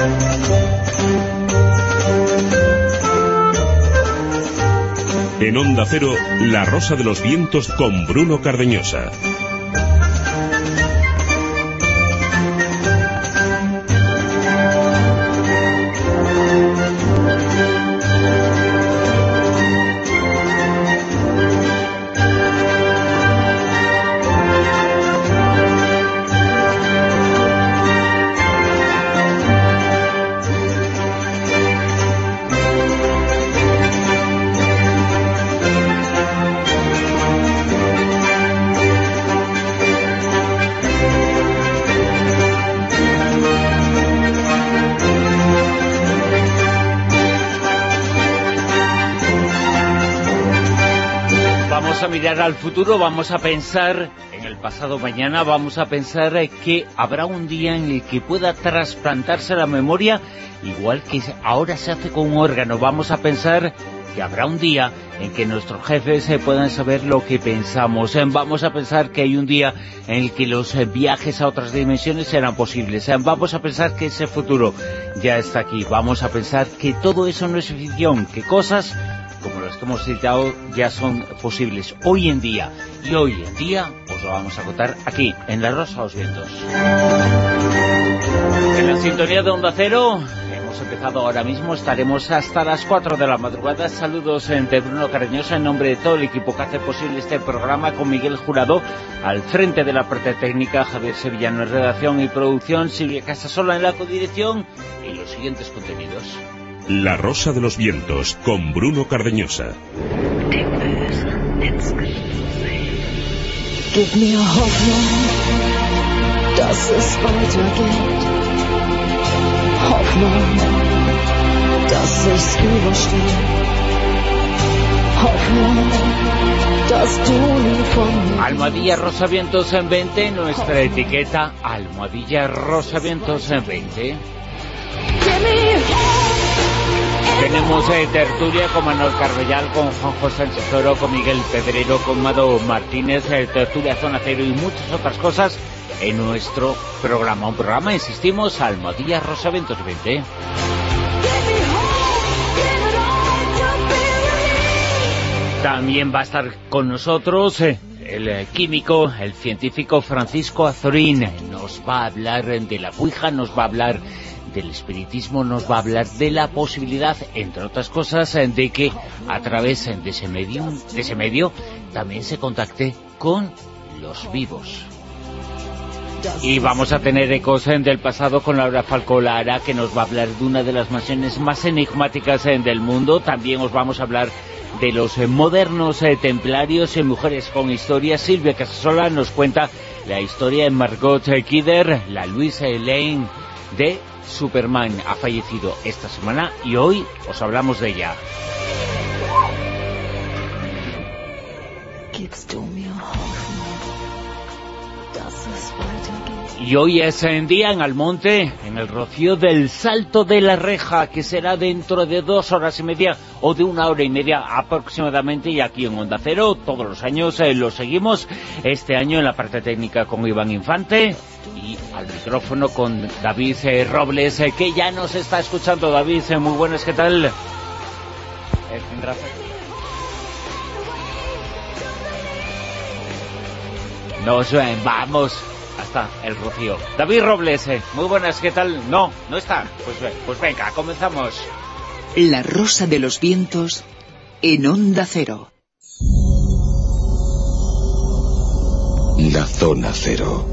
En Onda Cero, La Rosa de los Vientos con Bruno Cardeñosa. Mirar al futuro, vamos a pensar en el pasado mañana, vamos a pensar que habrá un día en el que pueda trasplantarse la memoria, igual que ahora se hace con un órgano. Vamos a pensar que habrá un día en que nuestros jefes puedan saber lo que pensamos. Vamos a pensar que hay un día en el que los viajes a otras dimensiones serán posibles. Vamos a pensar que ese futuro ya está aquí. Vamos a pensar que todo eso no es ficción, que cosas como las que hemos citado ya son posibles hoy en día. Y hoy en día os lo vamos a contar aquí, en La Rosa de los Vientos. En la sintonía de Onda Cero hemos empezado ahora mismo, estaremos hasta las 4 de la madrugada. Saludos de Bruno Cardeñosa en nombre de todo el equipo que hace posible este programa, con Miguel Jurado al frente de la parte técnica, Javier Sevillano en redacción y producción, Silvia Casasola en la codirección y los siguientes contenidos. La Rosa de los Vientos con Bruno Cardeñosa. Gib mir Hoffnung, dass es weitergeht. Hoffnung, dass ich's überstehe. Hoffnung, dass du nie von mir... Almohadilla Rosa Vientos en 20, nuestra etiqueta Almohadilla Rosa Vientos en 20. Tenemos tertulia con Manuel Carbellal, con Juan José Sánchez Oro, con Miguel Pedrero, con Mado Martínez, tertulia Zona Cero y muchas otras cosas en nuestro programa. Un programa, insistimos, Almohadilla Rosa Vientos 20. También va a estar con nosotros el químico, el científico Francisco Azorín. Nos va a hablar de la Ouija, nos va a hablar del espiritismo, nos va a hablar de la posibilidad, entre otras cosas, de que a través de ese medio también se contacte con los vivos. Y vamos a tener ecos del pasado con Laura Falcolara, que nos va a hablar de una de las mansiones más enigmáticas del mundo. También os vamos a hablar de los modernos templarios y mujeres con historia. Silvia Casasola nos cuenta la historia de Margot Kidder, la Louisa Lane de Superman. Ha fallecido esta semana y hoy os hablamos de ella. Y hoy es en día en Almonte, en el Rocío del Salto de la Reja, que será dentro de 2 horas y media o de 1 hora y media aproximadamente, y aquí en Onda Cero todos los años lo seguimos. Este año en la parte técnica con Iván Infante y al micrófono con David Robles, que ya nos está escuchando. David, muy buenas, ¿qué tal? Nos vamos hasta el Rocío. David Robles, muy buenas, ¿qué tal? No está. Pues venga, comenzamos. La Rosa de los Vientos en Onda Cero. La Zona Cero.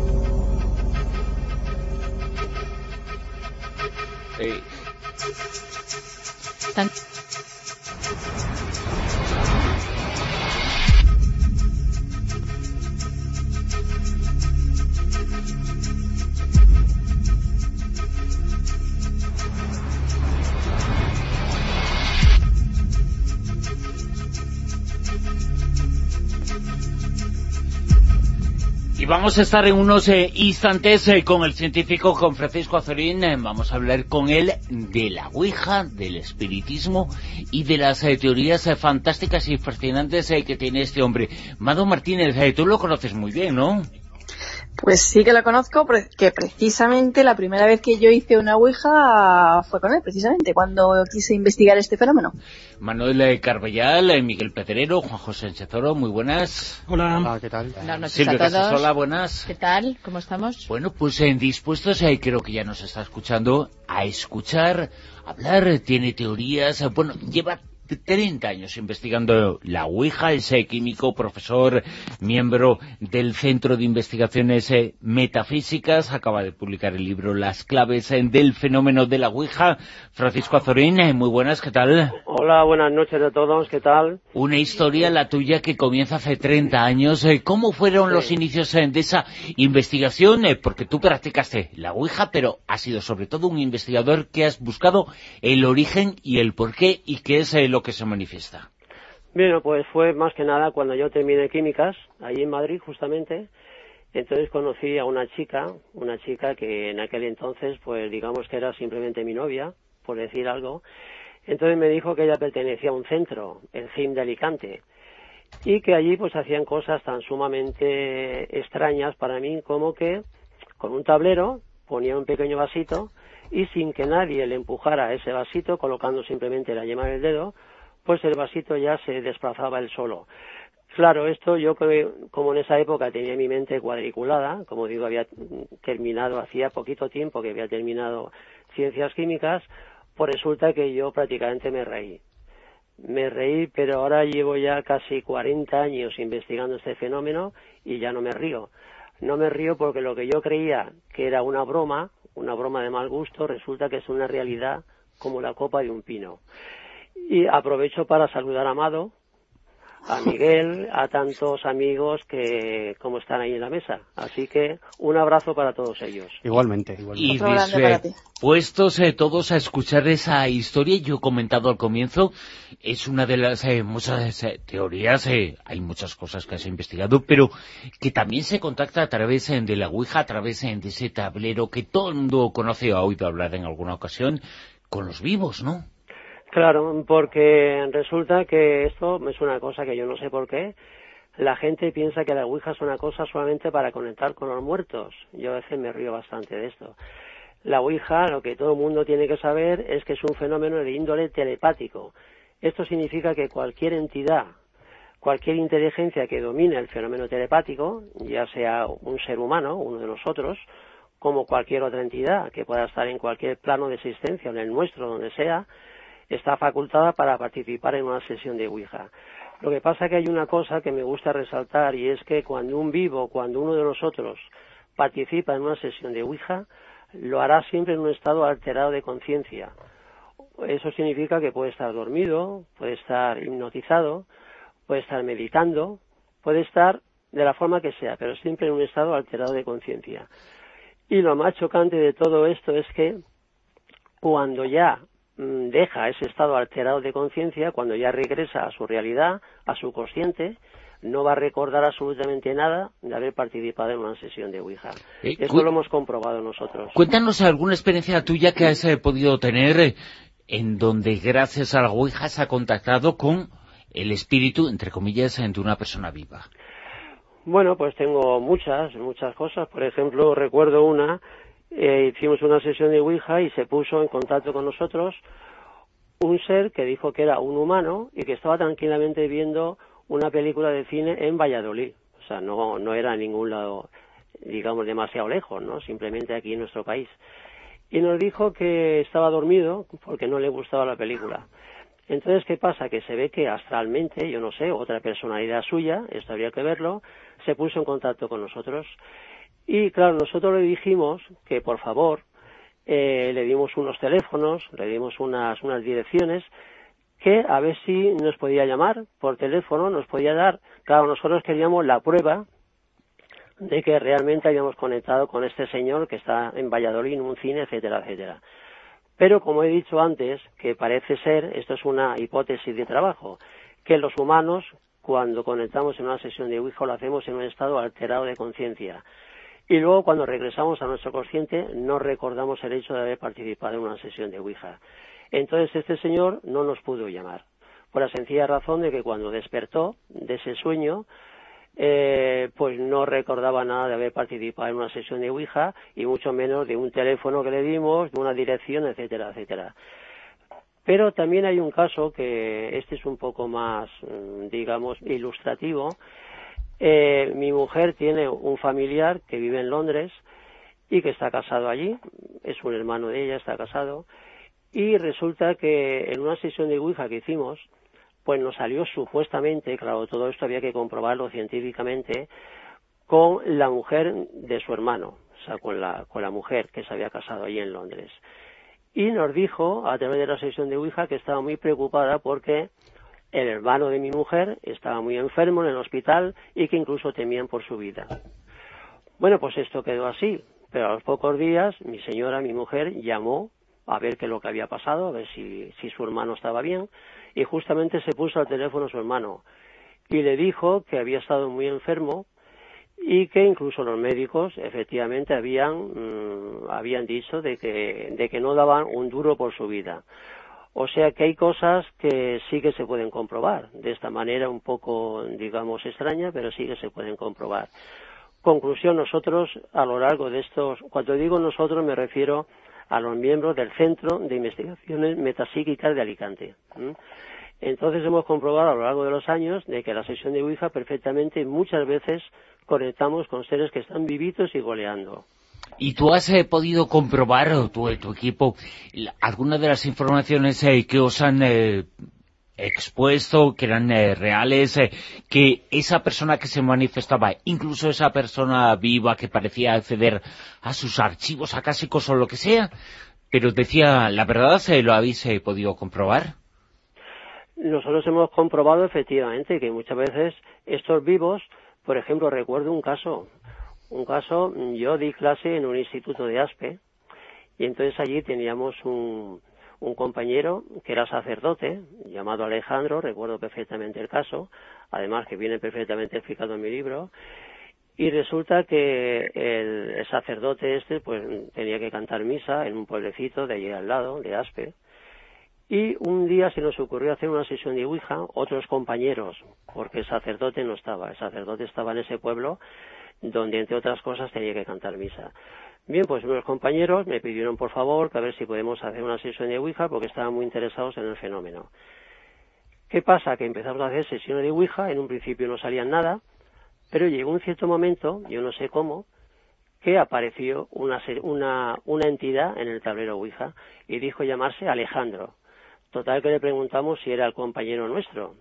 Y vamos a estar en unos instantes con el científico, con Francisco Azorín. Vamos a hablar con él de la Ouija, del espiritismo y de las teorías fantásticas y fascinantes que tiene este hombre. Mado Martínez, tú lo conoces muy bien, ¿no? Pues sí que lo conozco, que precisamente la primera vez que yo hice una ouija fue con él, precisamente, cuando quise investigar este fenómeno. Manuel Carballal, Miguel Pedrero, Juan José Enchezoro, muy buenas. Hola, ¿qué tal? Buenas noches Silvia a todos. Casasola, buenas. ¿Qué tal? ¿Cómo estamos? Bueno, pues dispuestos, creo que ya nos está escuchando, a escuchar, hablar, tiene teorías, bueno, lleva 30 años investigando la ouija, es químico, profesor, miembro del Centro de Investigaciones Metafísicas, acaba de publicar el libro Las claves del fenómeno de la ouija. Francisco Azorín, muy buenas, ¿qué tal? Hola, buenas noches a todos, ¿qué tal? Una historia, la tuya, que comienza hace 30 años. ¿Cómo fueron los inicios de esa investigación? Porque tú practicaste la ouija, pero has sido sobre todo un investigador que has buscado el origen y el porqué y qué es lo que se manifiesta. Bueno, pues fue más que nada cuando yo terminé químicas, allí en Madrid justamente. Entonces conocí a una chica que en aquel entonces, pues digamos que era simplemente mi novia, por decir algo. Entonces me dijo que ella pertenecía a un centro, el CIM de Alicante, y que allí pues hacían cosas tan sumamente extrañas para mí como que con un tablero ponía un pequeño vasito y sin que nadie le empujara ese vasito, colocando simplemente la yema del dedo, pues el vasito ya se desplazaba él solo. Claro, esto yo como en esa época tenía mi mente cuadriculada, como digo, había terminado, hacía poquito tiempo que había terminado ciencias químicas, pues resulta que yo prácticamente me reí. Me reí, pero ahora llevo ya casi 40 años investigando este fenómeno y ya no me río. No me río porque lo que yo creía que era una broma de mal gusto, resulta que es una realidad como la copa de un pino. Y aprovecho para saludar a Amado, a Miguel, a tantos amigos que como están ahí en la mesa. Así que un abrazo para todos ellos. Igualmente. Y dispuestos todos a escuchar esa historia, yo he comentado al comienzo, es una de las muchas teorías, hay muchas cosas que has investigado, pero que también se contacta a través de la ouija, a través de ese tablero que todo el mundo conoce o ha oído hablar en alguna ocasión, con los vivos, ¿no? Claro, porque resulta que esto es una cosa que yo no sé por qué. La gente piensa que la ouija es una cosa solamente para conectar con los muertos. Yo a veces me río bastante de esto. La ouija, lo que todo el mundo tiene que saber es que es un fenómeno de índole telepático. Esto significa que cualquier entidad, cualquier inteligencia que domine el fenómeno telepático, ya sea un ser humano, uno de nosotros, como cualquier otra entidad que pueda estar en cualquier plano de existencia, en el nuestro, donde sea, está facultada para participar en una sesión de ouija. Lo que pasa es que hay una cosa que me gusta resaltar y es que cuando uno de nosotros participa en una sesión de ouija, lo hará siempre en un estado alterado de conciencia. Eso significa que puede estar dormido, puede estar hipnotizado, puede estar meditando, puede estar de la forma que sea, pero siempre en un estado alterado de conciencia. Y lo más chocante de todo esto es que cuando ya deja ese estado alterado de conciencia, cuando ya regresa a su realidad, a su consciente, no va a recordar absolutamente nada de haber participado en una sesión de ouija. Esto lo hemos comprobado nosotros. Cuéntanos alguna experiencia tuya que has podido tener en donde gracias a la ouija se ha contactado con el espíritu, entre comillas, de una persona viva. Bueno, pues tengo muchas cosas. Por ejemplo, recuerdo una, hicimos una sesión de ouija y se puso en contacto con nosotros un ser que dijo que era un humano y que estaba tranquilamente viendo una película de cine en Valladolid. O sea, no era en ningún lado, digamos, demasiado lejos, ¿no? Simplemente aquí en nuestro país. Y nos dijo que estaba dormido porque no le gustaba la película. Entonces, ¿qué pasa? Que se ve que astralmente, yo no sé, otra personalidad suya, esto habría que verlo, se puso en contacto con nosotros. Y claro, nosotros le dijimos que por favor, le dimos unos teléfonos, le dimos unas direcciones, que a ver si nos podía llamar por teléfono, nos podía dar. Claro, nosotros queríamos la prueba de que realmente habíamos conectado con este señor que está en Valladolid, en un cine, etcétera, etcétera. Pero como he dicho antes, que parece ser, esto es una hipótesis de trabajo, que los humanos, cuando conectamos en una sesión de ouija, lo hacemos en un estado alterado de conciencia. Y luego, cuando regresamos a nuestro consciente, no recordamos el hecho de haber participado en una sesión de ouija. Entonces, este señor no nos pudo llamar, por la sencilla razón de que cuando despertó de ese sueño, pues no recordaba nada de haber participado en una sesión de Ouija y mucho menos de un teléfono que le dimos, de una dirección, etcétera, etcétera. Pero también hay un caso que este es un poco más, digamos, ilustrativo. Mi mujer tiene un familiar que vive en Londres y que está casado allí, es un hermano de ella, está casado, y resulta que en una sesión de Ouija que hicimos, pues nos salió supuestamente, claro, todo esto había que comprobarlo científicamente, con la mujer de su hermano, o sea, con la mujer que se había casado allí en Londres. Y nos dijo, a través de la sesión de Ouija, que estaba muy preocupada porque el hermano de mi mujer estaba muy enfermo en el hospital y que incluso temían por su vida. Bueno, pues esto quedó así, pero a los pocos días mi señora, mi mujer, llamó a ver qué es lo que había pasado, a ver si su hermano estaba bien, y justamente se puso al teléfono su hermano y le dijo que había estado muy enfermo y que incluso los médicos efectivamente habían dicho de que no daban un duro por su vida. O sea que hay cosas que sí que se pueden comprobar, de esta manera un poco, digamos, extraña, pero sí que se pueden comprobar. Conclusión, nosotros a lo largo de estos, cuando digo nosotros me refiero a los miembros del Centro de Investigaciones Metapsíquicas de Alicante. Entonces hemos comprobado a lo largo de los años de que la sesión de Ouija perfectamente muchas veces conectamos con seres que están vivitos y goleando. ¿Y tú has podido comprobar, o tu equipo, algunas de las informaciones que os han expuesto, que eran reales, que esa persona que se manifestaba, incluso esa persona viva que parecía acceder a sus archivos acásicos o lo que sea, pero decía la verdad, ¿lo habéis podido comprobar? Nosotros hemos comprobado efectivamente que muchas veces estos vivos, por ejemplo, recuerdo un caso, yo di clase en un instituto de Aspe y entonces allí teníamos un compañero que era sacerdote, llamado Alejandro, recuerdo perfectamente el caso, además que viene perfectamente explicado en mi libro, y resulta que el sacerdote este pues tenía que cantar misa en un pueblecito de allí al lado, de Aspe, y un día se nos ocurrió hacer una sesión de Ouija, otros compañeros, porque el sacerdote no estaba, el sacerdote estaba en ese pueblo donde entre otras cosas tenía que cantar misa. Bien, pues unos compañeros me pidieron por favor que a ver si podemos hacer una sesión de Ouija porque estaban muy interesados en el fenómeno. ¿Qué pasa? Que empezamos a hacer sesiones de Ouija, en un principio no salían nada, pero llegó un cierto momento, yo no sé cómo, que apareció una entidad en el tablero Ouija y dijo llamarse Alejandro. Total que le preguntamos si era el compañero nuestro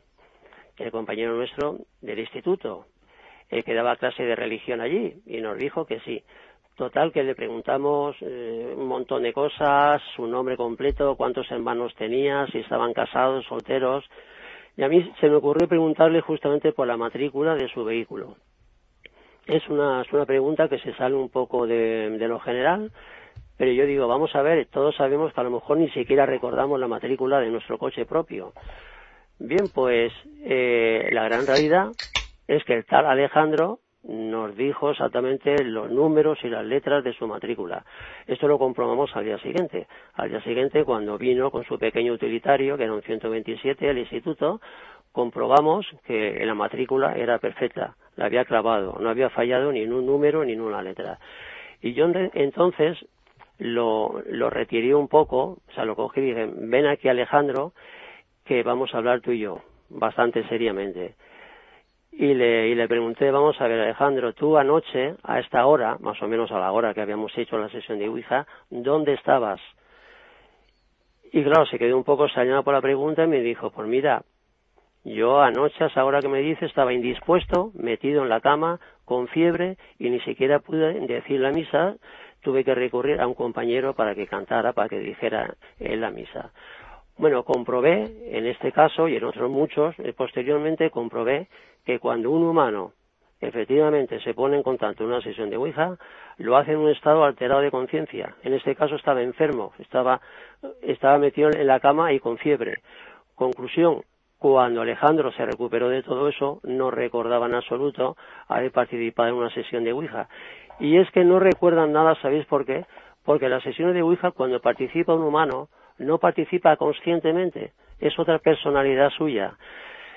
del instituto, el que daba clase de religión allí, y nos dijo que sí. Total que le preguntamos un montón de cosas, su nombre completo, cuántos hermanos tenía, si estaban casados, solteros, y a mí se me ocurrió preguntarle justamente por la matrícula de su vehículo. Es una pregunta que se sale un poco de lo general, pero yo digo, vamos a ver, todos sabemos que a lo mejor ni siquiera recordamos la matrícula de nuestro coche propio. Bien, pues la gran realidad es que el tal Alejandro nos dijo exactamente los números y las letras de su matrícula. Esto lo comprobamos al día siguiente. Al día siguiente, cuando vino con su pequeño utilitario, que era un 127, al instituto, comprobamos que la matrícula era perfecta, la había clavado, no había fallado ni en un número ni en una letra. Y yo entonces lo retiré un poco, o sea, lo cogí y dije, ven aquí Alejandro, que vamos a hablar tú y yo, bastante seriamente. Y le pregunté, vamos a ver Alejandro, tú anoche, a esta hora, más o menos a la hora que habíamos hecho la sesión de Ouija, ¿dónde estabas? Y claro, se quedó un poco extrañado por la pregunta y me dijo, pues mira, yo anoche a esa hora que me dice estaba indispuesto, metido en la cama, con fiebre, y ni siquiera pude decir la misa, tuve que recurrir a un compañero para que cantara, para que dijera él la misa. Bueno, comprobé, en este caso y en otros muchos, posteriormente comprobé que cuando un humano efectivamente se pone en contacto en una sesión de Ouija, lo hace en un estado alterado de conciencia. En este caso estaba enfermo, estaba metido en la cama y con fiebre. Conclusión, cuando Alejandro se recuperó de todo eso, no recordaba en absoluto haber participado en una sesión de Ouija. Y es que no recuerdan nada, ¿sabéis por qué? Porque en las sesiones de Ouija, cuando participa un humano, no participa conscientemente, es otra personalidad suya.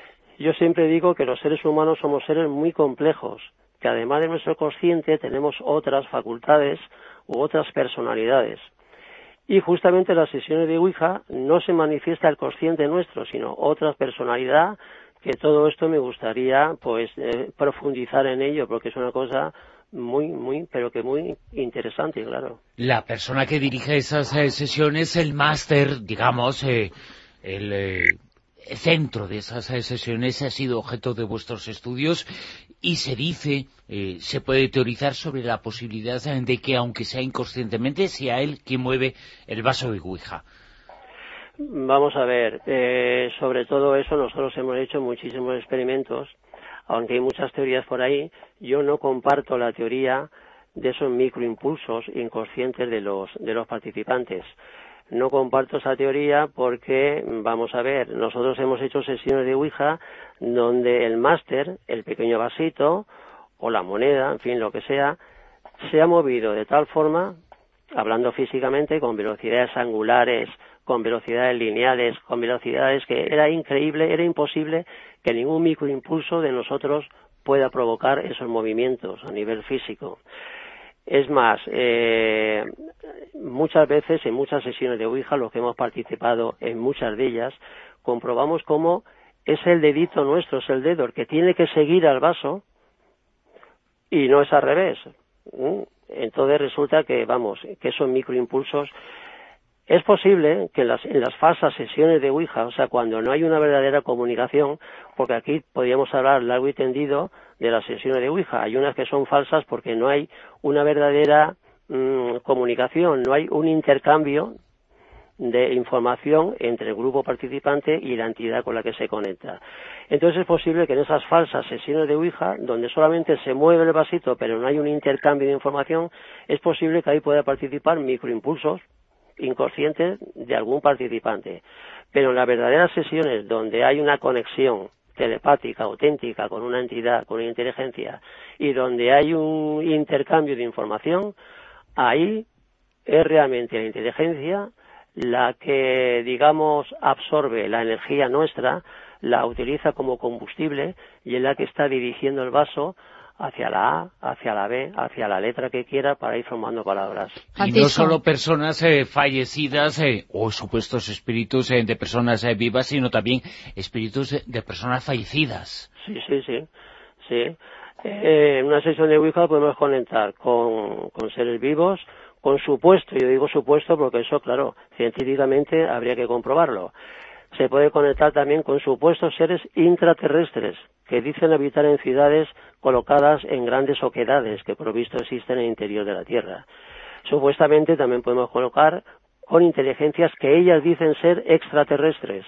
Yo siempre digo que los seres humanos somos seres muy complejos, que además de nuestro consciente tenemos otras facultades u otras personalidades. Y justamente en las sesiones de Ouija no se manifiesta el consciente nuestro, sino otra personalidad, que todo esto me gustaría pues profundizar en ello, porque es una cosa pero que muy interesante, claro. La persona que dirige esas sesiones, el máster, digamos, el centro de esas sesiones ha sido objeto de vuestros estudios y se dice, se puede teorizar sobre la posibilidad de que, aunque sea inconscientemente, sea él quien mueve el vaso de Ouija. Vamos a ver, sobre todo eso nosotros hemos hecho muchísimos experimentos, aunque hay muchas teorías por ahí. Yo no comparto la teoría de esos microimpulsos inconscientes de los participantes. No comparto esa teoría porque, vamos a ver, nosotros hemos hecho sesiones de Ouija donde el máster, el pequeño vasito o la moneda, en fin, lo que sea, se ha movido de tal forma, hablando físicamente, con velocidades angulares, con velocidades lineales, con velocidades que era increíble, era imposible que ningún microimpulso de nosotros pueda provocar esos movimientos a nivel físico. Es más, muchas veces en muchas sesiones de Ouija, los que hemos participado en muchas de ellas, comprobamos cómo es el dedito nuestro, es el dedo el que tiene que seguir al vaso y no es al revés. Entonces resulta que, que esos microimpulsos, es posible que en las falsas sesiones de Ouija, o sea, cuando no hay una verdadera comunicación, porque aquí podríamos hablar largo y tendido de las sesiones de Ouija, hay unas que son falsas porque no hay una verdadera comunicación, no hay un intercambio de información entre el grupo participante y la entidad con la que se conecta. Entonces es posible que en esas falsas sesiones de Ouija, donde solamente se mueve el vasito pero no hay un intercambio de información, es posible que ahí pueda participar microimpulsos inconscientes de algún participante. Pero en las verdaderas sesiones donde hay una conexión telepática, auténtica, con una entidad, con una inteligencia, y donde hay un intercambio de información, ahí es realmente la inteligencia la que, digamos, absorbe la energía nuestra, la utiliza como combustible y es la que está dirigiendo el vaso hacia la A, hacia la B, hacia la letra que quiera para ir formando palabras. Y no solo personas fallecidas o supuestos espíritus de personas vivas, sino también espíritus de personas fallecidas. Sí. En una sesión de Ouija podemos conectar con seres vivos, con supuesto, yo digo supuesto porque eso, claro, científicamente habría que comprobarlo. Se puede conectar también con supuestos seres intraterrestres que dicen habitar en ciudades colocadas en grandes oquedades que por lo visto existen en el interior de la Tierra. Supuestamente también podemos colocar con inteligencias que ellas dicen ser extraterrestres.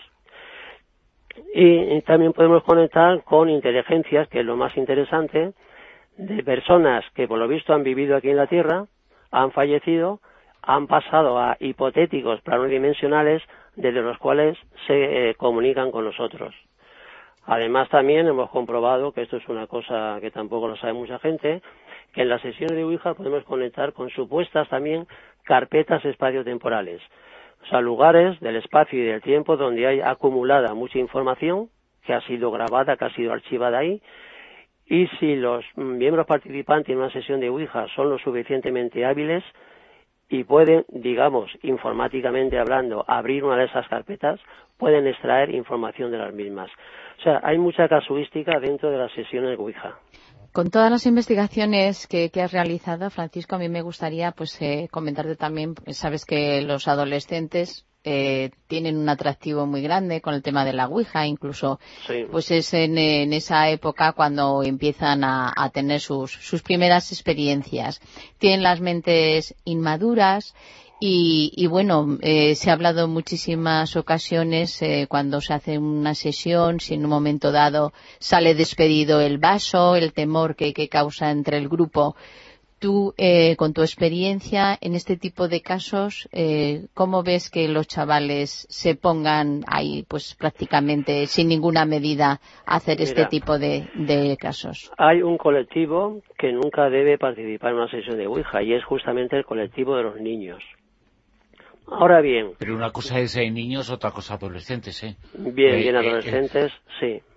Y también podemos conectar con inteligencias, que es lo más interesante, de personas que por lo visto han vivido aquí en la Tierra, han fallecido, han pasado a hipotéticos planos dimensionales desde los cuales se comunican con nosotros. Además también hemos comprobado, que esto es una cosa que tampoco lo sabe mucha gente, que en las sesiones de Ouija podemos conectar con supuestas también carpetas espaciotemporales. O sea, lugares del espacio y del tiempo donde hay acumulada mucha información que ha sido grabada, que ha sido archivada ahí, y si los miembros participantes en una sesión de Ouija son lo suficientemente hábiles y pueden, digamos, informáticamente hablando, abrir una de esas carpetas, pueden extraer información de las mismas. O sea, hay mucha casuística dentro de las sesiones de Ouija. Con todas las investigaciones que has realizado, Francisco, a mí me gustaría comentarte también, sabes que los adolescentes tienen un atractivo muy grande con el tema de la Ouija, incluso sí. Pues es en esa época cuando empiezan a tener sus primeras experiencias. Tienen las mentes inmaduras y bueno, se ha hablado en muchísimas ocasiones cuando se hace una sesión, si en un momento dado sale despedido el vaso, el temor que causa entre el grupo. Tú, con tu experiencia en este tipo de casos, ¿cómo ves que los chavales se pongan ahí, pues prácticamente sin ninguna medida, a hacer este tipo de casos? Hay un colectivo que nunca debe participar en una sesión de Ouija y es justamente el colectivo de los niños. Ahora bien... Pero una cosa es niños, otra cosa adolescentes, ¿eh? Bien adolescentes, sí.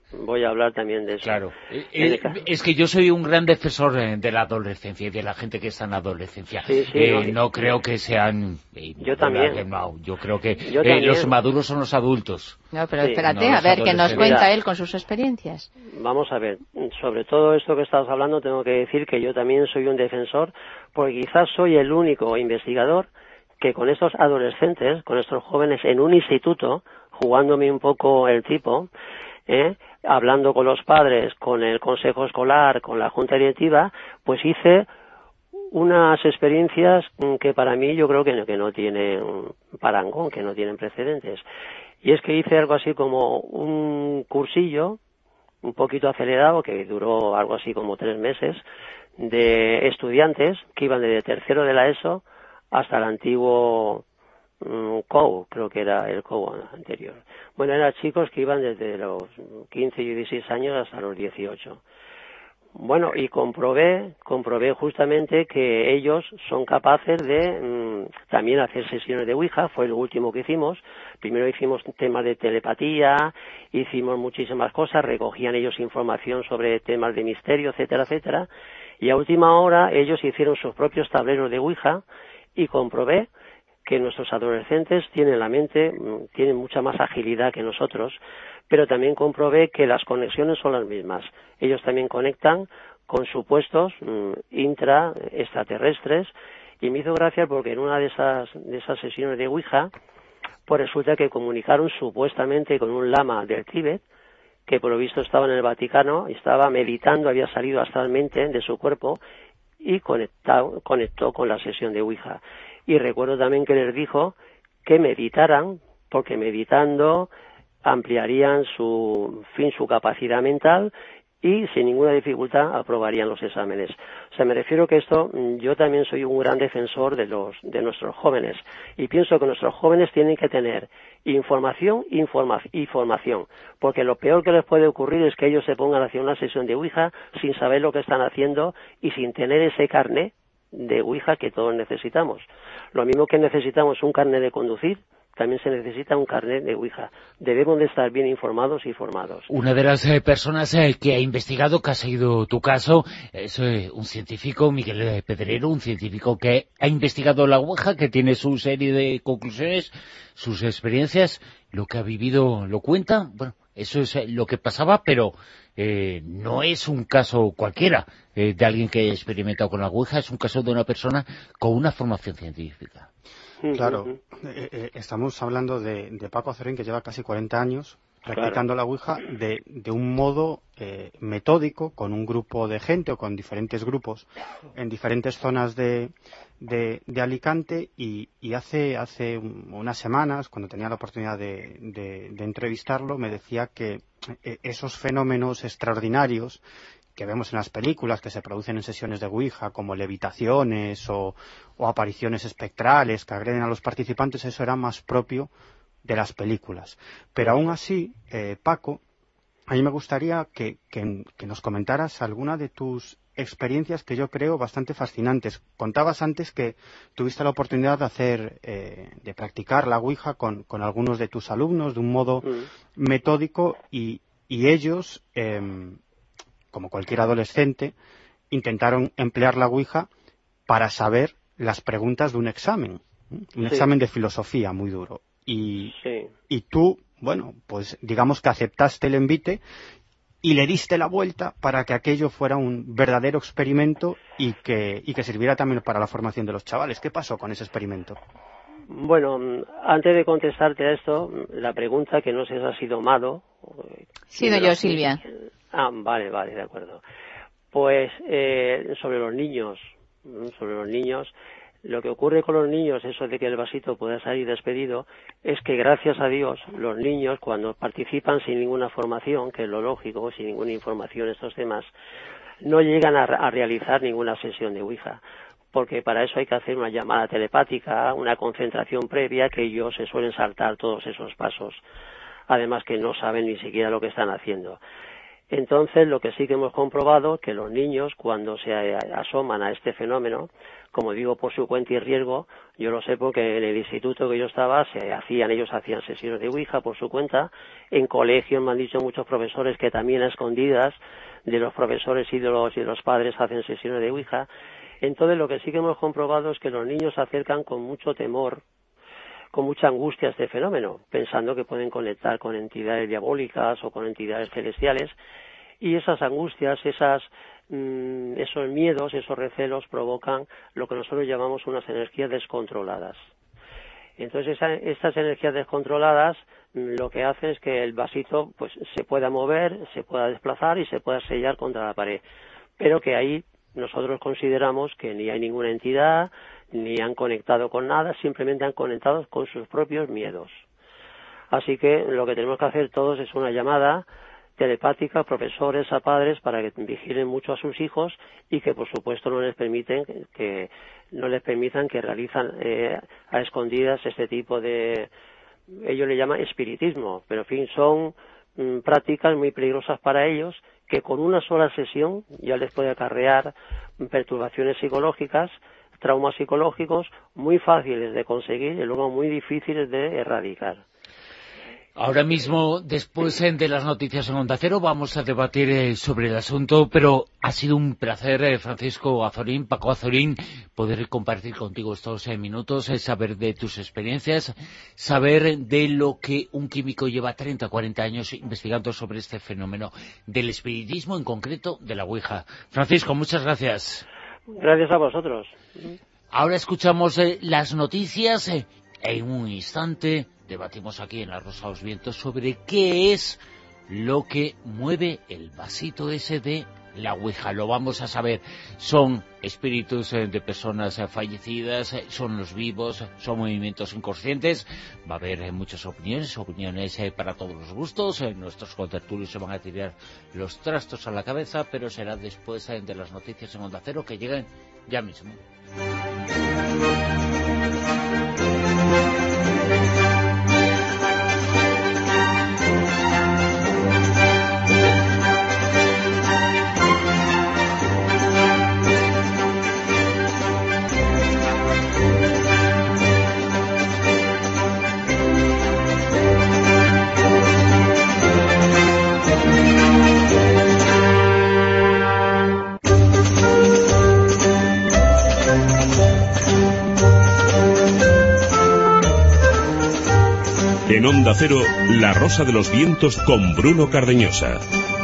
voy a hablar también de eso. Claro, es que yo soy un gran defensor de la adolescencia y de la gente que está en la adolescencia. No creo que sean... yo también. No, yo creo que los maduros son los adultos. No, pero espérate, a ver, que nos cuenta él con sus experiencias. Vamos a ver, sobre todo esto que estás hablando, tengo que decir que yo también soy un defensor, porque quizás soy el único investigador que con estos adolescentes, con estos jóvenes en un instituto, jugándome un poco el tipo... hablando con los padres, con el consejo escolar, con la junta directiva, pues hice unas experiencias que para mí yo creo que no tienen parangón, que no tienen precedentes. Y es que hice algo así como un cursillo, un poquito acelerado, que duró algo así como 3 meses, de estudiantes que iban desde tercero de la ESO hasta el antiguo COU, creo que era el COU anterior. Bueno, eran chicos que iban desde los 15 y 16 años hasta los 18. Bueno, y comprobé justamente que ellos son capaces de también hacer sesiones de Ouija. Fue lo último que hicimos. Primero hicimos temas de telepatía, hicimos muchísimas cosas, recogían ellos información sobre temas de misterio, etcétera, etcétera. Y a última hora ellos hicieron sus propios tableros de Ouija y comprobé que nuestros adolescentes tienen la mente, tienen mucha más agilidad que nosotros, pero también comprobé que las conexiones son las mismas. Ellos también conectan con supuestos extraterrestres, y me hizo gracia porque en una de esas sesiones de Ouija, pues resulta que comunicaron supuestamente con un lama del Tíbet, que por lo visto estaba en el Vaticano, estaba meditando, había salido astralmente de su cuerpo y conectó con la sesión de Ouija. Y recuerdo también que les dijo que meditaran, porque meditando ampliarían su capacidad mental y sin ninguna dificultad aprobarían los exámenes. O sea, me refiero que esto, yo también soy un gran defensor de nuestros jóvenes, y pienso que nuestros jóvenes tienen que tener información, porque lo peor que les puede ocurrir es que ellos se pongan a hacer una sesión de Ouija sin saber lo que están haciendo y sin tener ese carné de Ouija que todos necesitamos. Lo mismo que necesitamos un carnet de conducir, también se necesita un carnet de Ouija. Debemos de estar bien informados y formados. Una de las personas que ha investigado, que ha seguido tu caso, es un científico, Miguel Pedrero, un científico que ha investigado la Ouija, que tiene su serie de conclusiones, sus experiencias, lo que ha vivido lo cuenta. Bueno, eso es lo que pasaba, pero no es un caso cualquiera de alguien que ha experimentado con la Ouija, es un caso de una persona con una formación científica. Claro, estamos hablando de Paco Azorín, que lleva casi 40 años practicando la Ouija de un modo metódico, con un grupo de gente o con diferentes grupos en diferentes zonas de Alicante, y hace unas semanas, cuando tenía la oportunidad de entrevistarlo, me decía que esos fenómenos extraordinarios que vemos en las películas, que se producen en sesiones de Ouija, como levitaciones o apariciones espectrales que agreden a los participantes, eso era más propio de las películas. Pero aún así, Paco, a mí me gustaría que nos comentaras alguna de tus experiencias que yo creo bastante fascinantes. Contabas antes que tuviste la oportunidad de practicar la Ouija con algunos de tus alumnos de un modo metódico, y ellos, como cualquier adolescente, intentaron emplear la Ouija para saber las preguntas de un examen examen de filosofía muy duro. Y tú, bueno, pues digamos que aceptaste el envite y le diste la vuelta para que aquello fuera un verdadero experimento y que sirviera también para la formación de los chavales. ¿Qué pasó con ese experimento? Bueno, antes de contestarte a esto, la pregunta, que no sé si ha sido Mado. Sido yo, Silvia. Vale, de acuerdo. Pues sobre los niños, lo que ocurre con los niños, eso de que el vasito pueda salir despedido, es que gracias a Dios los niños, cuando participan sin ninguna formación, que es lo lógico, sin ninguna información en estos temas, no llegan a realizar ninguna sesión de Ouija, porque para eso hay que hacer una llamada telepática, una concentración previa, que ellos se suelen saltar todos esos pasos, además que no saben ni siquiera lo que están haciendo. Entonces, lo que sí que hemos comprobado es que los niños, cuando se asoman a este fenómeno, como digo, por su cuenta y riesgo, yo lo sé porque en el instituto que yo estaba ellos hacían sesiones de Ouija por su cuenta. En colegios me han dicho muchos profesores que también a escondidas de los profesores y de los padres hacen sesiones de Ouija. Entonces, lo que sí que hemos comprobado es que los niños se acercan con mucho temor, con mucha angustia a este fenómeno, pensando que pueden conectar con entidades diabólicas o con entidades celestiales, y esas angustias, esos miedos, esos recelos provocan lo que nosotros llamamos unas energías descontroladas. Entonces, estas energías descontroladas lo que hacen es que el vasito pues se pueda mover, se pueda desplazar y se pueda sellar contra la pared, pero que ahí nosotros consideramos que ni hay ninguna entidad, ni han conectado con nada, simplemente han conectado con sus propios miedos. Así que lo que tenemos que hacer todos es una llamada telepática a profesores, a padres, para que vigilen mucho a sus hijos y que, por supuesto, no les permitan que realizan a escondidas este tipo de... Ellos le llaman espiritismo, pero en fin, son prácticas muy peligrosas para ellos, que con una sola sesión ya les puede acarrear perturbaciones psicológicas, traumas psicológicos muy fáciles de conseguir y luego muy difíciles de erradicar. Ahora mismo, después de las noticias en Onda Cero, vamos a debatir sobre el asunto, pero ha sido un placer, Francisco Azorín, Paco Azorín, poder compartir contigo estos minutos, saber de tus experiencias, saber de lo que un químico lleva 30, 40 años investigando sobre este fenómeno del espiritismo, en concreto de la Ouija. Francisco, muchas gracias. Gracias a vosotros. Ahora escuchamos las noticias. En un instante debatimos aquí en La Rosa de los Vientos sobre qué es lo que mueve el vasito ese de la Ouija. Lo vamos a saber. Son espíritus de personas fallecidas, son los vivos, son movimientos inconscientes. Va a haber muchas opiniones para todos los gustos. Nuestros contertulios se van a tirar los trastos a la cabeza, pero será después de las noticias en Onda Cero, que lleguen ya mismo. En Onda Cero, La Rosa de los Vientos con Bruno Cardeñosa.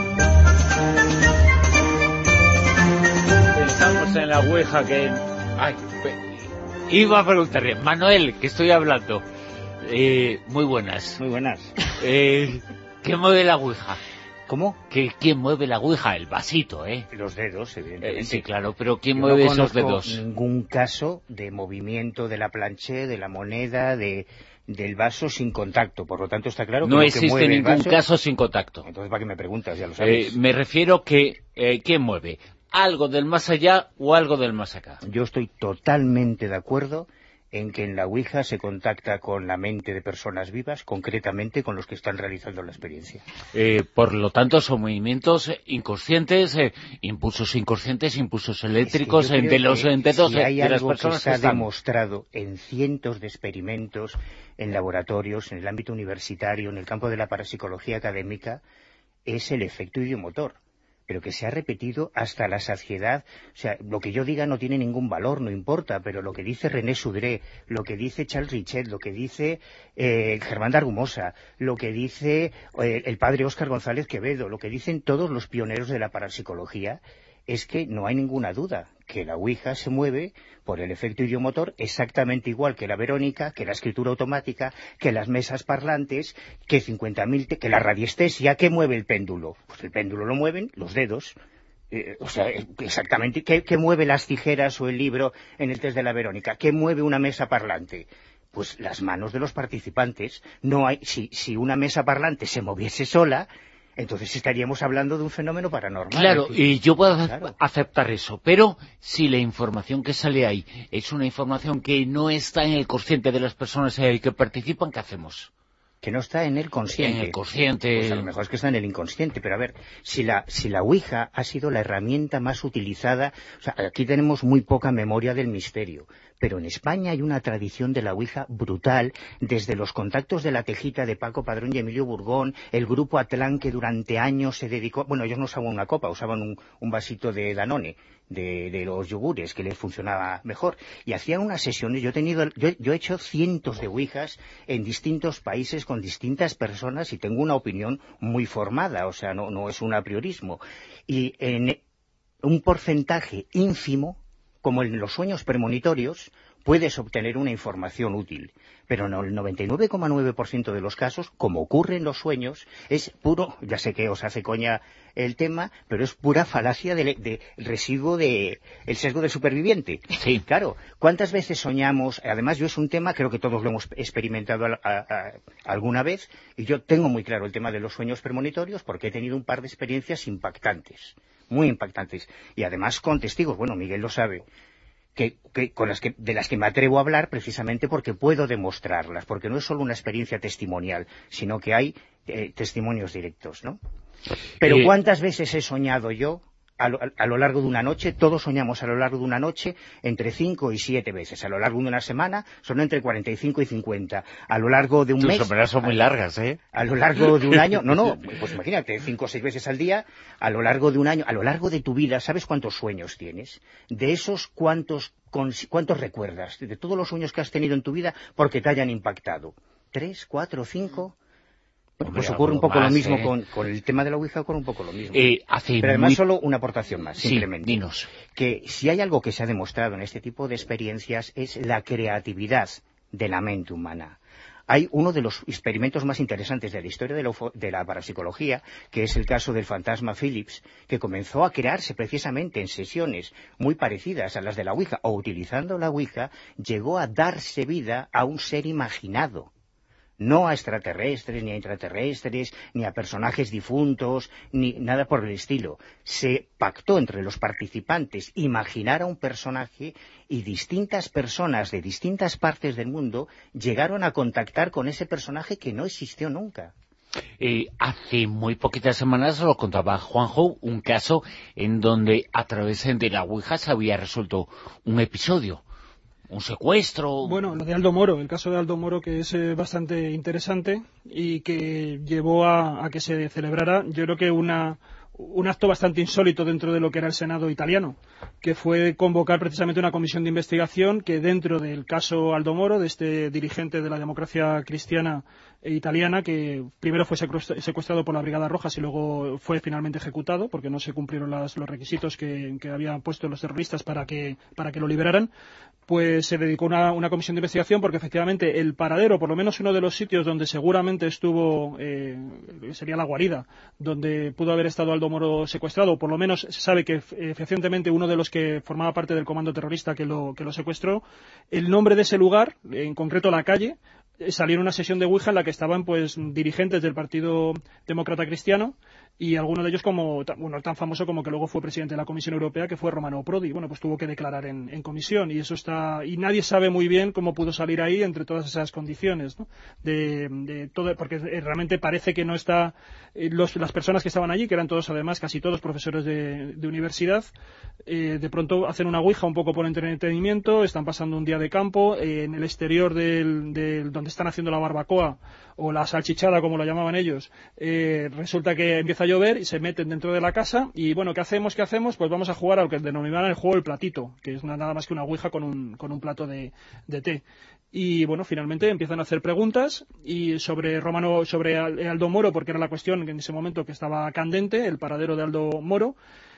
Pensamos en la Ouija que... iba a preguntarle, Manuel, que estoy hablando. Muy buenas. Muy buenas. ¿Qué mueve la Ouija? ¿Cómo? ¿Quién mueve la Ouija? El vasito, ¿eh? Los dedos, evidentemente. Sí, claro, pero ¿quién mueve esos dedos? No conozco ningún caso de movimiento de la planché, de la moneda, del vaso sin contacto. Por lo tanto, está claro que no lo que existe mueve ningún el vaso... caso sin contacto. Entonces, ¿para qué me preguntas? Ya lo sabes. Me refiero que ¿quién mueve? ¿Algo del más allá o algo del más acá? Yo estoy totalmente de acuerdo en que en la Ouija se contacta con la mente de personas vivas, concretamente con los que están realizando la experiencia. Por lo tanto, son movimientos inconscientes, impulsos inconscientes, impulsos eléctricos de los dedos si hay de las algo personas que se ha están... demostrado en cientos de experimentos, en laboratorios, en el ámbito universitario, en el campo de la parapsicología académica, es el efecto idiomotor, pero que se ha repetido hasta la saciedad. O sea, lo que yo diga no tiene ningún valor, no importa, pero lo que dice René Sudré, lo que dice Charles Richet, lo que dice Germán de Argumosa, lo que dice el padre Óscar González Quevedo, lo que dicen todos los pioneros de la parapsicología, es que no hay ninguna duda que la Ouija se mueve por el efecto idiomotor exactamente igual que la Verónica, que la escritura automática, que las mesas parlantes, que 50.000, que la radiestesia. ¿Qué mueve el péndulo? Pues el péndulo lo mueven los dedos. O sea, exactamente. ¿Qué mueve las tijeras o el libro en el test de la Verónica? ¿Qué mueve una mesa parlante? Pues las manos de los participantes. No hay, si una mesa parlante se moviese sola, entonces estaríamos hablando de un fenómeno paranormal. Claro, y yo puedo aceptar eso, pero si la información que sale ahí es una información que no está en el consciente de las personas que participan, ¿qué hacemos? Que no está en el consciente. En el consciente. Pues a lo mejor es que está en el inconsciente, pero a ver, si la Ouija ha sido la herramienta más utilizada, o sea, aquí tenemos muy poca memoria del misterio, pero en España hay una tradición de la Ouija brutal, desde los contactos de la Tejita de Paco Padrón y Emilio Burgón, el grupo Atlán que durante años se dedicó, bueno, ellos no usaban una copa, usaban un vasito de Danone, de los yogures, que les funcionaba mejor, y hacían unas sesiones. Yo he hecho cientos de ouijas en distintos países con distintas personas y tengo una opinión muy formada, o sea, no es un apriorismo, y en un porcentaje ínfimo, como en los sueños premonitorios, puedes obtener una información útil, pero en el 99,9% de los casos, como ocurre en los sueños, es puro, ya sé que os hace coña el tema, pero es pura falacia del residuo del sesgo del superviviente. Sí. Claro, ¿cuántas veces soñamos? Además, yo es un tema, creo que todos lo hemos experimentado alguna vez, y yo tengo muy claro el tema de los sueños premonitorios porque he tenido un par de experiencias impactantes, muy impactantes, y además con testigos, bueno, Miguel lo sabe, de las que me atrevo a hablar precisamente porque puedo demostrarlas, porque no es solo una experiencia testimonial, sino que hay testimonios directos, ¿no? Pero ¿cuántas veces he soñado yo a lo largo de una noche? Todos soñamos a lo largo de una noche entre 5 y 7 veces. A lo largo de una semana son entre 45 y 50. A lo largo de un mes... Tus sombras son muy largas, ¿eh? A lo largo de un año... No, pues imagínate, 5 o 6 veces al día, a lo largo de un año, a lo largo de tu vida. ¿Sabes cuántos sueños tienes? De esos, ¿cuántos recuerdas? De todos los sueños que has tenido en tu vida porque te hayan impactado. ¿3, 4, 5? Bueno, pues ocurre un poco lo mismo con el tema de la Ouija, ocurre un poco lo mismo. Pero además solo una aportación más, simplemente. Sí, dinos. Que si hay algo que se ha demostrado en este tipo de experiencias es la creatividad de la mente humana. Hay uno de los experimentos más interesantes de la historia de la parapsicología, que es el caso del fantasma Phillips, que comenzó a crearse precisamente en sesiones muy parecidas a las de la Ouija, o utilizando la Ouija, llegó a darse vida a un ser imaginado. No a extraterrestres, ni a intraterrestres, ni a personajes difuntos, ni nada por el estilo. Se pactó entre los participantes imaginar a un personaje y distintas personas de distintas partes del mundo llegaron a contactar con ese personaje que no existió nunca. Hace muy poquitas semanas lo contaba Juanjo, un caso en donde a través de la Ouija se había resuelto un episodio. ¿Un secuestro? Bueno, lo de Aldo Moro, el caso de Aldo Moro, que es bastante interesante y que llevó a que se celebrara, yo creo que un acto bastante insólito dentro de lo que era el Senado italiano, que fue convocar precisamente una comisión de investigación que dentro del caso Aldo Moro, de este dirigente de la democracia cristiana italiana, que primero fue secuestrado por la Brigada Roja y luego fue finalmente ejecutado porque no se cumplieron los requisitos que habían puesto los terroristas para que lo liberaran, pues se dedicó una comisión de investigación porque efectivamente el paradero, por lo menos uno de los sitios donde seguramente estuvo, sería la guarida, donde pudo haber estado Aldo Moro secuestrado, por lo menos se sabe que efectivamente uno de los que formaba parte del comando terrorista que lo secuestró, el nombre de ese lugar, en concreto la calle, salió en una sesión de Ouija en la que estaban pues dirigentes del Partido Demócrata Cristiano y alguno de ellos tan famoso como que luego fue presidente de la Comisión Europea, que fue Romano Prodi. Bueno, pues tuvo que declarar en comisión y eso y nadie sabe muy bien cómo pudo salir ahí entre todas esas condiciones, ¿no? De todo, porque realmente parece que no está las personas que estaban allí, que eran todos además casi todos profesores de universidad, de pronto hacen una Ouija un poco por entretenimiento, están pasando un día de campo en el exterior donde están haciendo la barbacoa o la salchichada, como lo llamaban ellos. Resulta que empieza a llover y se meten dentro de la casa y bueno, ¿qué hacemos? Pues vamos a jugar a lo que denominaban el juego del platito, que es nada más que una ouija con un plato de té. Y bueno, finalmente empiezan a hacer preguntas y sobre Aldo Moro, porque era la cuestión en ese momento que estaba candente, el paradero de Aldo Moro.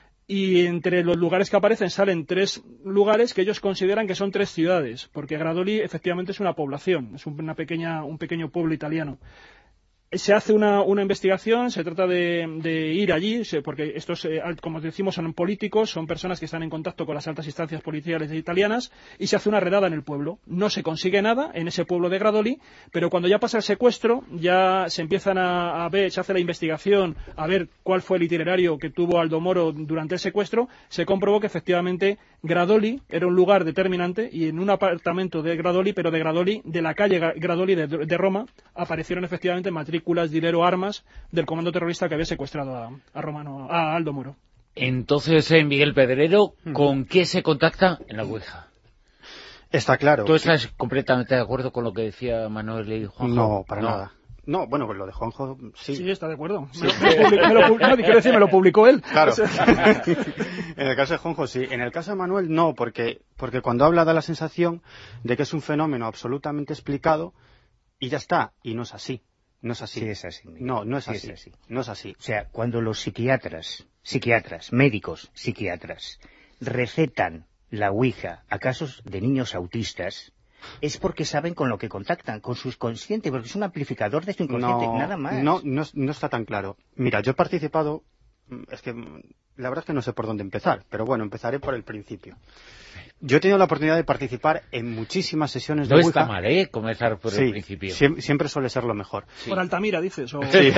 Y entre los lugares que aparecen salen 3 lugares que ellos consideran que son 3 ciudades, porque Gradoli efectivamente es una población, es un pequeño pueblo italiano. Se hace una investigación, se trata de ir allí, porque estos, como decimos, son políticos, son personas que están en contacto con las altas instancias policiales italianas, y se hace una redada en el pueblo. No se consigue nada en ese pueblo de Gradoli, pero cuando ya pasa el secuestro, ya se empiezan a ver, se hace la investigación, a ver cuál fue el itinerario que tuvo Aldo Moro durante el secuestro. Se comprobó que efectivamente Gradoli era un lugar determinante, y en un apartamento de Gradoli, pero de Gradoli, de la calle Gradoli de Roma, aparecieron efectivamente matrículas, dinero, armas del comando terrorista que había secuestrado a Aldo Moro. Entonces, Miguel Pedrero, ¿con qué se contacta en la Ouija? Está claro. ¿Tú estás completamente de acuerdo con lo que decía Manuel y Juanjo? No, para nada. No, bueno, pues lo de Juanjo, sí. Sí, está de acuerdo. Me lo publicó él. Claro. En el caso de Juanjo, sí. En el caso de Manuel, no, porque cuando habla da la sensación de que es un fenómeno absolutamente explicado y ya está, y no es así. No es así. Sí es así. No es sí así. Es así. No es así. O sea, cuando los médicos psiquiatras, recetan la Ouija a casos de niños autistas, es porque saben con lo que contactan, con su inconsciente, porque es un amplificador de su inconsciente, nada más. No está tan claro. Mira, yo he participado, es que la verdad es que no sé por dónde empezar, pero bueno, empezaré por el principio. Yo he tenido la oportunidad de participar en muchísimas sesiones de Ouija. No está mal, comenzar por el principio. Siempre suele ser lo mejor. Sí. Por Altamira, dices. O... Sí.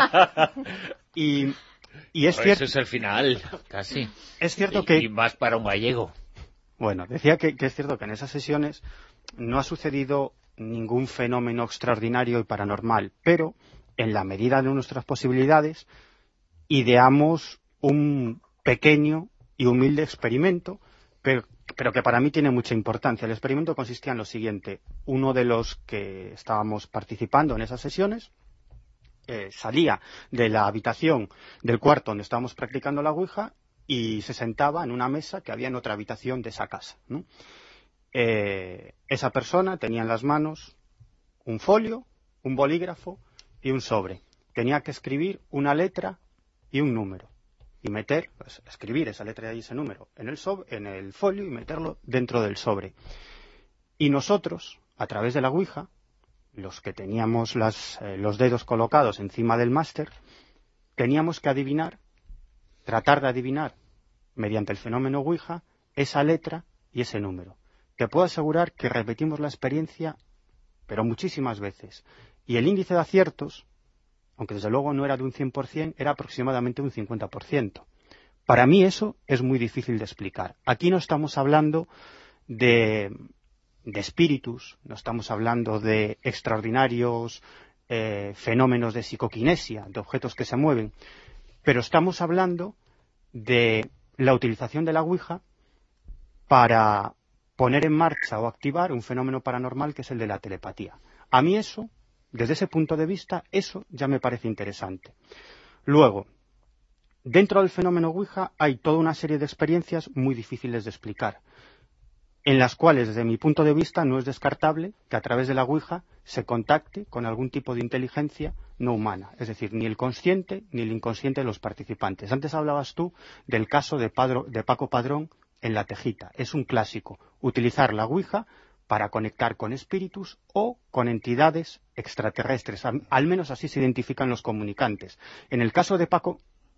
y es cierto... Eso es el final, casi. Es cierto que... Y más para un gallego. Bueno, decía que es cierto que en esas sesiones no ha sucedido ningún fenómeno extraordinario y paranormal, pero en la medida de nuestras posibilidades ideamos un pequeño y humilde experimento, pero que para mí tiene mucha importancia. El experimento consistía en lo siguiente. Uno de los que estábamos participando en esas sesiones salía de la habitación del cuarto donde estábamos practicando la Ouija y se sentaba en una mesa que había en otra habitación de esa casa, ¿no? Esa persona tenía en las manos un folio, un bolígrafo y un sobre. Tenía que escribir una letra y un número. Y escribir esa letra y ese número en el folio y meterlo dentro del sobre. Y nosotros, a través de la Ouija, los que teníamos los dedos colocados encima del máster, teníamos que tratar de adivinar, mediante el fenómeno Ouija, esa letra y ese número. Te puedo asegurar que repetimos la experiencia, pero muchísimas veces. Y el índice de aciertos, aunque desde luego no era de un 100%, era aproximadamente un 50%. Para mí eso es muy difícil de explicar. Aquí no estamos hablando de espíritus, no estamos hablando de extraordinarios fenómenos de psicoquinesia, de objetos que se mueven, pero estamos hablando de la utilización de la Ouija para poner en marcha o activar un fenómeno paranormal que es el de la telepatía. A mí eso, desde ese punto de vista, eso ya me parece interesante. Luego, dentro del fenómeno Ouija hay toda una serie de experiencias muy difíciles de explicar, en las cuales, desde mi punto de vista, no es descartable que a través de la Ouija se contacte con algún tipo de inteligencia no humana, es decir, ni el consciente ni el inconsciente de los participantes. Antes hablabas tú del caso de Paco Padrón en La Tejita. Es un clásico, utilizar la Ouija para conectar con espíritus o con entidades extraterrestres. Al menos así se identifican los comunicantes. En el caso de Paco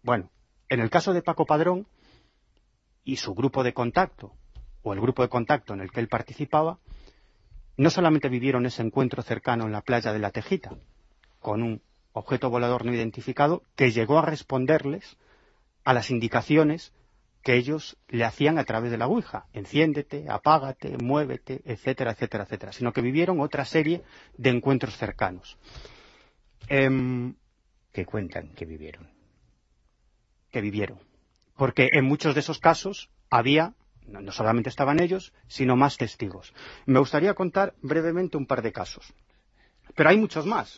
Padrón y su grupo de contacto, o el grupo de contacto en el que él participaba, no solamente vivieron ese encuentro cercano en la playa de La Tejita, con un objeto volador no identificado que llegó a responderles a las indicaciones que ellos le hacían a través de la Ouija. Enciéndete, apágate, muévete, etcétera, etcétera, etcétera. Sino que vivieron otra serie de encuentros cercanos. ¿Qué cuentan que vivieron? Que vivieron. Porque en muchos de esos casos había, no solamente estaban ellos, sino más testigos. Me gustaría contar brevemente un par de casos. Pero hay muchos más,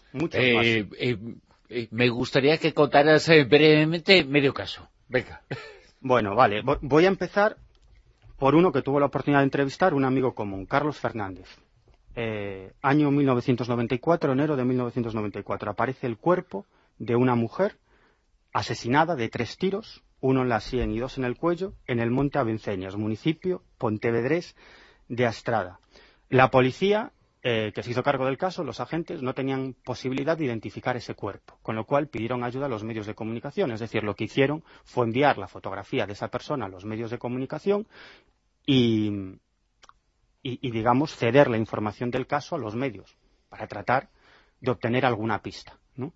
me gustaría que contaras brevemente medio caso. Venga. Bueno, vale. Voy a empezar por uno que tuvo la oportunidad de entrevistar, un amigo común, Carlos Fernández. Año 1994, enero de 1994. Aparece el cuerpo de una mujer asesinada de 3 tiros, uno en la sien y 2 en el cuello, en el monte Avenceñas, municipio pontevedrés de Astrada. La policía que se hizo cargo del caso, los agentes no tenían posibilidad de identificar ese cuerpo, con lo cual pidieron ayuda a los medios de comunicación. Es decir, lo que hicieron fue enviar la fotografía de esa persona a los medios de comunicación y digamos, ceder la información del caso a los medios para tratar de obtener alguna pista, ¿no?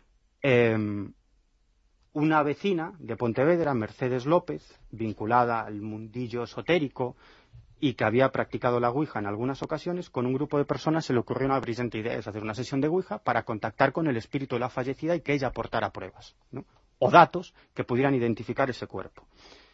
Una vecina de Pontevedra, Mercedes López, vinculada al mundillo esotérico y que había practicado la Ouija en algunas ocasiones, con un grupo de personas se le ocurrió una brillante idea, es hacer una sesión de Ouija para contactar con el espíritu de la fallecida y que ella aportara pruebas, ¿no? O datos que pudieran identificar ese cuerpo.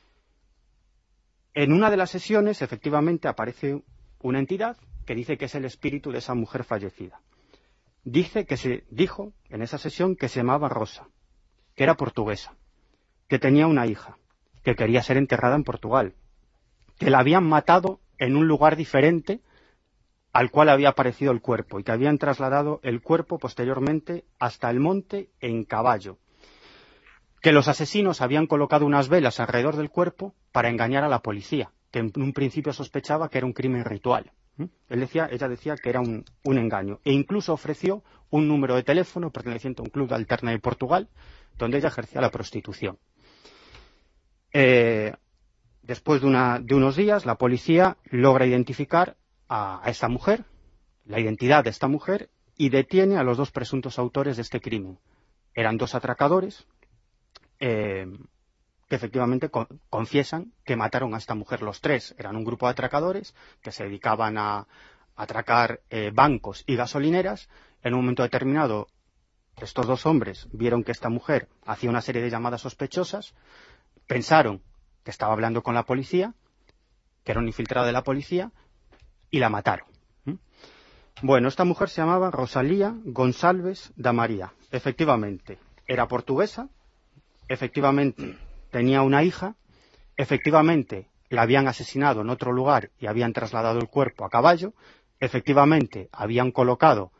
En una de las sesiones, efectivamente, aparece una entidad que dice que es el espíritu de esa mujer fallecida. Dice que se dijo en esa sesión que se llamaba Rosa, que era portuguesa, que tenía una hija, que quería ser enterrada en Portugal, que la habían matado en un lugar diferente al cual había aparecido el cuerpo y que habían trasladado el cuerpo posteriormente hasta el monte en caballo, que los asesinos habían colocado unas velas alrededor del cuerpo para engañar a la policía, que en un principio sospechaba que era un crimen ritual. Ella decía que era un engaño, e incluso ofreció un número de teléfono perteneciente a un club de alterna de Portugal, donde ella ejercía la prostitución. Después de unos días, la policía logra identificar a esta mujer, la identidad de esta mujer, y detiene a los 2 presuntos autores de este crimen. Eran 2 atracadores que efectivamente confiesan que mataron a esta mujer. Los 3 eran un grupo de atracadores que se dedicaban a atracar bancos y gasolineras. En un momento determinado, estos 2 hombres vieron que esta mujer hacía una serie de llamadas sospechosas, pensaron que estaba hablando con la policía, que era un infiltrado de la policía, y la mataron. Bueno, esta mujer se llamaba Rosalía Gonçalves da María. Efectivamente, era portuguesa, efectivamente tenía una hija, efectivamente la habían asesinado en otro lugar y habían trasladado el cuerpo a caballo, efectivamente habían colocado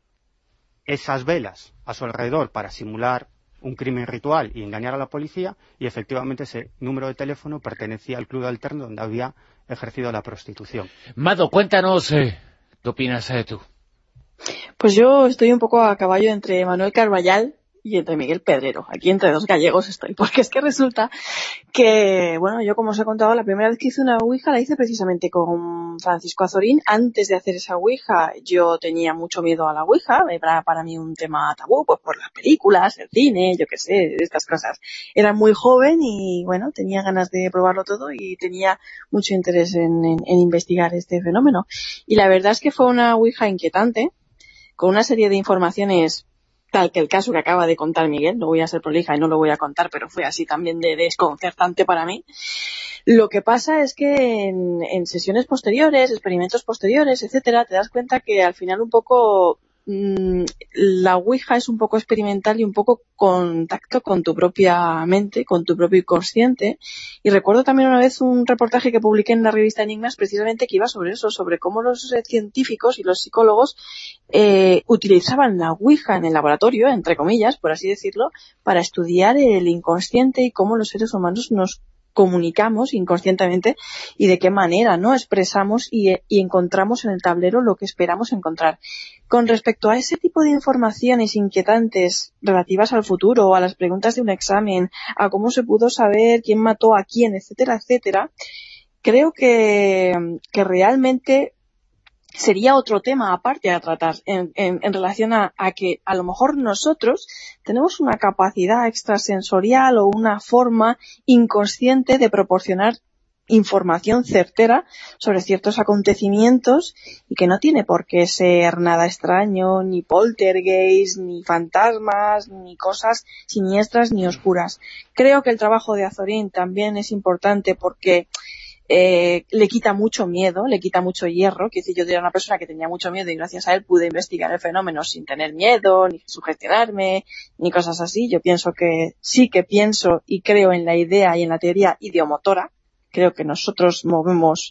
esas velas a su alrededor para simular un crimen ritual y engañar a la policía, y efectivamente ese número de teléfono pertenecía al club alterno donde había ejercido la prostitución. Mado, cuéntanos, ¿qué opinas tú? Pues yo estoy un poco a caballo entre Manuel Carballal y entre Miguel Pedrero. Aquí entre 2 gallegos estoy, porque es que resulta que, bueno, yo como os he contado, la primera vez que hice una ouija la hice precisamente con Francisco Azorín. Antes de hacer esa ouija yo tenía mucho miedo a la ouija, era para mí un tema tabú, pues por las películas, el cine, yo qué sé, estas cosas. Era muy joven y, bueno, tenía ganas de probarlo todo y tenía mucho interés en investigar este fenómeno. Y la verdad es que fue una ouija inquietante, con una serie de informaciones tal que el caso que acaba de contar Miguel. No voy a ser prolija y no lo voy a contar, pero fue así también de desconcertante para mí. Lo que pasa es que en sesiones posteriores, experimentos posteriores, etcétera, te das cuenta que al final un poco la ouija es un poco experimental y un poco contacto con tu propia mente, con tu propio inconsciente. Y recuerdo también una vez un reportaje que publiqué en la revista Enigmas, precisamente que iba sobre eso, sobre cómo los científicos y los psicólogos utilizaban la ouija en el laboratorio, entre comillas, por así decirlo, para estudiar el inconsciente y cómo los seres humanos nos comunicamos inconscientemente y de qué manera no expresamos y encontramos en el tablero lo que esperamos encontrar. Con respecto a ese tipo de informaciones inquietantes relativas al futuro o a las preguntas de un examen, a cómo se pudo saber quién mató a quién, etcétera, etcétera, creo que realmente sería otro tema aparte a tratar en relación a que a lo mejor nosotros tenemos una capacidad extrasensorial o una forma inconsciente de proporcionar información certera sobre ciertos acontecimientos y que no tiene por qué ser nada extraño, ni poltergeist, ni fantasmas, ni cosas siniestras ni oscuras. Creo que el trabajo de Azorín también es importante porque le quita mucho miedo, le quita mucho hierro. Que si yo era una persona que tenía mucho miedo y gracias a él pude investigar el fenómeno sin tener miedo, ni sugestionarme, ni cosas así. Yo pienso que sí que pienso y creo en la idea y en la teoría ideomotora. Creo que nosotros movemos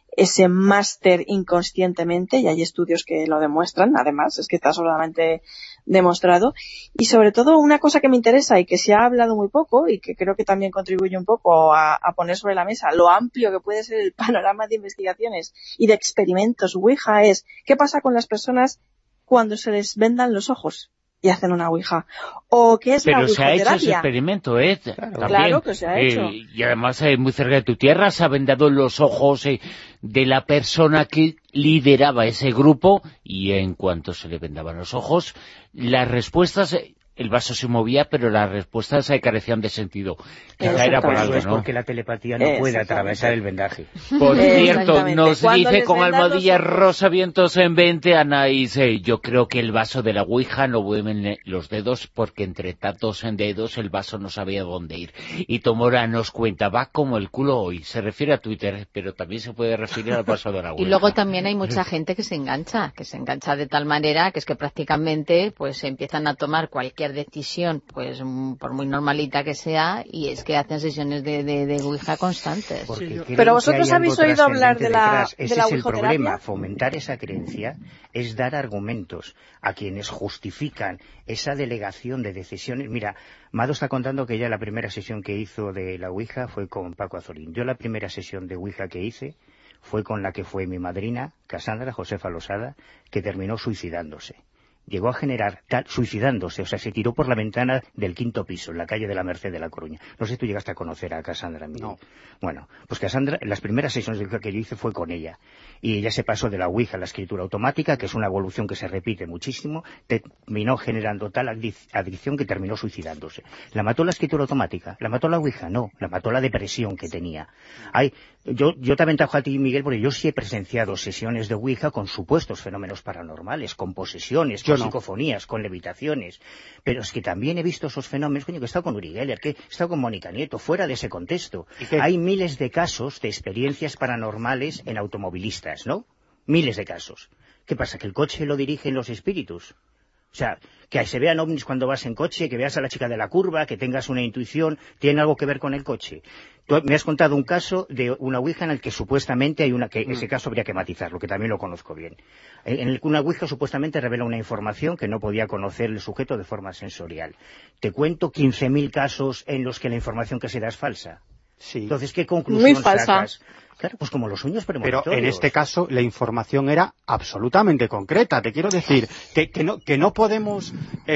ese máster inconscientemente, y hay estudios que lo demuestran, además, es que está solamente demostrado. Y sobre todo, una cosa que me interesa y que se ha hablado muy poco, y que creo que también contribuye un poco a poner sobre la mesa lo amplio que puede ser el panorama de investigaciones y de experimentos Ouija, es ¿qué pasa con las personas cuando se les vendan los ojos y hacen una ouija? ¿O qué es la Pero se ha hecho ese ouijoterapia? experimento, también. Claro que se ha hecho. Y además, muy cerca de tu tierra se ha vendado los ojos de la persona que lideraba ese grupo, y en cuanto se le vendaban los ojos, las respuestas... el vaso se movía, pero las respuestas carecían de sentido. Quizá era por algo, es ¿no? porque la telepatía no puede atravesar el vendaje. Por cierto, nos Cuando dice les con vendan almohadilla los ojos. rosa vientos en 20, Anaís, yo creo que el vaso de la ouija no mueven los dedos, porque entre tantos dedos el vaso no sabía dónde ir. Y Tomora nos cuenta, va como el culo hoy. Se refiere a Twitter, pero también se puede referir al vaso de la ouija. Y luego también hay mucha gente que se engancha de tal manera que es que prácticamente pues empiezan a tomar cualquier decisión, pues por muy normalita que sea, y es que hacen sesiones de ouija constantes. Pero vosotros habéis oído hablar de la Ese de la es el ouijoterapia. problema. Fomentar esa creencia es dar argumentos a quienes justifican esa delegación de decisiones. Mira, Mado está contando que ella la primera sesión que hizo de la ouija fue con Paco Azorín. Yo la primera sesión de ouija que hice fue con la que fue mi madrina, Cassandra Josefa Losada, que terminó suicidándose. Llegó a generar suicidándose, o sea, se tiró por la ventana del 5º piso, en la calle de la Merced de La Coruña. No sé si tú llegaste a conocer a Cassandra, Miguel. No. Bueno, pues Cassandra, las primeras sesiones de ouija que yo hice fue con ella. Y ella se pasó de la ouija a la escritura automática, que es una evolución que se repite muchísimo, terminó generando tal adicción que terminó suicidándose. ¿La mató la escritura automática? ¿La mató la ouija? No, la mató la depresión que tenía. Yo te aventajo a ti, Miguel, porque yo sí he presenciado sesiones de ouija con supuestos fenómenos paranormales, con posesiones, con psicofonías, con levitaciones, pero es que también he visto esos fenómenos, coño, que he estado con Uri Geller, que he estado con Mónica Nieto, fuera de ese contexto. Hay miles de casos de experiencias paranormales en automovilistas, ¿no? Miles de casos. ¿Qué pasa? ¿Que el coche lo dirigen los espíritus? O sea, que se vean ovnis cuando vas en coche, que veas a la chica de la curva, que tengas una intuición, ¿tiene algo que ver con el coche? Tú me has contado un caso de una ouija en el que supuestamente hay ese caso habría que matizarlo, que también lo conozco bien. En el que una ouija supuestamente revela una información que no podía conocer el sujeto de forma sensorial. Te cuento 15.000 casos en los que la información que se da es falsa. Sí. Entonces, ¿qué conclusión Muy falsa. sacas? Claro, pues como los sueños premonitorios. Pero en este caso la información era absolutamente concreta. Te quiero decir que no podemos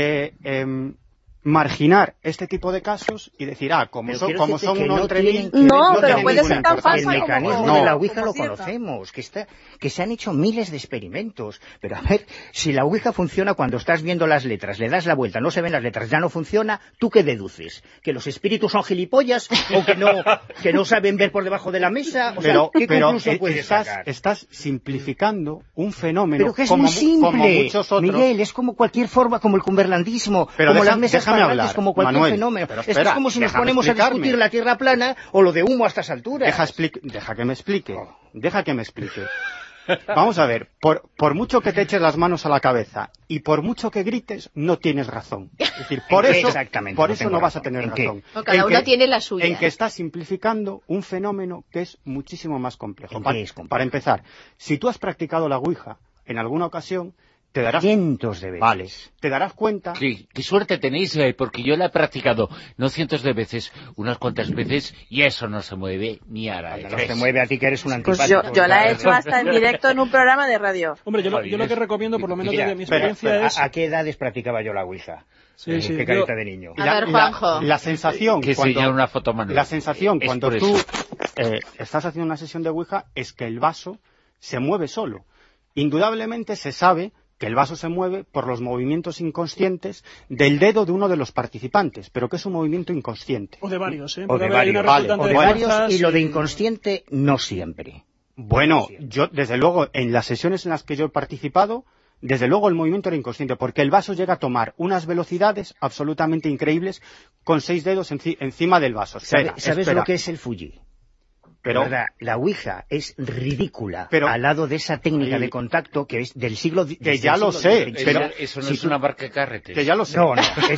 marginar este tipo de casos y decir, como son uno entre mil... No, pero puede ser tan falsa el como... mecanismo de la ouija lo cierta. conocemos, que se han hecho miles de experimentos. Pero a ver, si la ouija funciona cuando estás viendo las letras, le das la vuelta, no se ven las letras, ya no funciona, ¿tú qué deduces? ¿Que los espíritus son gilipollas o que no saben ver por debajo de la mesa? O sea, ¿qué conclusión puedes sacar? Estás simplificando un fenómeno pero que es como, muy simple, como muchos otros. Miguel, es como cualquier forma, como el cumberlandismo, Pero como las mesas déjame parlantes, hablar, como cualquier Manuel, fenómeno. pero Esto espera, es como si nos déjame ponemos a explicarme. discutir la Tierra plana o lo de humo a estas alturas. Deja que me explique. Deja que me explique. Vamos a ver, por mucho que te eches las manos a la cabeza y por mucho que grites, no tienes razón. Es decir, por eso no vas a tener razón. Cada uno tiene la suya. En que estás simplificando un fenómeno que es muchísimo más complejo. ¿En qué es complejo? Para empezar, si tú has practicado la ouija en alguna ocasión, te darás... Cientos de veces. Vale, te darás cuenta... Sí, qué suerte tenéis, porque yo la he practicado, no cientos de veces, unas cuantas veces, y eso no se mueve ni a la No se mueve a ti que eres un Pues antipático. yo la he hecho hasta en directo en un programa de radio. Hombre, yo lo que recomiendo, por lo menos Mira, desde mi experiencia, es... ¿A qué edades practicaba yo la ouija? Sí, sí, qué carita de niño. A ver, Juanjo. La sensación que cuando, enseñar una foto manual. La sensación Es cuando por tú eso. estás haciendo una sesión de ouija es que el vaso se mueve solo. Indudablemente se sabe que el vaso se mueve por los movimientos inconscientes del dedo de uno de los participantes, pero que es un movimiento inconsciente. O de varios, ¿eh? O de Porque hay una varios, resultante o de de varios, fuerzas y lo de inconsciente no siempre. Bueno, yo desde luego en las sesiones en las que yo he participado, desde luego el movimiento era inconsciente, porque el vaso llega a tomar unas velocidades absolutamente increíbles con 6 dedos encima del vaso. ¿Sabes lo que es el Fuji? Pero ¿verdad? La ouija es ridícula al lado de esa técnica de contacto que es del siglo XX. Que ya lo sé, pero eso no es una marca de carretes. Que ya lo sé. No,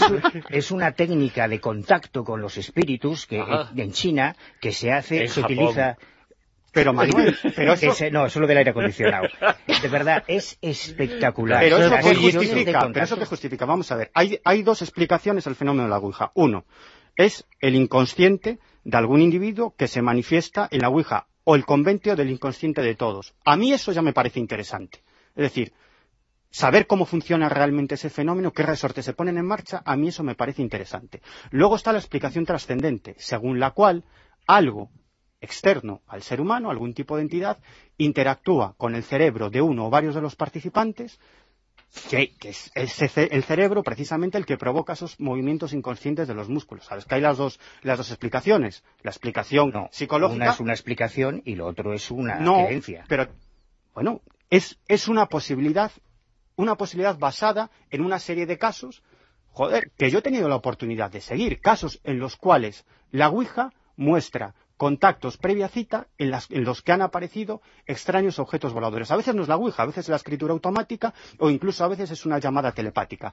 es una técnica de contacto con los espíritus que en China que se hace, se utiliza... Pero Manuel, pero eso... No, eso lo del aire acondicionado. De verdad, es espectacular. Pero eso que justifica. Vamos a ver, hay dos explicaciones al fenómeno de la Ouija. Uno, es el inconsciente de algún individuo que se manifiesta en la Ouija, o el conventio del inconsciente de todos. A mí eso ya me parece interesante. Es decir, saber cómo funciona realmente ese fenómeno, qué resortes se ponen en marcha, a mí eso me parece interesante. Luego está la explicación trascendente, según la cual algo externo al ser humano, algún tipo de entidad, interactúa con el cerebro de uno o varios de los participantes, que es el cerebro precisamente el que provoca esos movimientos inconscientes de los músculos. ¿Sabes? Que hay las dos explicaciones. La explicación psicológica... Una es una explicación y lo otro es una creencia. Pero, bueno, es una posibilidad basada en una serie de casos, que yo he tenido la oportunidad de seguir, casos en los cuales la Ouija muestra contactos previa cita en los que han aparecido extraños objetos voladores. A veces no es la Ouija, a veces es la escritura automática o incluso a veces es una llamada telepática.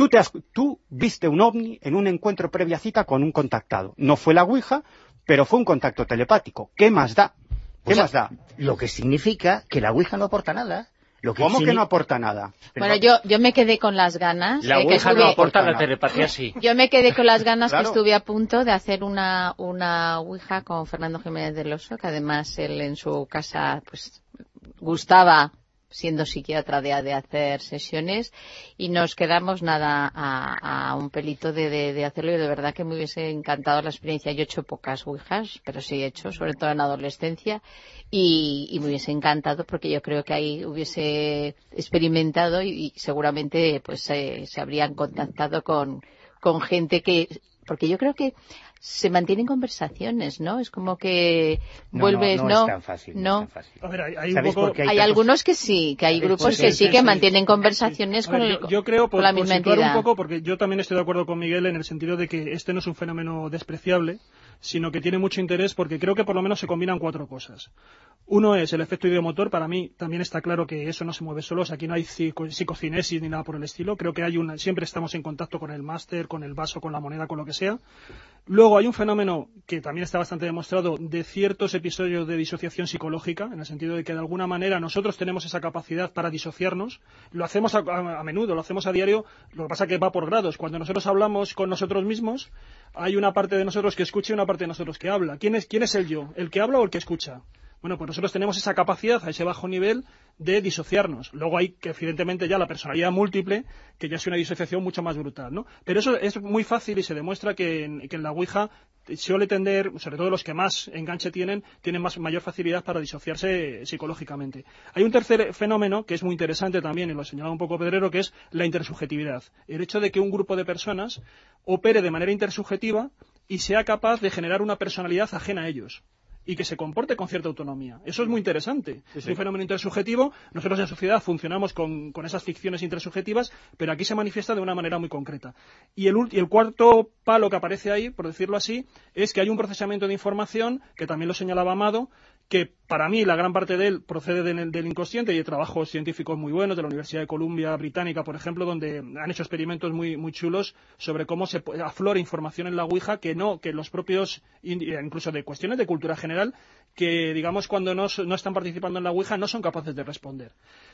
Tú viste un ovni en un encuentro previa cita con un contactado. No fue la Ouija, pero fue un contacto telepático. ¿Qué más da? ¿Qué más da? Lo que significa que la Ouija no aporta nada. ¿Cómo que no aporta nada? Bueno, yo me quedé con las ganas. La Ouija no aporta, la telepatía sí. Yo me quedé con las ganas, claro, que estuve a punto de hacer una Ouija con Fernando Jiménez del Oso, que además él en su casa pues gustaba, siendo psiquiatra, de hacer sesiones, y nos quedamos nada a un pelito de hacerlo, y de verdad que me hubiese encantado la experiencia. Yo he hecho pocas Ouijas, pero sí he hecho, sobre todo en adolescencia, y me hubiese encantado porque yo creo que ahí hubiese experimentado y seguramente pues se habrían contactado con gente porque yo creo que se mantienen conversaciones, ¿no? Es como que vuelves... No es tan fácil. No. Es tan fácil. A ver, hay un poco... Hay algunos que sí, que hay grupos que sí que mantienen conversaciones con yo creo, con la misma entidad. Un poco, porque yo también estoy de acuerdo con Miguel en el sentido de que este no es un fenómeno despreciable, sino que tiene mucho interés porque creo que por lo menos se combinan cuatro cosas. Uno es el efecto ideomotor. Para mí también está claro que eso no se mueve solo. O sea, aquí no hay psicocinesis ni nada por el estilo. Creo que siempre estamos en contacto con el máster, con el vaso, con la moneda, con lo que sea. Luego hay un fenómeno que también está bastante demostrado de ciertos episodios de disociación psicológica, en el sentido de que de alguna manera nosotros tenemos esa capacidad para disociarnos. Lo hacemos a menudo, lo hacemos a diario. Lo que pasa es que va por grados. Cuando nosotros hablamos con nosotros mismos, hay una parte de nosotros que escucha y una parte de nosotros que habla. ¿Quién es el yo? ¿El que habla o el que escucha? Bueno, pues nosotros tenemos esa capacidad, a ese bajo nivel, de disociarnos. Luego hay que, evidentemente, ya la personalidad múltiple, que ya es una disociación mucho más brutal, ¿no? Pero eso es muy fácil y se demuestra que en la Ouija suele tender, sobre todo los que más enganche tienen mayor facilidad para disociarse psicológicamente. Hay un tercer fenómeno que es muy interesante también, y lo señalaba un poco Pedrero, que es la intersubjetividad. El hecho de que un grupo de personas opere de manera intersubjetiva y sea capaz de generar una personalidad ajena a ellos, y que se comporte con cierta autonomía. Eso es muy interesante. Sí. Es un fenómeno intersubjetivo. Nosotros en sociedad funcionamos con esas ficciones intersubjetivas, pero aquí se manifiesta de una manera muy concreta. Y el cuarto palo que aparece ahí, por decirlo así, es que hay un procesamiento de información, que también lo señalaba Amado, que para mí la gran parte de él procede del inconsciente, y hay trabajos científicos muy buenos de la Universidad de Columbia Británica, por ejemplo, donde han hecho experimentos muy, muy chulos sobre cómo se aflora información en la Ouija que los propios, incluso de cuestiones de cultura general, que digamos cuando no están participando en la Ouija no son capaces de responder.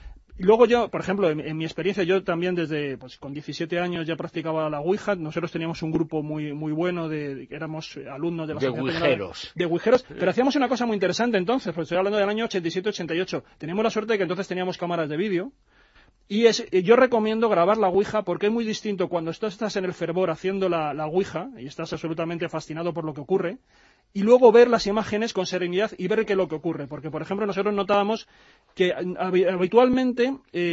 Y luego yo, por ejemplo, en mi experiencia, yo también desde con 17 años ya practicaba la Ouija. Nosotros teníamos un grupo muy muy bueno, éramos alumnos de la de ouijeros, pero hacíamos una cosa muy interesante entonces, porque estoy hablando del año 87-88. Teníamos la suerte de que entonces teníamos cámaras de vídeo. Y yo recomiendo grabar la Ouija porque es muy distinto cuando tú estás en el fervor haciendo la Ouija y estás absolutamente fascinado por lo que ocurre, y luego ver las imágenes con serenidad y ver qué es lo que ocurre. Porque, por ejemplo, nosotros notábamos que habitualmente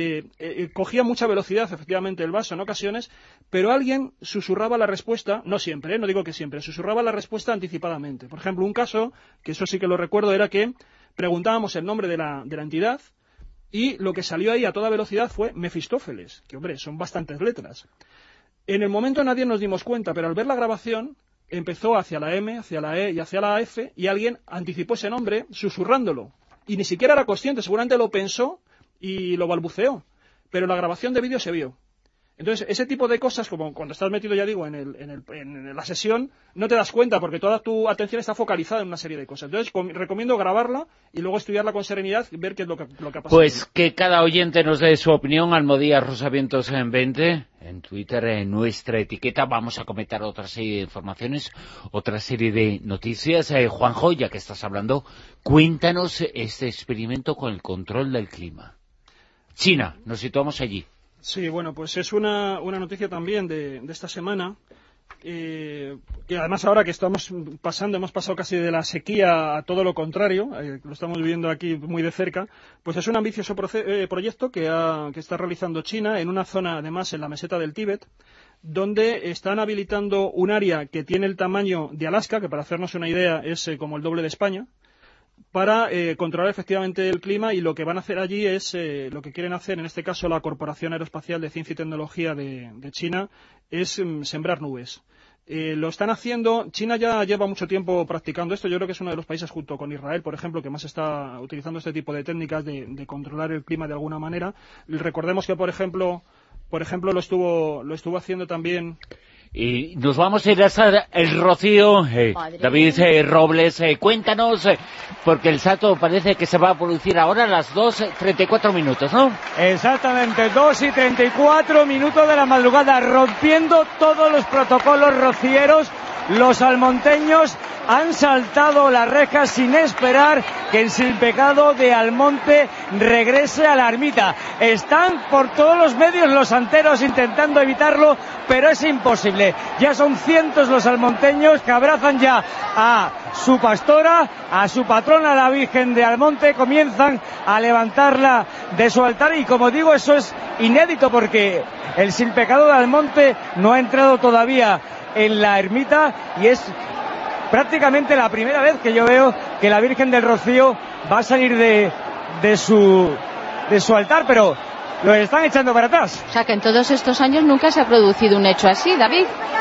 cogía mucha velocidad, efectivamente, el vaso en ocasiones, pero alguien susurraba la respuesta, no siempre, no digo que siempre, susurraba la respuesta anticipadamente. Por ejemplo, un caso, que eso sí que lo recuerdo, era que preguntábamos el nombre de la entidad, y lo que salió ahí a toda velocidad fue Mefistófeles, que, hombre, son bastantes letras. En el momento nadie nos dimos cuenta, pero al ver la grabación empezó hacia la M, hacia la E y hacia la F, y alguien anticipó ese nombre susurrándolo. Y ni siquiera era consciente, seguramente lo pensó y lo balbuceó, pero la grabación de vídeo se vio. Entonces, ese tipo de cosas, como cuando estás metido, ya digo, en la sesión, no te das cuenta porque toda tu atención está focalizada en una serie de cosas. Entonces, recomiendo grabarla y luego estudiarla con serenidad y ver qué es lo que ha pasado. Pues que cada oyente nos dé su opinión. Almodía Rosavientos en 20, en Twitter, en nuestra etiqueta. Vamos a comentar otra serie de informaciones, otra serie de noticias. Juanjo, ya que estás hablando, cuéntanos este experimento con el control del clima. China, nos situamos allí. Sí, bueno, pues es una noticia también de esta semana, que además ahora que hemos pasado casi de la sequía a todo lo contrario, lo estamos viviendo aquí muy de cerca, pues es un ambicioso proyecto que está realizando China en una zona, además, en la meseta del Tíbet, donde están habilitando un área que tiene el tamaño de Alaska, que para hacernos una idea es como el doble de España, para controlar efectivamente el clima, y lo que van a hacer allí es, lo que quieren hacer, en este caso la Corporación Aeroespacial de Ciencia y Tecnología de China, es sembrar nubes. Lo están haciendo, China ya lleva mucho tiempo practicando esto, yo creo que es uno de los países junto con Israel, por ejemplo, que más está utilizando este tipo de técnicas de controlar el clima de alguna manera. Recordemos que, por ejemplo lo estuvo haciendo también. Y nos vamos a ir hasta el Rocío. David Robles, cuéntanos, porque el salto parece que se va a producir ahora a las 2:34 minutos, ¿no? Exactamente, 2:34 de la madrugada, rompiendo todos los protocolos rocieros. Los almonteños han saltado las rejas sin esperar que el Sin Pecado de Almonte regrese a la ermita. Están por todos los medios los santeros intentando evitarlo, pero es imposible. Ya son cientos los almonteños que abrazan ya a su pastora, a su patrona, la Virgen de Almonte, comienzan a levantarla de su altar, y como digo, eso es inédito porque el Sin Pecado de Almonte no ha entrado todavía en la ermita, y es prácticamente la primera vez que yo veo que la Virgen del Rocío va a salir de su altar, pero lo están echando para atrás. O sea que en todos estos años nunca se ha producido un hecho así, David.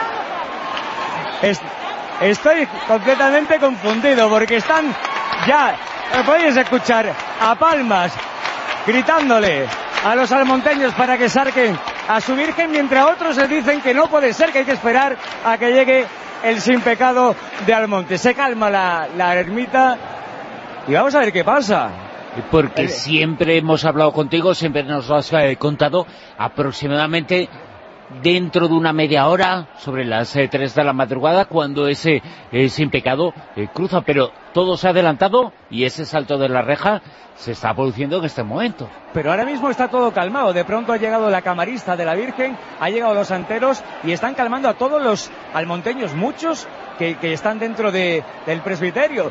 Estoy completamente confundido porque están ya, podéis escuchar, a palmas, gritándole a los almonteños para que saquen a su Virgen, mientras otros les dicen que no puede ser, que hay que esperar a que llegue el Sin Pecado de Almonte. Se calma la ermita y vamos a ver qué pasa. Porque siempre hemos hablado contigo, siempre nos lo has contado, aproximadamente dentro de una media hora, sobre las 3 de la madrugada, cuando ese Sin Pecado cruza, pero todo se ha adelantado y ese salto de la reja se está produciendo en este momento. Pero ahora mismo está todo calmado. De pronto ha llegado la camarista de la Virgen, ha llegado los santeros y están calmando a todos los almonteños, muchos que están dentro del presbiterio.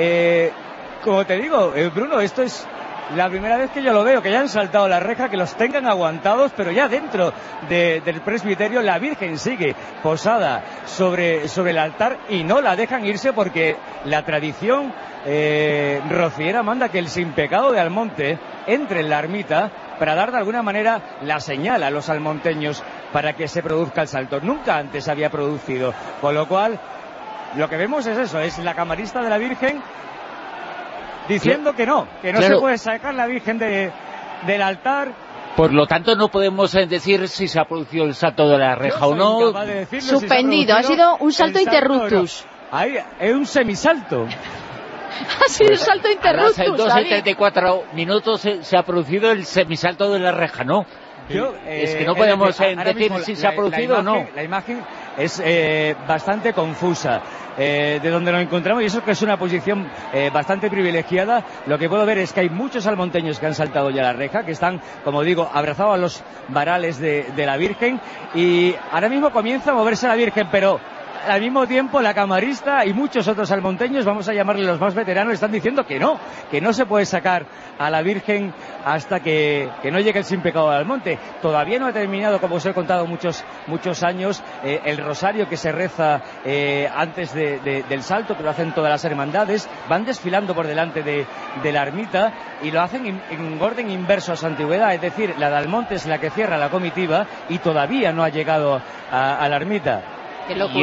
Como te digo, Bruno, esto es la primera vez que yo lo veo, que ya han saltado la reja, que los tengan aguantados, pero ya dentro del presbiterio la Virgen sigue posada sobre el altar y no la dejan irse porque la tradición rociera manda que el Sin Pecado de Almonte entre en la ermita para dar de alguna manera la señal a los almonteños para que se produzca el salto. Nunca antes había producido, con lo cual lo que vemos es eso, es la camarista de la Virgen diciendo que no claro, se puede sacar la Virgen del altar. Por lo tanto, no podemos decir si se ha producido el salto de la reja o no. Suspendido, ha sido un salto interruptus. Ahí, es un semisalto. Ha sido un salto interruptus. En 2:34 minutos se ha producido el semisalto de la reja, ¿no? Es que no podemos decir si se ha producido o no. La imagen es bastante confusa. De donde nos encontramos, y eso que es una posición bastante privilegiada, lo que puedo ver es que hay muchos almonteños que han saltado ya la reja, que están, como digo, abrazados a los varales de la Virgen, y ahora mismo comienza a moverse la Virgen, pero al mismo tiempo la camarista y muchos otros almonteños, vamos a llamarle los más veteranos, están diciendo que no se puede sacar a la Virgen hasta que no llegue el Sin Pecado del Almonte. Todavía no ha terminado, como os he contado muchos años, el rosario que se reza antes del salto, que lo hacen todas las hermandades, van desfilando por delante de la ermita y lo hacen en orden inverso a su antigüedad, es decir, la de Almonte es la que cierra la comitiva y todavía no ha llegado a la ermita. Qué locura.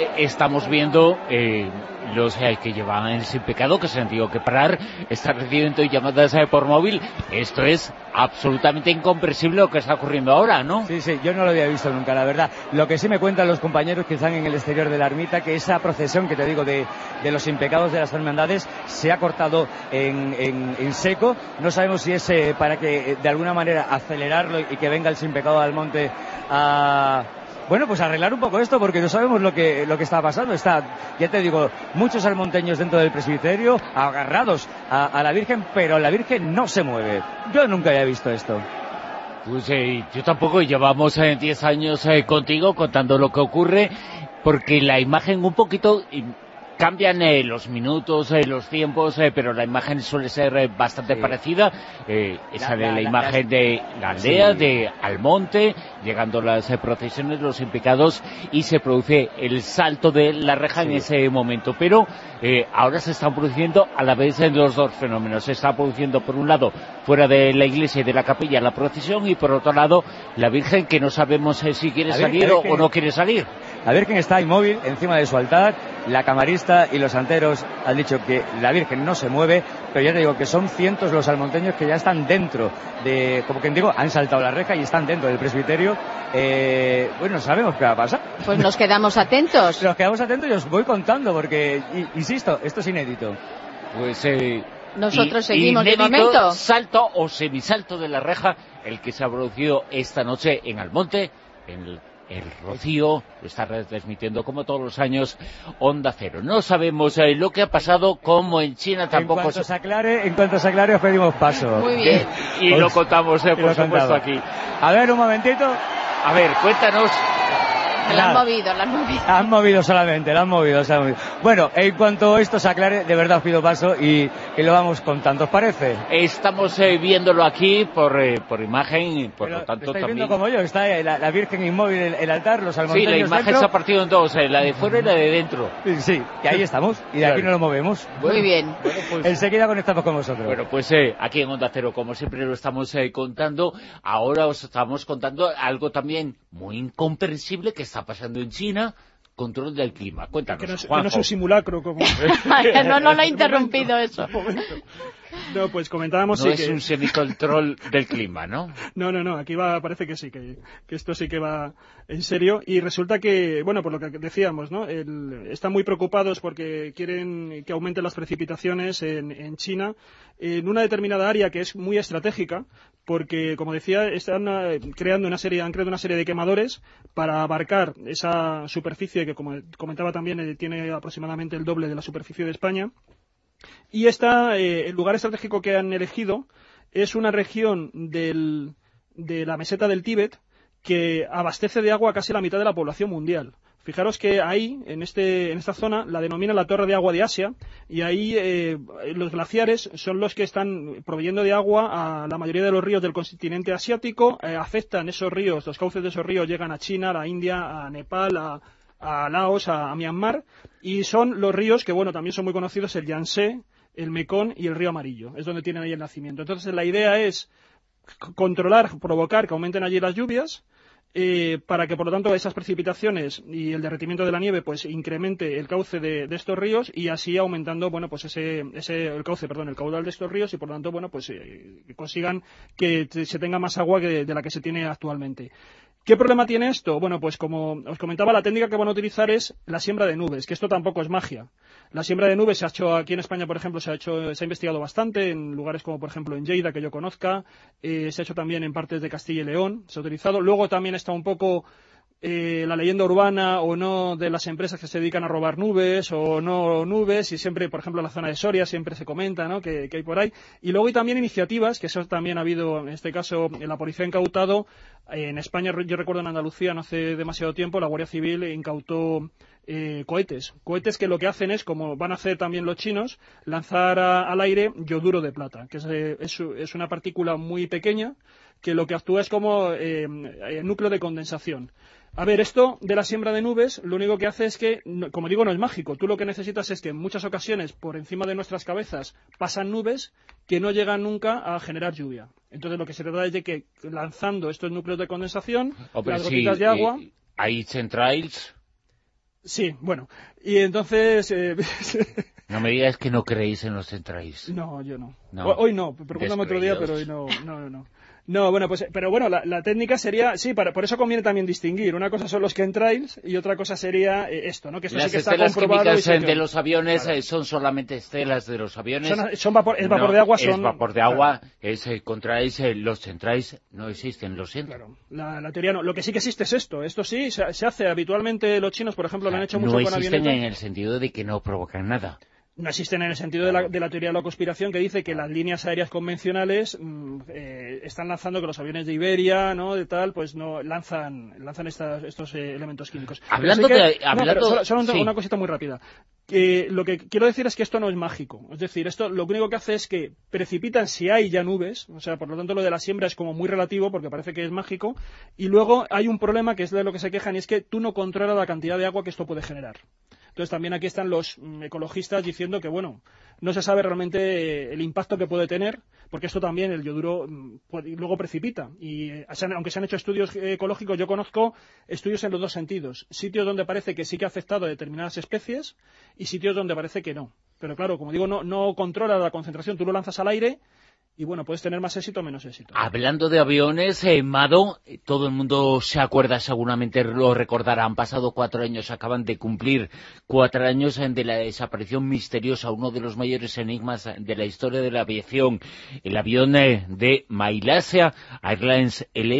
estamos viendo los que llevaban sin pecado, que se han tenido que parar, están recibiendo llamadas por móvil. Esto es absolutamente incomprensible lo que está ocurriendo ahora, ¿no? Sí, yo no lo había visto nunca, la verdad. Lo que sí me cuentan los compañeros que están en el exterior de la ermita, que esa procesión que te digo de los impecados de las hermandades se ha cortado en seco. No sabemos si es para que de alguna manera acelerarlo y que venga el sin pecado al monte a... Bueno, pues arreglar un poco esto, porque no sabemos lo que está pasando. Está, ya te digo, muchos almonteños dentro del presbiterio, agarrados a la Virgen, pero la Virgen no se mueve. Yo nunca había visto esto. Pues yo tampoco. Llevamos 10 años contigo contando lo que ocurre, porque la imagen un poquito... Cambian los minutos, los tiempos, pero la imagen suele ser bastante parecida. Sale la imagen de la aldea, de Almonte, llegando las procesiones, los impecados, y se produce el salto de la reja en ese momento. Pero ahora se están produciendo a la vez los dos fenómenos. Se está produciendo, por un lado, fuera de la iglesia y de la capilla, la procesión, y por otro lado, la Virgen, que no sabemos si quiere salir o no quiere salir. La Virgen está inmóvil encima de su altar. La camarista y los santeros han dicho que la Virgen no se mueve, pero ya te digo que son cientos los almonteños que ya están dentro de, como quien digo, han saltado la reja y están dentro del presbiterio. Bueno, sabemos qué va a pasar. Pues nos quedamos atentos. Nos quedamos atentos y os voy contando, porque, insisto, esto es inédito. Pues nosotros seguimos de momento. Salto o semisalto de la reja, el que se ha producido esta noche en Almonte, en el Rocío, lo está retransmitiendo como todos los años Onda Cero. No sabemos lo que ha pasado, como en China tampoco... En cuanto se aclare os pedimos paso. Muy bien. Y lo contamos, por supuesto, aquí. A ver, un momentito. A ver, cuéntanos... La han movido. La han movido solamente. Bueno, en cuanto esto se aclare, de verdad os pido paso y lo vamos contando, ¿os parece? Estamos viéndolo aquí por imagen, por lo tanto estáis también... viendo como yo, está la Virgen inmóvil, el altar, los almonteños. Sí, la imagen dentro. se ha partido en dos, la de fuera y la de dentro. Sí, y ahí estamos, y de aquí no lo movemos. Muy bien. Bueno, pues, enseguida conectamos con vosotros. Bueno, pues aquí en Onda Cero, como siempre lo estamos contando, ahora os estamos contando algo también muy incomprensible que está pasando en China. Control del clima. Cuéntanos, que no es un simulacro como... no lo ha interrumpido eso. No, pues comentábamos... No sí es que... un semicontrol del clima, ¿no? No, aquí parece que sí, que esto sí que va en serio. Y resulta que, bueno, por lo que decíamos, ¿no? Están muy preocupados porque quieren que aumenten las precipitaciones en China, en una determinada área que es muy estratégica, porque, como decía, han creado una serie de quemadores para abarcar esa superficie que, como comentaba también, tiene aproximadamente el doble de la superficie de España. Y el lugar estratégico que han elegido es una región de la meseta del Tíbet que abastece de agua a casi la mitad de la población mundial. Fijaros que ahí, en esta zona, la denominan la Torre de Agua de Asia, y ahí los glaciares son los que están proveyendo de agua a la mayoría de los ríos del continente asiático. Afectan esos ríos, los cauces de esos ríos llegan a China, a la India, a Nepal, a Laos, a Myanmar, y son los ríos que, bueno, también son muy conocidos, el Yangtze, el Mekong y el río Amarillo, es donde tienen ahí el nacimiento. Entonces la idea es provocar que aumenten allí las lluvias, para que, por lo tanto, esas precipitaciones y el derretimiento de la nieve pues incremente el cauce de estos ríos, y así aumentando, bueno, pues el caudal de estos ríos, y por lo tanto, bueno, pues consigan que se tenga más agua de la que se tiene actualmente. ¿Qué problema tiene esto? Bueno, pues como os comentaba, la técnica que van a utilizar es la siembra de nubes, que esto tampoco es magia. La siembra de nubes se ha hecho aquí en España, por ejemplo, se ha investigado bastante en lugares como, por ejemplo, en Lleida, que yo conozca, se ha hecho también en partes de Castilla y León, se ha utilizado. Luego también está un poco la leyenda urbana o no de las empresas que se dedican a robar nubes o no nubes, y siempre, por ejemplo, en la zona de Soria siempre se comenta, ¿no?, que hay por ahí. Y luego hay también iniciativas, que eso también ha habido, en este caso, la policía ha incautado, en España, yo recuerdo en Andalucía no hace demasiado tiempo, la Guardia Civil incautó cohetes que lo que hacen es, como van a hacer también los chinos, lanzar al aire yoduro de plata, que es una partícula muy pequeña que lo que actúa es como núcleo de condensación. A ver, esto de la siembra de nubes, lo único que hace es que, como digo, no es mágico. Tú lo que necesitas es que en muchas ocasiones, por encima de nuestras cabezas, pasan nubes que no llegan nunca a generar lluvia. Entonces lo que se trata es de que, lanzando estos núcleos de condensación, las gotitas de agua... Hay centrales... Sí, bueno. Y entonces... No me digas que no creéis en los centrais. No, yo no. No. Hoy no, pregúntame otro día, pero hoy no. No, bueno, pues, pero bueno, la técnica sería, sí, por eso conviene también distinguir. Una cosa son los chemtrails y otra cosa sería esto, ¿no? Que esto las sí que está estelas comprobado. Químicas de los aviones son solamente estelas de los aviones. Son vapor de agua. Es vapor de agua, contrails, los centrais no existen, lo siento. Claro, la teoría no. Lo que sí que existe es esto. Esto sí, se hace habitualmente, los chinos, por ejemplo, lo han hecho mucho con avionetas. No existen en el sentido de que no provocan nada. No existen en el sentido de la teoría de la conspiración, que dice que las líneas aéreas convencionales están lanzando, que los aviones de Iberia, ¿no? De tal, pues no lanzan estos elementos químicos. Solo una cosita muy rápida. Lo que quiero decir es que esto no es mágico. Es decir, esto lo único que hace es que precipitan si hay ya nubes, o sea, por lo tanto lo de la siembra es como muy relativo porque parece que es mágico, y luego hay un problema que es de lo que se quejan, y es que tú no controlas la cantidad de agua que esto puede generar. Entonces también aquí están los ecologistas diciendo que, bueno, no se sabe realmente el impacto que puede tener, porque esto también, el yoduro, luego precipita. Y aunque se han hecho estudios ecológicos, yo conozco estudios en los dos sentidos. Sitios donde parece que sí que ha afectado a determinadas especies y sitios donde parece que no. Pero claro, como digo, no controla la concentración, tú lo lanzas al aire y bueno, puedes tener más éxito o menos éxito. Hablando de aviones, Mado, todo el mundo se acuerda, seguramente lo recordará, han pasado 4 años, acaban de cumplir 4 años de la desaparición misteriosa, uno de los mayores enigmas de la historia de la aviación, el avión de Malaysia Airlines, el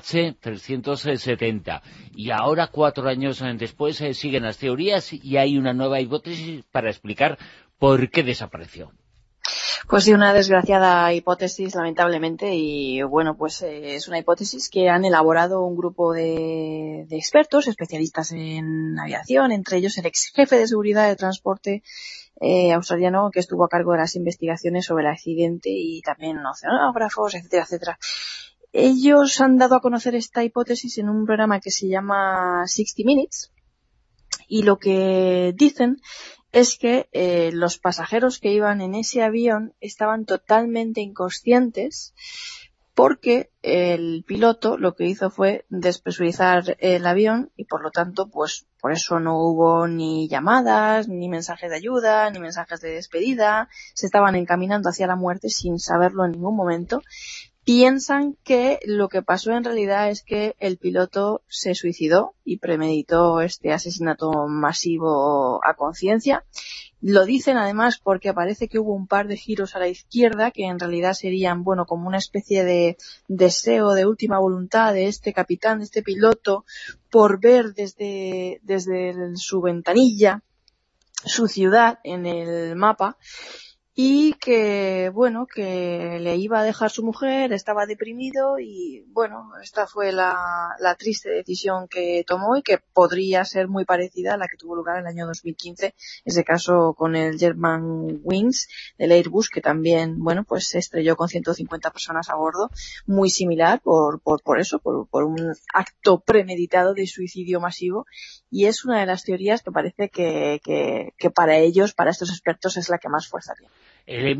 MH370. Y ahora, 4 años después, siguen las teorías y hay una nueva hipótesis para explicar por qué desapareció. Pues sí, una desgraciada hipótesis, lamentablemente, y bueno, pues es una hipótesis que han elaborado un grupo de expertos, especialistas en aviación, entre ellos el ex jefe de seguridad de transporte australiano que estuvo a cargo de las investigaciones sobre el accidente, y también oceanógrafos, etcétera, etcétera. Ellos han dado a conocer esta hipótesis en un programa que se llama 60 Minutes, y lo que dicen es que los pasajeros que iban en ese avión estaban totalmente inconscientes, porque el piloto lo que hizo fue despresurizar el avión y por lo tanto, pues por eso no hubo ni llamadas, ni mensajes de ayuda, ni mensajes de despedida. Se estaban encaminando hacia la muerte sin saberlo en ningún momento. Piensan que lo que pasó en realidad es que el piloto se suicidó y premeditó este asesinato masivo a conciencia. Lo dicen además porque parece que hubo un par de giros a la izquierda que en realidad serían, bueno, como una especie de deseo de última voluntad de este capitán, de este piloto, por ver desde su ventanilla su ciudad en el mapa. Y que, bueno, que le iba a dejar su mujer, estaba deprimido y, bueno, esta fue la triste decisión que tomó y que podría ser muy parecida a la que tuvo lugar en el año 2015, ese caso con el Germanwings del Airbus, que también, bueno, pues se estrelló con 150 personas a bordo, muy similar por un acto premeditado de suicidio masivo, y es una de las teorías que parece que para ellos, para estos expertos, es la que más fuerza tiene. El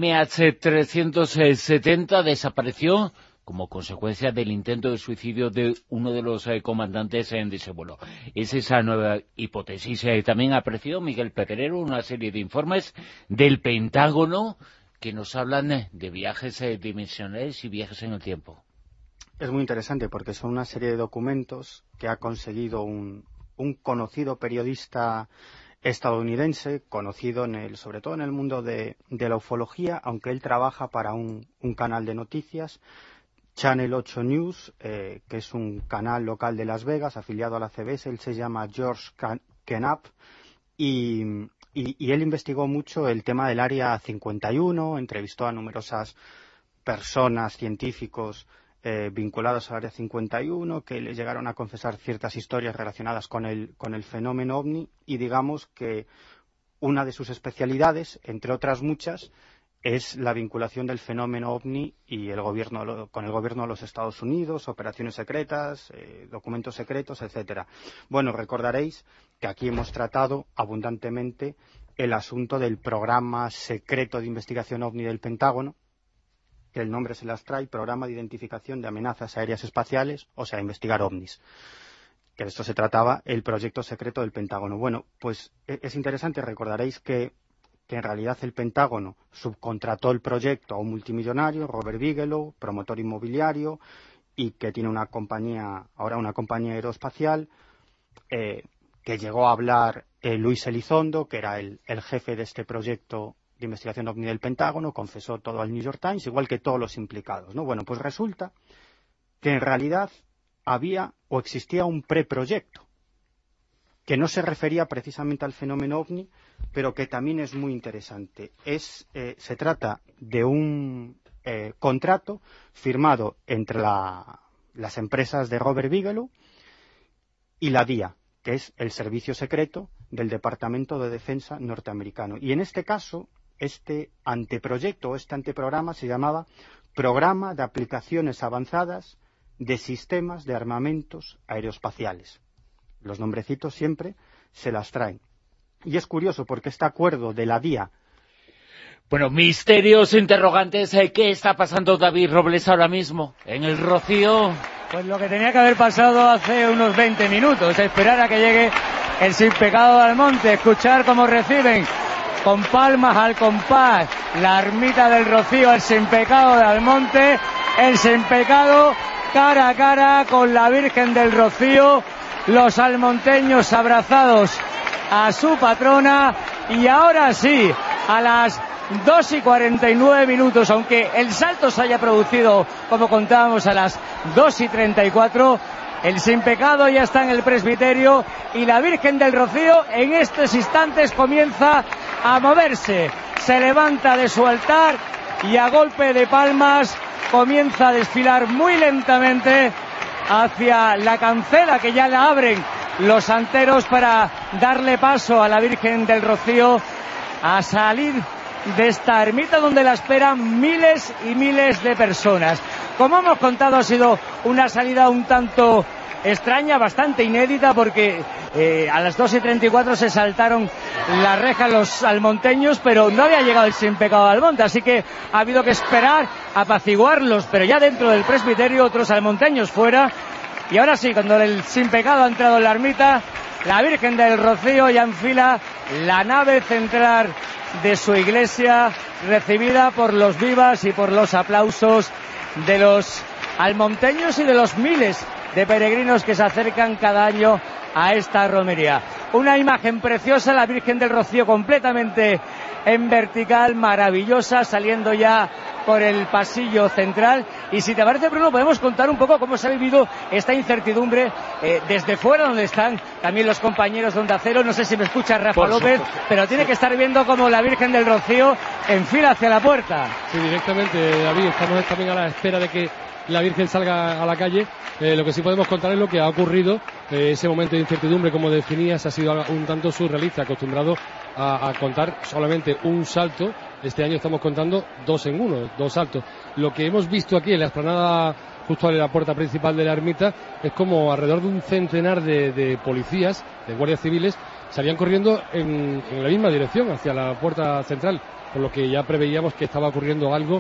MH370 desapareció como consecuencia del intento de suicidio de uno de los comandantes de ese vuelo. Es esa nueva hipótesis. También apareció Miguel Pedrero, una serie de informes del Pentágono que nos hablan de viajes dimensionales y viajes en el tiempo. Es muy interesante porque son una serie de documentos que ha conseguido un conocido periodista estadounidense, conocido sobre todo en el mundo de la ufología, aunque él trabaja para un canal de noticias, Channel 8 News, que es un canal local de Las Vegas, afiliado a la CBS. Él se llama George Knapp, y él investigó mucho el tema del Área 51, entrevistó a numerosas personas, científicos, vinculados al Área 51, que le llegaron a confesar ciertas historias relacionadas con el fenómeno OVNI, y digamos que una de sus especialidades, entre otras muchas, es la vinculación del fenómeno OVNI y con el gobierno de los Estados Unidos, operaciones secretas, documentos secretos, etcétera. Bueno, recordaréis que aquí hemos tratado abundantemente el asunto del programa secreto de investigación OVNI del Pentágono, que el nombre se las trae, Programa de Identificación de Amenazas Aéreas Espaciales, o sea, investigar ovnis. que de esto se trataba el proyecto secreto del Pentágono. Bueno, pues es interesante, recordaréis que en realidad el Pentágono subcontrató el proyecto a un multimillonario, Robert Bigelow, promotor inmobiliario, y que tiene una compañía aeroespacial, que llegó a hablar Luis Elizondo, que era el jefe de este proyecto de investigación ovni del Pentágono, confesó todo al New York Times, igual que todos los implicados, ¿no? Bueno, pues resulta que en realidad había o existía un preproyecto que no se refería precisamente al fenómeno ovni, pero que también es muy interesante. Se trata de un contrato firmado entre las empresas de Robert Bigelow y la DIA, que es el servicio secreto del Departamento de Defensa norteamericano. Y en este caso, este anteproyecto o este anteprograma se llamaba Programa de Aplicaciones Avanzadas de Sistemas de Armamentos Aeroespaciales. Los nombrecitos siempre se las traen. Y es curioso porque este acuerdo de la DIA... Bueno, misterios, interrogantes. ¿Qué está pasando, David Robles, ahora mismo en el Rocío? Pues lo que tenía que haber pasado hace unos 20 minutos, esperar a que llegue el Sin Pecado de Almonte, escuchar cómo reciben con palmas al compás la ermita del Rocío, el Sin Pecado de Almonte, el Sin Pecado cara a cara con la Virgen del Rocío, los almonteños abrazados a su patrona, y ahora sí, a las 2:49, aunque el salto se haya producido, como contábamos, a las 2:34, el Sin Pecado ya está en el presbiterio y la Virgen del Rocío en estos instantes comienza a moverse, se levanta de su altar y a golpe de palmas comienza a desfilar muy lentamente hacia la cancela que ya la abren los santeros para darle paso a la Virgen del Rocío a salir de esta ermita donde la esperan miles y miles de personas. Como hemos contado, ha sido una salida un tanto extraña, bastante inédita, porque a las 2:34 se saltaron las rejas los almonteños, pero no había llegado el Sin Pecado de Almonte, así que ha habido que esperar, apaciguarlos, pero ya dentro del presbiterio otros almonteños fuera. Y ahora sí, cuando el Sin Pecado ha entrado en la ermita, la Virgen del Rocío ya enfila la nave central de su iglesia, recibida por los vivas y por los aplausos de los almonteños y de los miles de peregrinos que se acercan cada año a esta romería. Una imagen preciosa, la Virgen del Rocío completamente en vertical, maravillosa, saliendo ya por el pasillo central. Y si te parece, Bruno, podemos contar un poco cómo se ha vivido esta incertidumbre desde fuera, donde están también los compañeros de Onda Cero. No sé si me escucha Rafa López, pero tiene que estar viendo cómo la Virgen del Rocío enfila hacia la puerta. Sí, directamente, David, estamos también a la espera de que la Virgen salga a la calle. Lo que sí podemos contar es lo que ha ocurrido. Ese momento de incertidumbre, como definías, ha sido un tanto surrealista, acostumbrado a contar solamente un salto. Este año estamos contando dos en uno, dos saltos. Lo que hemos visto aquí en la explanada, justo en la puerta principal de la ermita, es como alrededor de un centenar de policías, de guardias civiles, salían corriendo en la misma dirección, hacia la puerta central, por lo que ya preveíamos que estaba ocurriendo algo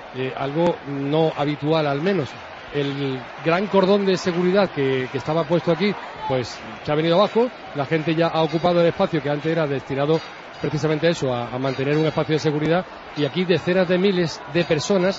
no habitual, al menos. El gran cordón de seguridad que estaba puesto aquí, pues se ha venido abajo. La gente ya ha ocupado el espacio que antes era destinado precisamente a eso, a mantener un espacio de seguridad. Y aquí decenas de miles de personas,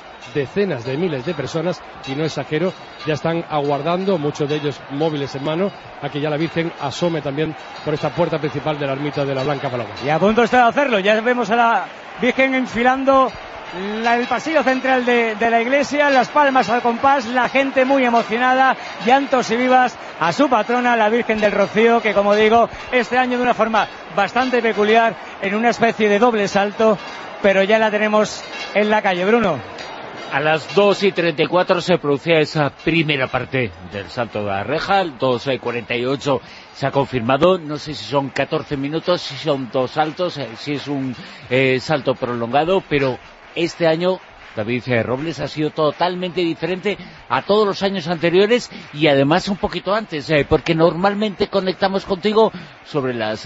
y no exagero, ya están aguardando, muchos de ellos móviles en mano, a que ya la Virgen asome también por esta puerta principal de la ermita de la Blanca Paloma. Y a punto está de hacerlo, ya vemos a la Virgen enfilando el pasillo central de la iglesia, las palmas al compás, la gente muy emocionada, llantos y vivas a su patrona, la Virgen del Rocío, que, como digo, este año de una forma bastante peculiar, en una especie de doble salto, pero ya la tenemos en la calle. Bruno. A las 2:34 se producía esa primera parte del salto de la reja, al 2:48 se ha confirmado, no sé si son 14 minutos, si son dos saltos, si es un salto prolongado, pero este año, David Robles, ha sido totalmente diferente a todos los años anteriores y además un poquito antes, porque normalmente conectamos contigo sobre las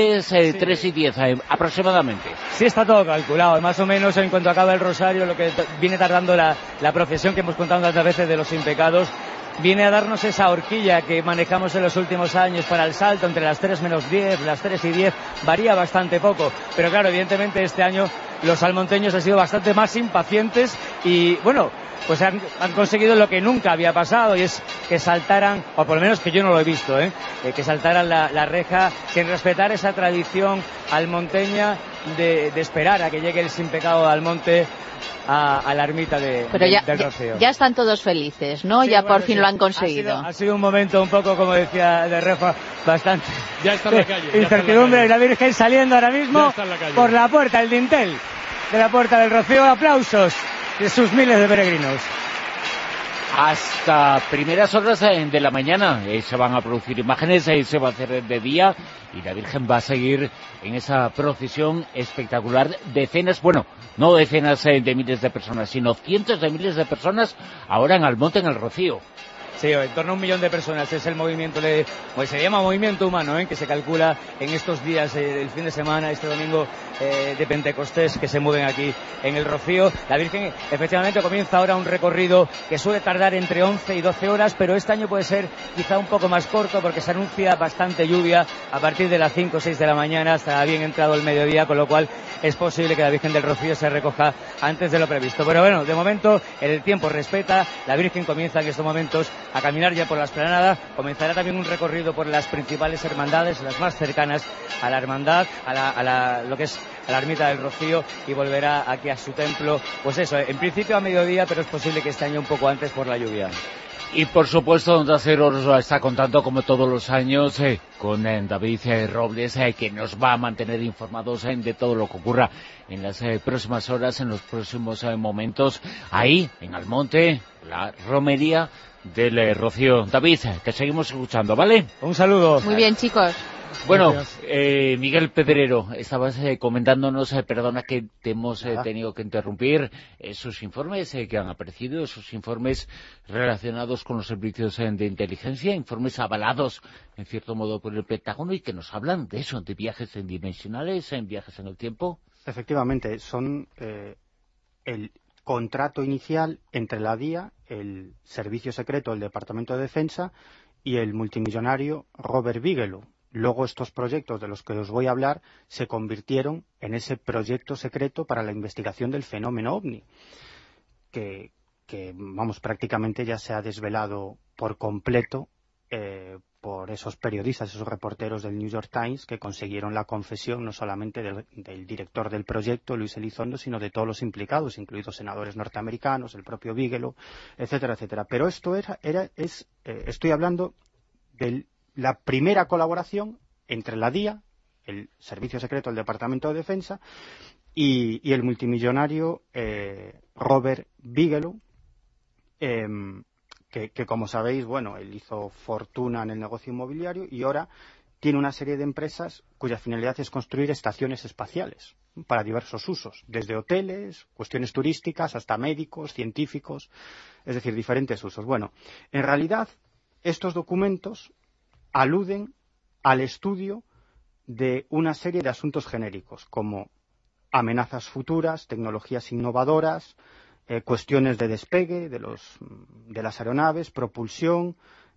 3:10 aproximadamente. Sí, está todo calculado, más o menos en cuanto acaba el rosario, lo que viene tardando la procesión que hemos contado tantas veces de los Sin Pecados. viene a darnos esa horquilla que manejamos en los últimos años para el salto entre las 3 menos 10, las 3 y 10, varía bastante poco, pero claro, evidentemente este año los salmonteños han sido bastante más impacientes y bueno, pues han conseguido lo que nunca había pasado, y es que saltaran, o por lo menos que yo no lo he visto, que saltaran la reja sin respetar esa tradición almonteña de esperar a que llegue el sin pecado al monte a la ermita del Rocío. Ya están todos felices, ¿no? Sí, ya bueno, por fin lo han conseguido. Ha sido un momento un poco, como decía de Refa, bastante ya está en la calle, incertidumbre, y la Virgen saliendo ahora mismo por la puerta, el dintel de la puerta del Rocío. Aplausos de sus miles de peregrinos. Hasta primeras horas de la mañana se van a producir imágenes, se va a hacer de día y la Virgen va a seguir en esa procesión espectacular. Decenas, bueno, no decenas de miles de personas, sino cientos de miles de personas ahora en Almonte, en el Rocío. Sí, en torno a 1 millón de personas es el movimiento, pues se llama movimiento humano, que se calcula en estos días del fin de semana, este domingo de Pentecostés, que se mueven aquí en el Rocío. La Virgen efectivamente comienza ahora un recorrido que suele tardar entre 11 y 12 horas, pero este año puede ser quizá un poco más corto porque se anuncia bastante lluvia a partir de las 5 o 6 de la mañana hasta bien entrado el mediodía, con lo cual es posible que la Virgen del Rocío se recoja antes de lo previsto. Pero bueno, de momento el tiempo respeta, la Virgen comienza en estos momentos a caminar ya por la explanada, comenzará también un recorrido por las principales hermandades, las más cercanas a la hermandad, lo que es a la ermita del Rocío, y volverá aquí a su templo, pues eso, en principio a mediodía, pero es posible que este año un poco antes por la lluvia. Y por supuesto, Onda Cero nos está contando, como todos los años, con David Robles, que nos va a mantener informados de todo lo que ocurra en las próximas horas, en los próximos momentos, ahí, en Almonte, la romería del Rocío. David, te seguimos escuchando, ¿vale? Un saludo. Muy bien, chicos. Bueno, Miguel Pedrero, estabas comentándonos, perdona que te hemos tenido que interrumpir, esos informes que han aparecido, esos informes relacionados con los servicios de inteligencia, informes avalados, en cierto modo, por el Pentágono, y que nos hablan de eso, de viajes dimensionales, en viajes en el tiempo. Efectivamente, son el contrato inicial entre la DIA, el Servicio Secreto del Departamento de Defensa, y el multimillonario Robert Bigelow. Luego estos proyectos de los que os voy a hablar se convirtieron en ese proyecto secreto para la investigación del fenómeno OVNI, que vamos, prácticamente ya se ha desvelado por completo por esos periodistas, esos reporteros del New York Times, que consiguieron la confesión no solamente del director del proyecto, Luis Elizondo, sino de todos los implicados, incluidos senadores norteamericanos, el propio Bigelow, etcétera, etcétera. Pero esto estoy hablando de la primera colaboración entre la DIA, el Servicio Secreto del Departamento de Defensa, y el multimillonario Robert Bigelow, que como sabéis, bueno, él hizo fortuna en el negocio inmobiliario y ahora tiene una serie de empresas cuya finalidad es construir estaciones espaciales para diversos usos, desde hoteles, cuestiones turísticas, hasta médicos, científicos, es decir, diferentes usos. Bueno, en realidad, estos documentos aluden al estudio de una serie de asuntos genéricos, como amenazas futuras, tecnologías innovadoras, cuestiones de despegue de las aeronaves, propulsión,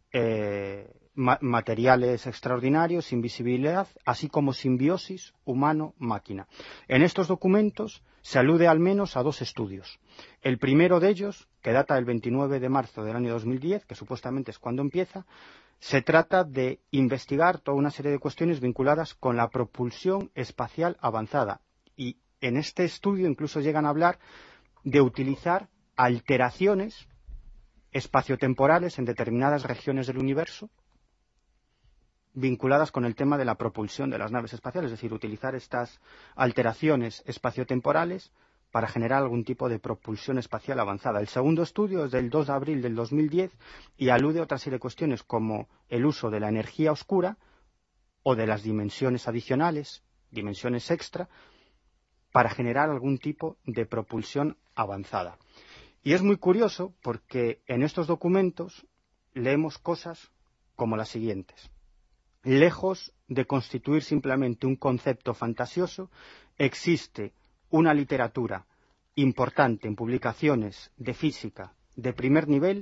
materiales extraordinarios, invisibilidad, así como simbiosis humano-máquina. En estos documentos se alude al menos a 2 estudios. El primero de ellos, que data del 29 de marzo del año 2010, que supuestamente es cuando empieza, se trata de investigar toda una serie de cuestiones vinculadas con la propulsión espacial avanzada. Y en este estudio incluso llegan a hablar de utilizar alteraciones espaciotemporales en determinadas regiones del universo vinculadas con el tema de la propulsión de las naves espaciales, es decir, utilizar estas alteraciones espaciotemporales para generar algún tipo de propulsión espacial avanzada. El segundo estudio es del 2 de abril del 2010 y alude a otra serie de cuestiones como el uso de la energía oscura o de las dimensiones adicionales, dimensiones extra, para generar algún tipo de propulsión avanzada. Y es muy curioso porque en estos documentos leemos cosas como las siguientes. Lejos de constituir simplemente un concepto fantasioso, existe una literatura importante en publicaciones de física de primer nivel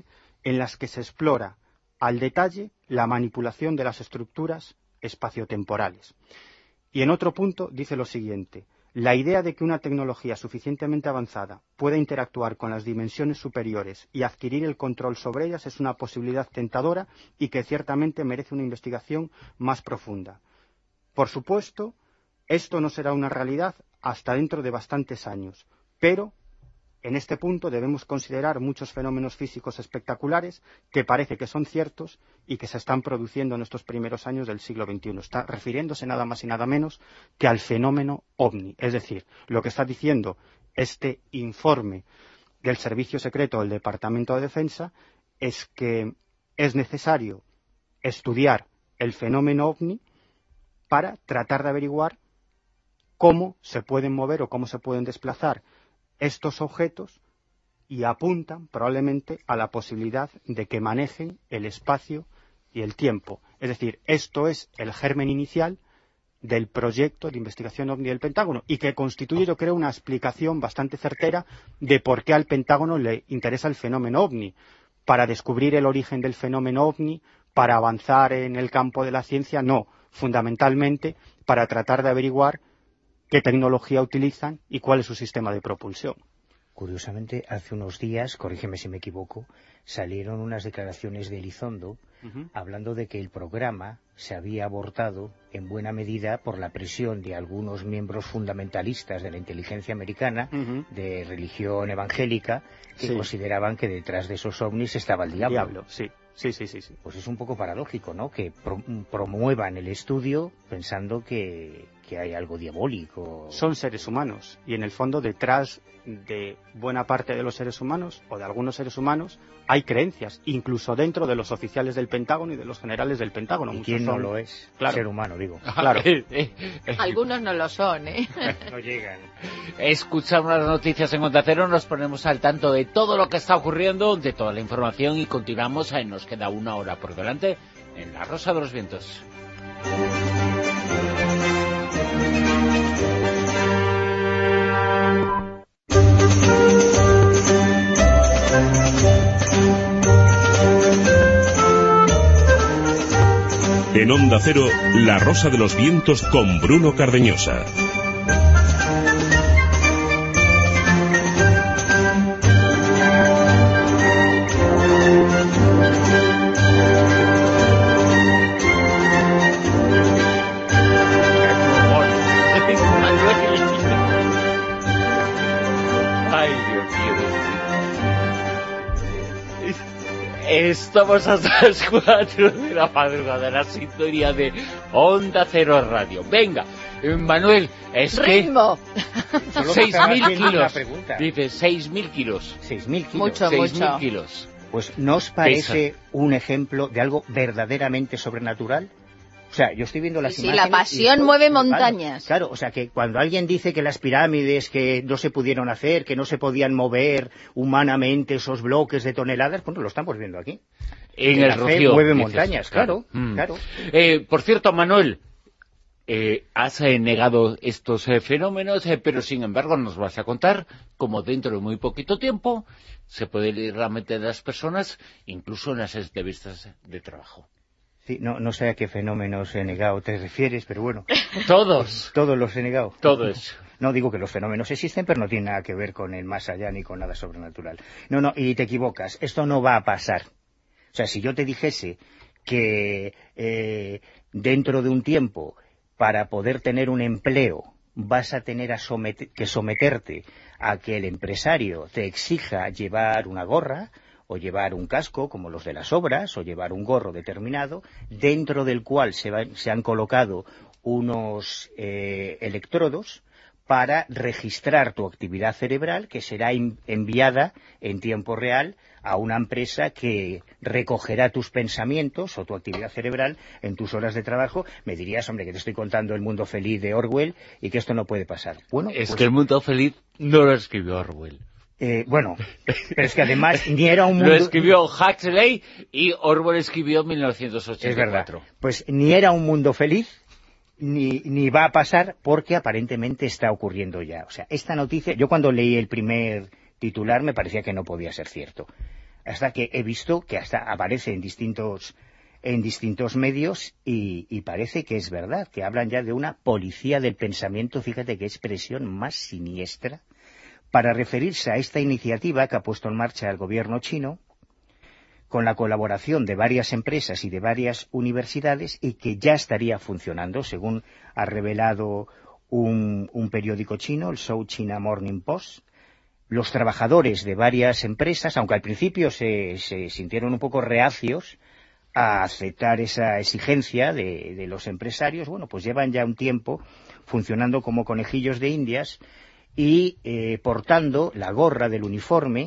en las que se explora al detalle la manipulación de las estructuras espaciotemporales. Y en otro punto dice lo siguiente: la idea de que una tecnología suficientemente avanzada pueda interactuar con las dimensiones superiores y adquirir el control sobre ellas es una posibilidad tentadora y que ciertamente merece una investigación más profunda. Por supuesto, esto no será una realidad hasta dentro de bastantes años, pero en este punto debemos considerar muchos fenómenos físicos espectaculares que parece que son ciertos y que se están produciendo en estos primeros años del siglo XXI. Está refiriéndose nada más y nada menos que al fenómeno OVNI. Es decir, lo que está diciendo este informe del Servicio Secreto del Departamento de Defensa es que es necesario estudiar el fenómeno OVNI para tratar de averiguar cómo se pueden mover o cómo se pueden desplazar estos objetos, y apuntan probablemente a la posibilidad de que manejen el espacio y el tiempo. Es decir, esto es el germen inicial del proyecto de investigación OVNI del Pentágono y que constituye, yo creo, una explicación bastante certera de por qué al Pentágono le interesa el fenómeno OVNI, para descubrir el origen del fenómeno OVNI, para avanzar en el campo de la ciencia, no, fundamentalmente para tratar de averiguar qué tecnología utilizan y cuál es su sistema de propulsión. Curiosamente, hace unos días, corrígeme si me equivoco, salieron unas declaraciones de Elizondo hablando de que el programa se había abortado en buena medida por la presión de algunos miembros fundamentalistas de la inteligencia americana, de religión evangélica, que consideraban que detrás de esos ovnis estaba el diablo. Sí. Pues es un poco paradójico, ¿no?, que promuevan el estudio pensando que hay algo diabólico. Son seres humanos, y en el fondo detrás de buena parte de los seres humanos, o de algunos seres humanos, hay creencias, incluso dentro de los oficiales del Pentágono y de los generales del Pentágono. ¿Y quién no lo es? Claro. Ser humano, digo. Claro. Algunos no lo son, ¿eh? No llegan. Escuchamos las noticias en Onda Cero, nos ponemos al tanto de todo lo que está ocurriendo, de toda la información, y continuamos. Nos queda una hora por delante en La Rosa de los Vientos. En Onda Cero, La Rosa de los Vientos con Bruno Cardeñosa. Estamos hasta las 4 de la madrugada, la sintonía de Onda Cero Radio. Venga, Manuel, es ¡ritmo! Que 6.000 kilos. Dice 6.000 kilos. 6.000 kilos. Mucho. 6.000 kilos. Pues ¿no os parece un ejemplo de algo verdaderamente sobrenatural? O sea, yo estoy viendo las imágenes... Sí, la pasión mueve montañas. Claro, o sea, que cuando alguien dice que las pirámides que no se pudieron hacer, que no se podían mover humanamente esos bloques de toneladas, bueno, lo estamos viendo aquí. En el Rocío. Mueve montañas, claro. Por cierto, Manuel, has negado estos fenómenos, pero sin embargo nos vas a contar cómo dentro de muy poquito tiempo se puede leer la mente de las personas, incluso en las entrevistas de trabajo. Sí, no sé a qué fenómenos he negado te refieres, pero bueno. Todos. Todos los he negado. Todos. No digo que los fenómenos existen, pero no tiene nada que ver con el más allá ni con nada sobrenatural. No, y te equivocas. Esto no va a pasar. O sea, si yo te dijese que dentro de un tiempo, para poder tener un empleo, vas a tener que someterte a que el empresario te exija llevar una gorra, o llevar un casco, como los de las obras, o llevar un gorro determinado, dentro del cual se han colocado unos electrodos para registrar tu actividad cerebral, que será enviada en tiempo real a una empresa que recogerá tus pensamientos o tu actividad cerebral en tus horas de trabajo. Me dirías, hombre, que te estoy contando el mundo feliz de Orwell y que esto no puede pasar. Bueno, es que el mundo feliz no lo escribió Orwell. Bueno, pero es que además ni era un mundo... Lo escribió Huxley y Orwell escribió en 1984. Es verdad. Pues ni era un mundo feliz, ni va a pasar, porque aparentemente está ocurriendo ya. O sea, esta noticia, yo cuando leí el primer titular me parecía que no podía ser cierto. hasta que he visto que hasta aparece en distintos medios y parece que es verdad, que hablan ya de una policía del pensamiento. Fíjate qué expresión más siniestra para referirse a esta iniciativa que ha puesto en marcha el gobierno chino con la colaboración de varias empresas y de varias universidades y que ya estaría funcionando, según ha revelado un periódico chino, el South China Morning Post. Los trabajadores de varias empresas, aunque al principio se sintieron un poco reacios a aceptar esa exigencia de los empresarios, bueno, pues llevan ya un tiempo funcionando como conejillos de indias y portando la gorra del uniforme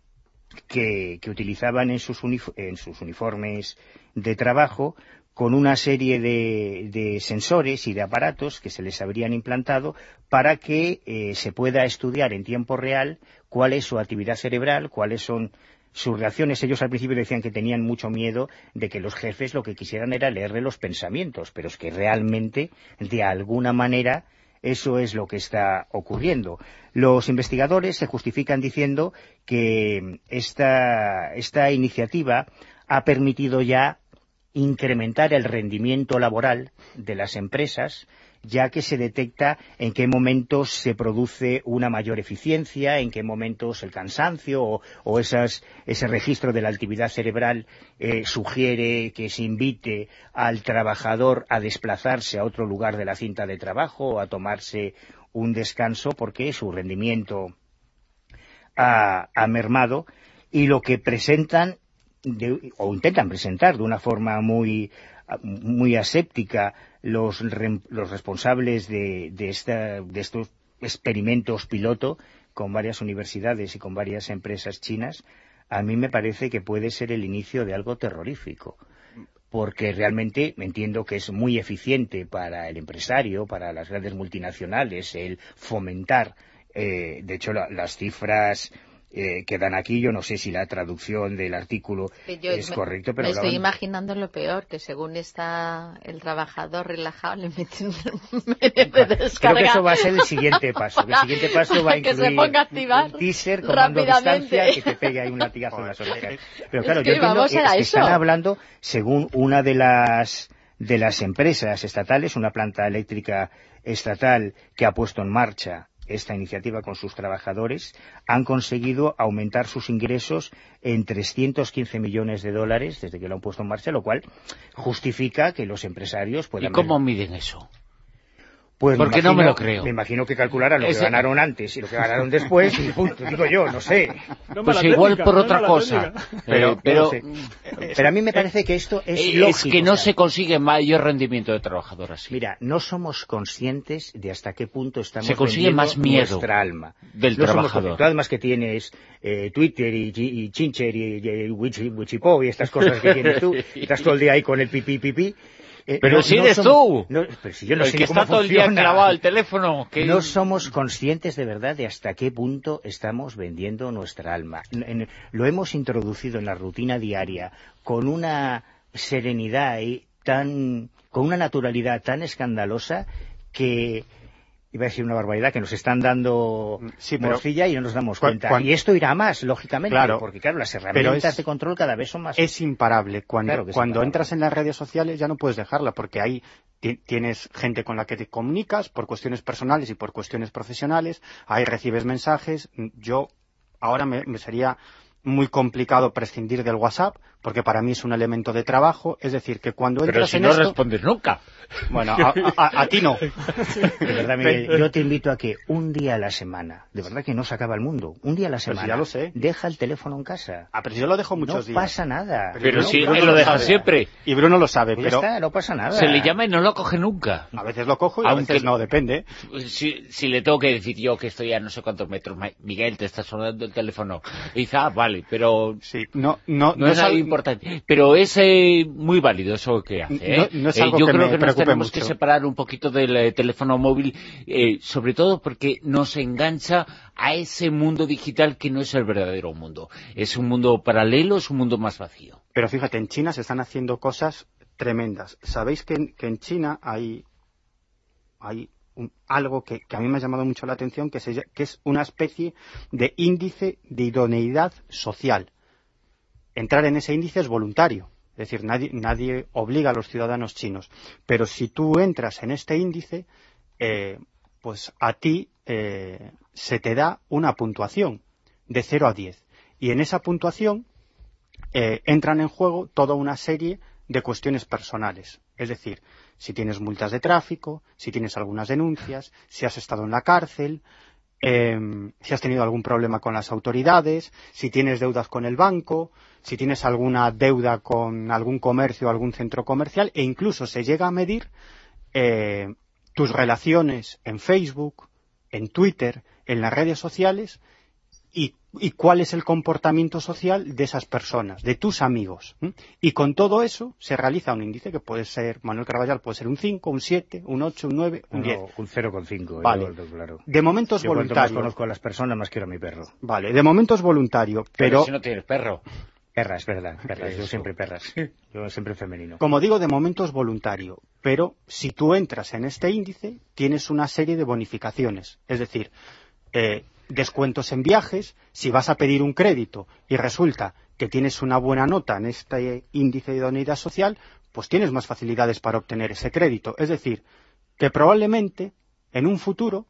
que utilizaban en sus uniformes de trabajo, con una serie de sensores y de aparatos que se les habrían implantado para que se pueda estudiar en tiempo real cuál es su actividad cerebral, cuáles son sus reacciones. Ellos al principio decían que tenían mucho miedo de que los jefes lo que quisieran era leerle los pensamientos, pero es que realmente, de alguna manera, eso es lo que está ocurriendo. Los investigadores se justifican diciendo que esta iniciativa ha permitido ya incrementar el rendimiento laboral de las empresas, ya que se detecta en qué momentos se produce una mayor eficiencia, en qué momentos el cansancio o ese registro de la actividad cerebral sugiere que se invite al trabajador a desplazarse a otro lugar de la cinta de trabajo o a tomarse un descanso porque su rendimiento ha mermado, y lo que presentan o intentan presentar de una forma muy aséptica los responsables de estos experimentos piloto con varias universidades y con varias empresas chinas, a mí me parece que puede ser el inicio de algo terrorífico, porque realmente entiendo que es muy eficiente para el empresario, para las grandes multinacionales, el fomentar, de hecho las cifras que dan aquí, yo no sé si la traducción del artículo es correcto, pero me estoy imaginando lo peor, que según está el trabajador relajado le meten de descarga. Creo que eso va a ser el siguiente paso. El siguiente paso va a incluir un teaser con mando a distancia que te pegue ahí un latigazo en las orejas. Pero claro, yo entiendo que están hablando, según una de las empresas estatales, una planta eléctrica estatal que ha puesto en marcha esta iniciativa con sus trabajadores, han conseguido aumentar sus ingresos en $315 millones desde que lo han puesto en marcha, lo cual justifica que los empresarios puedan... ¿Y cómo miden eso? Pues porque no me lo creo. Me imagino que calcularan lo que ganaron antes y lo que ganaron después, y punto, digo yo, no sé. Pues igual por otra cosa. Pero a mí me parece que esto es lógico. Es que no se consigue mayor rendimiento de trabajador así. Mira, no somos conscientes de hasta qué punto estamos se consigue más miedo nuestra alma del trabajador. Tú además que tienes Twitter y Chincher y Wichipo y estas cosas que tienes tú, estás todo el día ahí con el pipí. Pero si eres tú, pero si yo no el sé que cómo está todo el día clavado al teléfono. No somos conscientes de verdad de hasta qué punto estamos vendiendo nuestra alma. Lo hemos introducido en la rutina diaria con una serenidad con una naturalidad tan escandalosa que... Iba a decir una barbaridad, que nos están dando morcilla y no nos damos cuenta. Y esto irá más, lógicamente, porque claro, las herramientas de control cada vez son más... Es imparable. Cuando entras en las redes sociales ya no puedes dejarla, porque ahí tienes gente con la que te comunicas por cuestiones personales y por cuestiones profesionales, ahí recibes mensajes. Yo ahora me sería muy complicado prescindir del WhatsApp, porque para mí es un elemento de trabajo, es decir, que cuando entras en esto... Pero si no respondes nunca. Bueno, a ti no. De verdad, Miguel, yo te invito a que un día a la semana, de verdad que no se acaba el mundo, un día a la semana, si ya lo sé, deja el teléfono en casa. Pero si yo lo dejo muchos días. No pasa nada. Pero si él lo deja siempre. Y Bruno lo sabe, pues pero... ya está, no pasa nada. Se le llama y no lo coge nunca. A veces lo cojo y a veces no, depende. Si le tengo que decir yo que estoy a no sé cuántos metros, Miguel, te está sonando el teléfono. Y dice, vale, pero... Sí, no es algo importante. Pero es muy válido eso que hace. No es algo yo que creo me que nos tenemos mucho. que separar un poquito del teléfono móvil, sobre todo porque nos engancha a ese mundo digital que no es el verdadero mundo. Es un mundo paralelo, es un mundo más vacío. Pero fíjate, en China se están haciendo cosas tremendas. ¿Sabéis que en China hay algo que a mí me ha llamado mucho la atención, que es una especie de índice de idoneidad social? entrar en ese índice es voluntario. Es decir, nadie obliga a los ciudadanos chinos. Pero si tú entras en este índice, pues a ti se te da una puntuación de 0 a 10. Y en esa puntuación entran en juego toda una serie de cuestiones personales. Es decir, si tienes multas de tráfico, si tienes algunas denuncias, si has estado en la cárcel, si has tenido algún problema con las autoridades, si tienes deudas con el banco, si tienes alguna deuda con algún comercio o algún centro comercial, e incluso se llega a medir tus relaciones en Facebook, en Twitter, en las redes sociales, y cuál es el comportamiento social de esas personas, de tus amigos. Y con todo eso se realiza un índice que puede ser, Manuel Carballal, puede ser un 5, un 7, un 8, un 9, un 10. Un 0,5. Vale. Claro. De momento es voluntario. Cuanto más conozco a las personas, más quiero a mi perro. Vale, de momento es voluntario, pero si no tienes perro. Perras, verdad, perras. Yo siempre perras. Yo siempre femenino. Como digo, de momento es voluntario, pero si tú entras en este índice, tienes una serie de bonificaciones. Es decir, descuentos en viajes. Si vas a pedir un crédito y resulta que tienes una buena nota en este índice de idoneidad social, pues tienes más facilidades para obtener ese crédito. Es decir, que probablemente en un futuro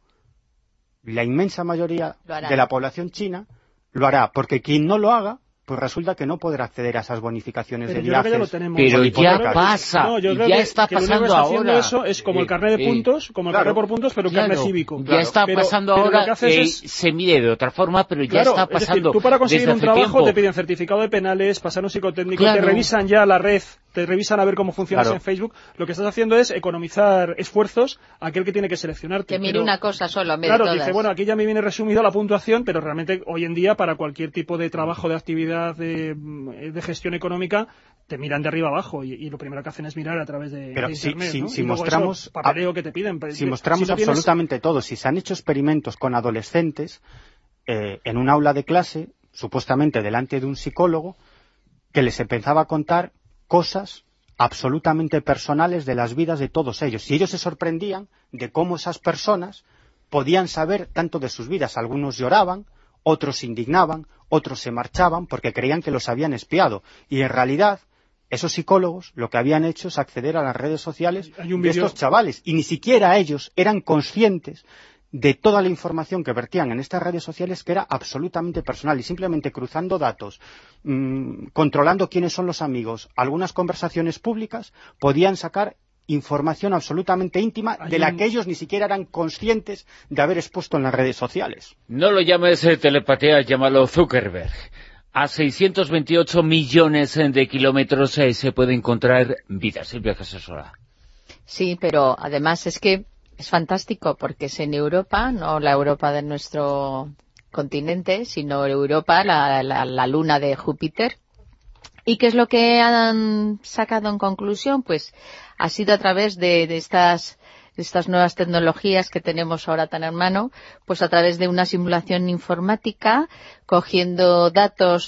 la inmensa mayoría de la población china lo hará, porque quien no lo haga, pues resulta que no podrá acceder a esas bonificaciones de viajes. Pero ya pasa, no, yo creo ya que está lo único pasando que está haciendo ahora. Eso es como el carnet de puntos, como el carnet por puntos, pero un carnet cívico. Ya está pasando ahora, se mide de otra forma, pero ya está pasando. Es decir, tú para conseguir un trabajo tiempo. te piden certificado de penales, pasar un psicotécnico, te revisan ya la red, te revisan a ver cómo funcionas en Facebook. Lo que estás haciendo es economizar esfuerzos a aquel que tiene que seleccionarte. Que mire una cosa solo, en vez de Claro, todas. dice, bueno, aquí ya me viene resumido la puntuación, pero realmente hoy en día para cualquier tipo de trabajo, de actividad, de gestión económica, te miran de arriba abajo y lo primero que hacen es mirar a través de internet, ¿no? Si y mostramos eso, papeleo que te piden. Si mostramos absolutamente todo, si se han hecho experimentos con adolescentes en un aula de clase, supuestamente delante de un psicólogo, que les empezaba a contar cosas absolutamente personales de las vidas de todos ellos. Y ellos se sorprendían de cómo esas personas podían saber tanto de sus vidas. Algunos lloraban, otros se indignaban, otros se marchaban porque creían que los habían espiado. Y en realidad, esos psicólogos lo que habían hecho es acceder a las redes sociales de estos chavales. Y ni siquiera ellos eran conscientes de toda la información que vertían en estas redes sociales, que era absolutamente personal, y simplemente cruzando datos, controlando quiénes son los amigos, algunas conversaciones públicas, podían sacar información absolutamente íntima de la que ellos ni siquiera eran conscientes de haber expuesto en las redes sociales. No lo llames telepatía, llámalo Zuckerberg. A 628 millones de kilómetros se puede encontrar vida. Silvia Casasola. Sí, pero además es que es fantástico porque es en Europa, no la Europa de nuestro continente, sino Europa, la luna de Júpiter. ¿Y qué es lo que han sacado en conclusión? Pues ha sido a través de estas nuevas tecnologías que tenemos ahora tan en mano, pues a través de una simulación informática, cogiendo datos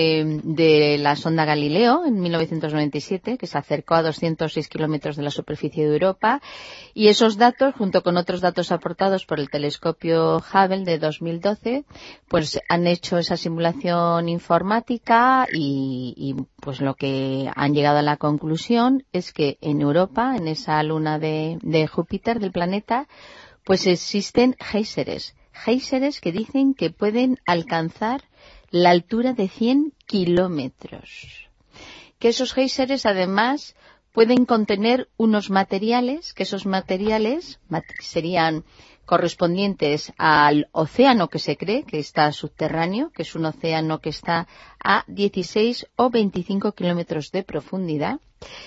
de la sonda Galileo en 1997, que se acercó a 206 kilómetros de la superficie de Europa, y esos datos, junto con otros datos aportados por el telescopio Hubble de 2012, pues han hecho esa simulación informática y pues lo que han llegado a la conclusión es que en Europa, en esa luna de Júpiter, del planeta, pues existen géiseres que dicen que pueden alcanzar la altura de 100 kilómetros. Que esos géiseres además pueden contener unos materiales, que esos materiales serían correspondientes al océano que se cree que está subterráneo, que es un océano que está a 16 o 25 kilómetros de profundidad.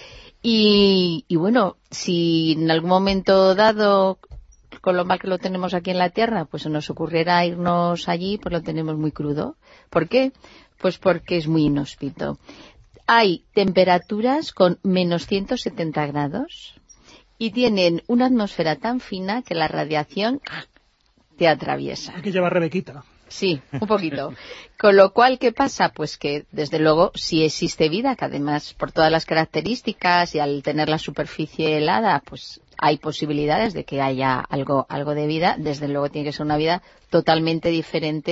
Y bueno, si en algún momento dado, con lo mal que lo tenemos aquí en la Tierra, pues se nos ocurriera irnos allí, pues lo tenemos muy crudo. ¿Por qué? Pues porque es muy inhóspito. Hay temperaturas con menos 170 grados y tienen una atmósfera tan fina que la radiación te atraviesa. Hay que llevar Rebequita. Sí, un poquito. Con lo cual, ¿qué pasa? Pues que, desde luego, si existe vida, que además, por todas las características y al tener la superficie helada, pues hay posibilidades de que haya algo de vida. Desde luego tiene que ser una vida totalmente diferente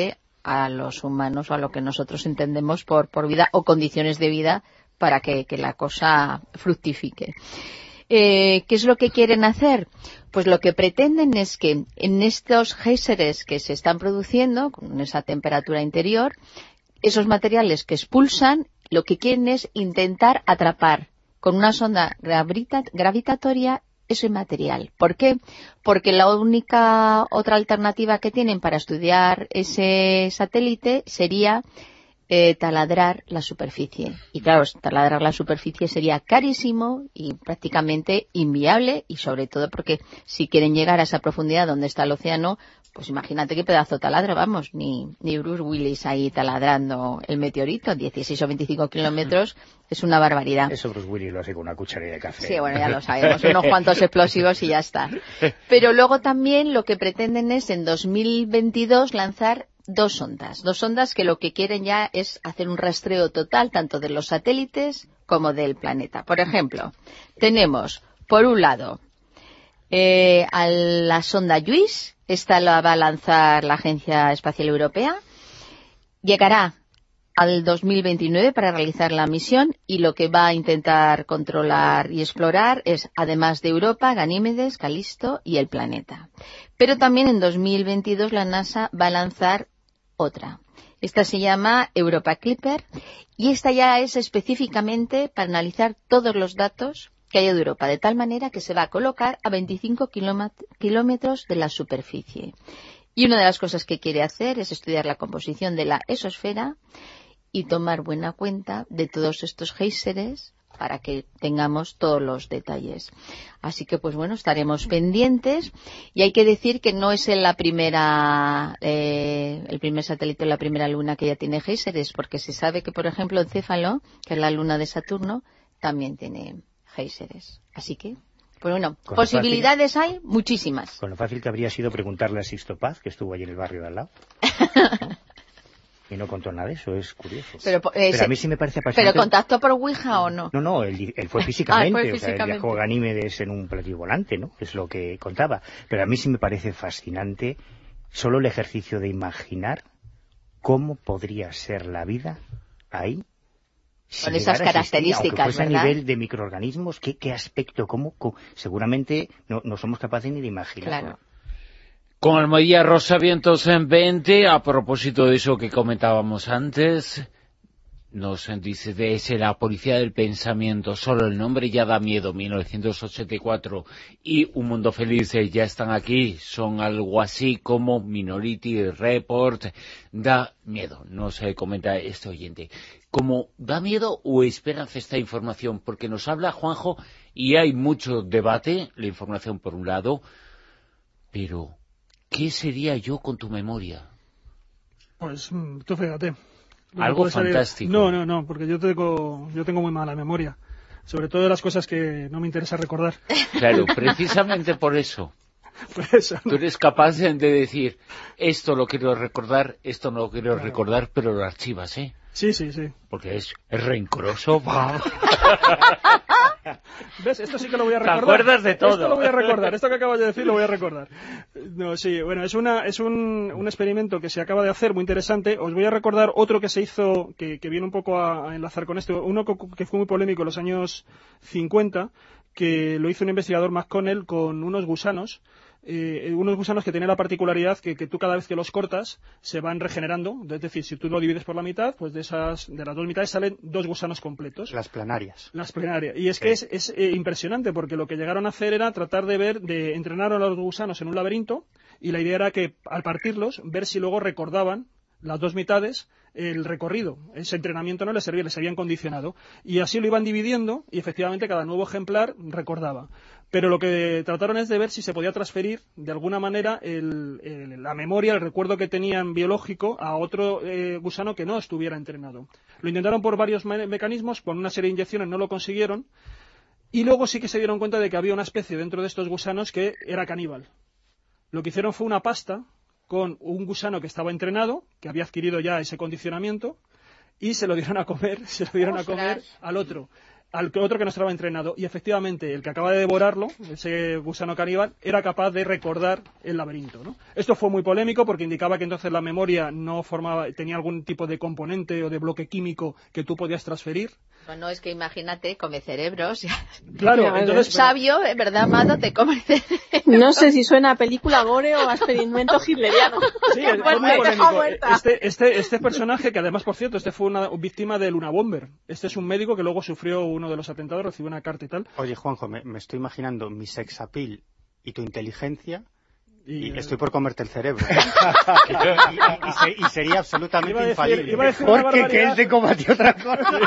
a los humanos o a lo que nosotros entendemos por vida o condiciones de vida para que la cosa fructifique. ¿Qué es lo que quieren hacer? Pues lo que pretenden es que en estos géiseres que se están produciendo, con esa temperatura interior, esos materiales que expulsan, lo que quieren es intentar atrapar con una sonda gravitatoria ese material. ¿Por qué? Porque la única otra alternativa que tienen para estudiar ese satélite sería taladrar la superficie. Y claro, taladrar la superficie sería carísimo y prácticamente inviable, y sobre todo porque si quieren llegar a esa profundidad donde está el océano, pues imagínate qué pedazo taladro, vamos, ni Bruce Willis ahí taladrando el meteorito, 16 o 25 kilómetros, es una barbaridad. Eso Bruce Willis lo hace con una cucharilla de café. Sí, bueno, ya lo sabemos, unos cuantos explosivos y ya está. Pero luego también lo que pretenden es en 2022 lanzar dos sondas que lo que quieren ya es hacer un rastreo total tanto de los satélites como del planeta. Por ejemplo, tenemos por un lado a la sonda JUICE, esta la va a lanzar la Agencia Espacial Europea, llegará al 2029 para realizar la misión, y lo que va a intentar controlar y explorar es, además de Europa, Ganímedes, Calisto y el planeta. Pero también en 2022 la NASA va a lanzar otra. Esta se llama Europa Clipper, y esta ya es específicamente para analizar todos los datos que hay de Europa, de tal manera que se va a colocar a 25 kilómetros de la superficie. Y una de las cosas que quiere hacer es estudiar la composición de la exosfera y tomar buena cuenta de todos estos géiseres para que tengamos todos los detalles. Así que, pues bueno, estaremos pendientes, y hay que decir que no es el primer satélite o la primera luna que ya tiene géiseres, porque se sabe que, por ejemplo, Encéfalo, que es la luna de Saturno, también tiene géiseres. Así que, pues bueno, posibilidades hay muchísimas. Con lo fácil que habría sido preguntarle a Sixto Paz, que estuvo allí en el barrio de al lado. Y no contó nada de eso, es curioso. Pero a mí sí me parece apasionante. ¿Pero contactó por Ouija o no? No, él fue físicamente. O sea, él viajó a Ganímedes en un platillo volante, ¿no? Es lo que contaba. Pero a mí sí me parece fascinante solo el ejercicio de imaginar cómo podría ser la vida ahí. Con esas características, ¿verdad? A nivel de microorganismos, ¿qué aspecto? ¿Cómo? Seguramente no somos capaces ni de imaginarlo. Claro. Con Almohadilla Rosa Vientos en 20, a propósito de eso que comentábamos antes, nos dice desde la policía del pensamiento, solo el nombre ya da miedo, 1984 y Un Mundo Feliz ya están aquí, son algo así como Minority Report, da miedo, nos comenta este oyente. Como da miedo o esperanza esta información, porque nos habla Juanjo y hay mucho debate, la información por un lado, pero ¿qué sería yo con tu memoria? Pues tú fíjate. Algo fantástico. No, porque yo tengo muy mala memoria. Sobre todo de las cosas que no me interesa recordar. Claro, precisamente por eso. Por eso, ¿no? Tú eres capaz de decir, esto lo quiero recordar, esto no lo quiero recordar, pero lo archivas, ¿eh? Sí. Porque es rencoroso. ¿Ves? Esto sí que lo voy a recordar. ¿Te acuerdas de todo? Esto lo voy a recordar. Esto que acabas de decir lo voy a recordar. No, sí, bueno, es un experimento que se acaba de hacer muy interesante. Os voy a recordar otro que se hizo, que viene un poco a enlazar con esto. Uno que fue muy polémico en los años 50, que lo hizo un investigador McConnell con unos gusanos que tienen la particularidad que tú cada vez que los cortas se van regenerando, es decir, si tú lo divides por la mitad, pues de las dos mitades salen dos gusanos completos. Las planarias. Y es que es impresionante, porque lo que llegaron a hacer era tratar de entrenar a los gusanos en un laberinto, y la idea era que al partirlos, ver si luego recordaban las dos mitades el recorrido. Ese entrenamiento no les servía, les habían condicionado. Y así lo iban dividiendo, y efectivamente cada nuevo ejemplar recordaba. Pero lo que trataron es de ver si se podía transferir de alguna manera la memoria, el recuerdo que tenían biológico a otro gusano que no estuviera entrenado. Lo intentaron por varios mecanismos, con una serie de inyecciones no lo consiguieron, y luego sí que se dieron cuenta de que había una especie dentro de estos gusanos que era caníbal. Lo que hicieron fue una pasta con un gusano que estaba entrenado, que había adquirido ya ese condicionamiento, y se lo dieron a comer al otro. al otro que no estaba entrenado. Y efectivamente, el que acaba de devorarlo, ese gusano caníbal, era capaz de recordar el laberinto, ¿no? Esto fue muy polémico porque indicaba que entonces la memoria no tenía algún tipo de componente o de bloque químico que tú podías transferir. Bueno, es que imagínate, come cerebros. Claro, entonces... Sabio, ¿verdad, Amado? Te come cerebros. No sé si suena a película gore o a experimento hitleriano. Sí, fue muy polémico. Este personaje, que además, por cierto, fue una víctima del Unabomber. Este es un médico que luego sufrió uno de los atentados, recibió una carta y tal. Oye, Juanjo, me estoy imaginando mi sex appeal y tu inteligencia... Y estoy por comerte el cerebro. y sería absolutamente infalible. Porque que él te combatió otra cosa.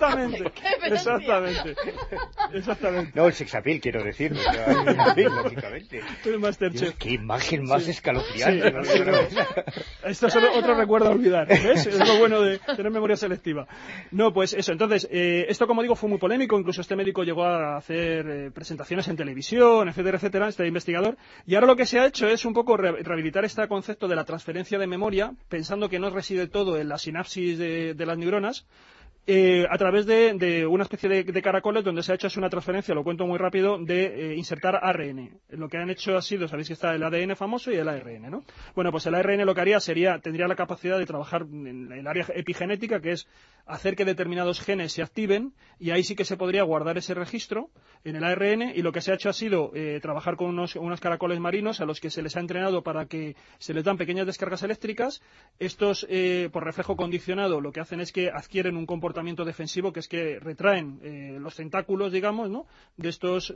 Exactamente. No, el sexapil, quiero decir. Lógicamente. Dios, qué imagen más escalofriante. Sí. Esto es otro recuerdo a olvidar. ¿Ves? Es lo bueno de tener memoria selectiva. No, pues eso. Entonces, esto, como digo, fue muy polémico. Incluso este médico llegó a hacer presentaciones en televisión, etcétera, este investigador. Y ahora lo que se ha hecho es un poco rehabilitar este concepto de la transferencia de memoria, pensando que no reside todo en la sinapsis de las neuronas, a través de una especie de caracoles donde se ha hecho una transferencia, lo cuento muy rápido, de insertar ARN. Lo que han hecho ha sido, sabéis que está el ADN famoso y el ARN, ¿no? Bueno, pues el ARN lo que haría tendría la capacidad de trabajar en el área epigenética, que es hacer que determinados genes se activen, y ahí sí que se podría guardar ese registro en el ARN, y lo que se ha hecho ha sido trabajar con unos caracoles marinos a los que se les ha entrenado para que se les dan pequeñas descargas eléctricas. Estos, por reflejo condicionado, lo que hacen es que adquieren un comportamiento defensivo, que es que retraen los tentáculos, digamos, ¿no?, de estos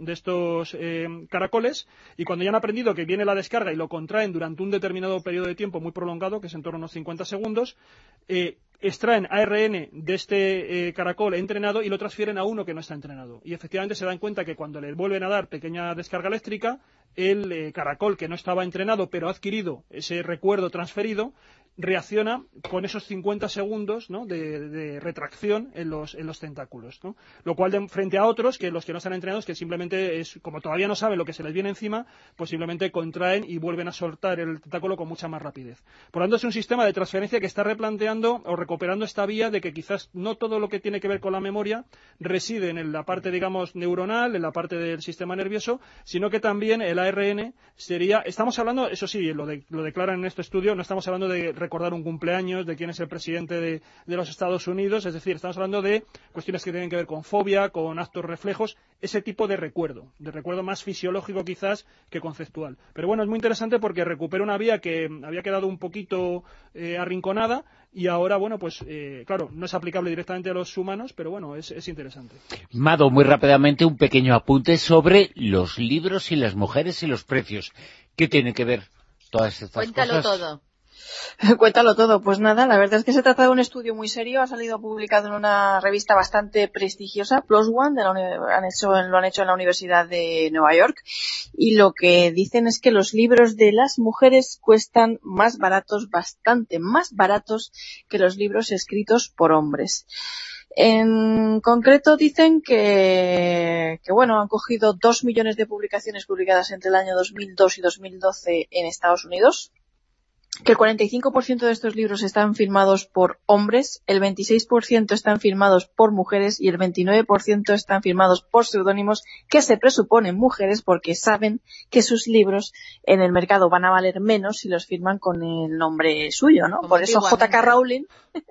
caracoles, y cuando ya han aprendido que viene la descarga y lo contraen durante un determinado periodo de tiempo muy prolongado, que es en torno a unos 50 segundos, extraen ARN de este caracol entrenado y lo transfieren a uno que no está entrenado. Y efectivamente se dan cuenta que cuando le vuelven a dar pequeña descarga eléctrica, el caracol que no estaba entrenado pero ha adquirido ese recuerdo transferido, reacciona con esos 50 segundos, ¿no?, de retracción en los tentáculos, ¿no? Lo cual, frente a otros, que los que no están entrenados, que simplemente como todavía no saben lo que se les viene encima, pues simplemente contraen y vuelven a soltar el tentáculo con mucha más rapidez. Por lo tanto, es un sistema de transferencia que está replanteando o recuperando esta vía de que quizás no todo lo que tiene que ver con la memoria reside en la parte, digamos, neuronal, en la parte del sistema nervioso, sino que también el ARN sería... Estamos hablando, eso sí, lo declaran en este estudio, no estamos hablando de recordar un cumpleaños, de quién es el presidente de los Estados Unidos, es decir, estamos hablando de cuestiones que tienen que ver con fobia, con actos reflejos, ese tipo de recuerdo más fisiológico quizás que conceptual. Pero bueno, es muy interesante porque recupera una vía que había quedado un poquito arrinconada, y ahora, bueno, pues claro, no es aplicable directamente a los humanos, pero bueno, es interesante. Mado, muy rápidamente un pequeño apunte sobre los libros y las mujeres y los precios. ¿Qué tiene que ver todas estas cosas? Cuéntalo todo. Cuéntalo todo. Pues nada, la verdad es que se trata de un estudio muy serio, ha salido publicado en una revista bastante prestigiosa, Plus One, lo han hecho en la Universidad de Nueva York, y lo que dicen es que los libros de las mujeres cuestan más baratos, bastante más baratos que los libros escritos por hombres. En concreto dicen que bueno, han cogido 2 millones de publicaciones publicadas entre el año 2002 y 2012 en Estados Unidos, que el 45% de estos libros están firmados por hombres, el 26% están firmados por mujeres y el 29% están firmados por seudónimos que se presuponen mujeres porque saben que sus libros en el mercado van a valer menos si los firman con el nombre suyo, ¿no? Por eso J.K. Rowling,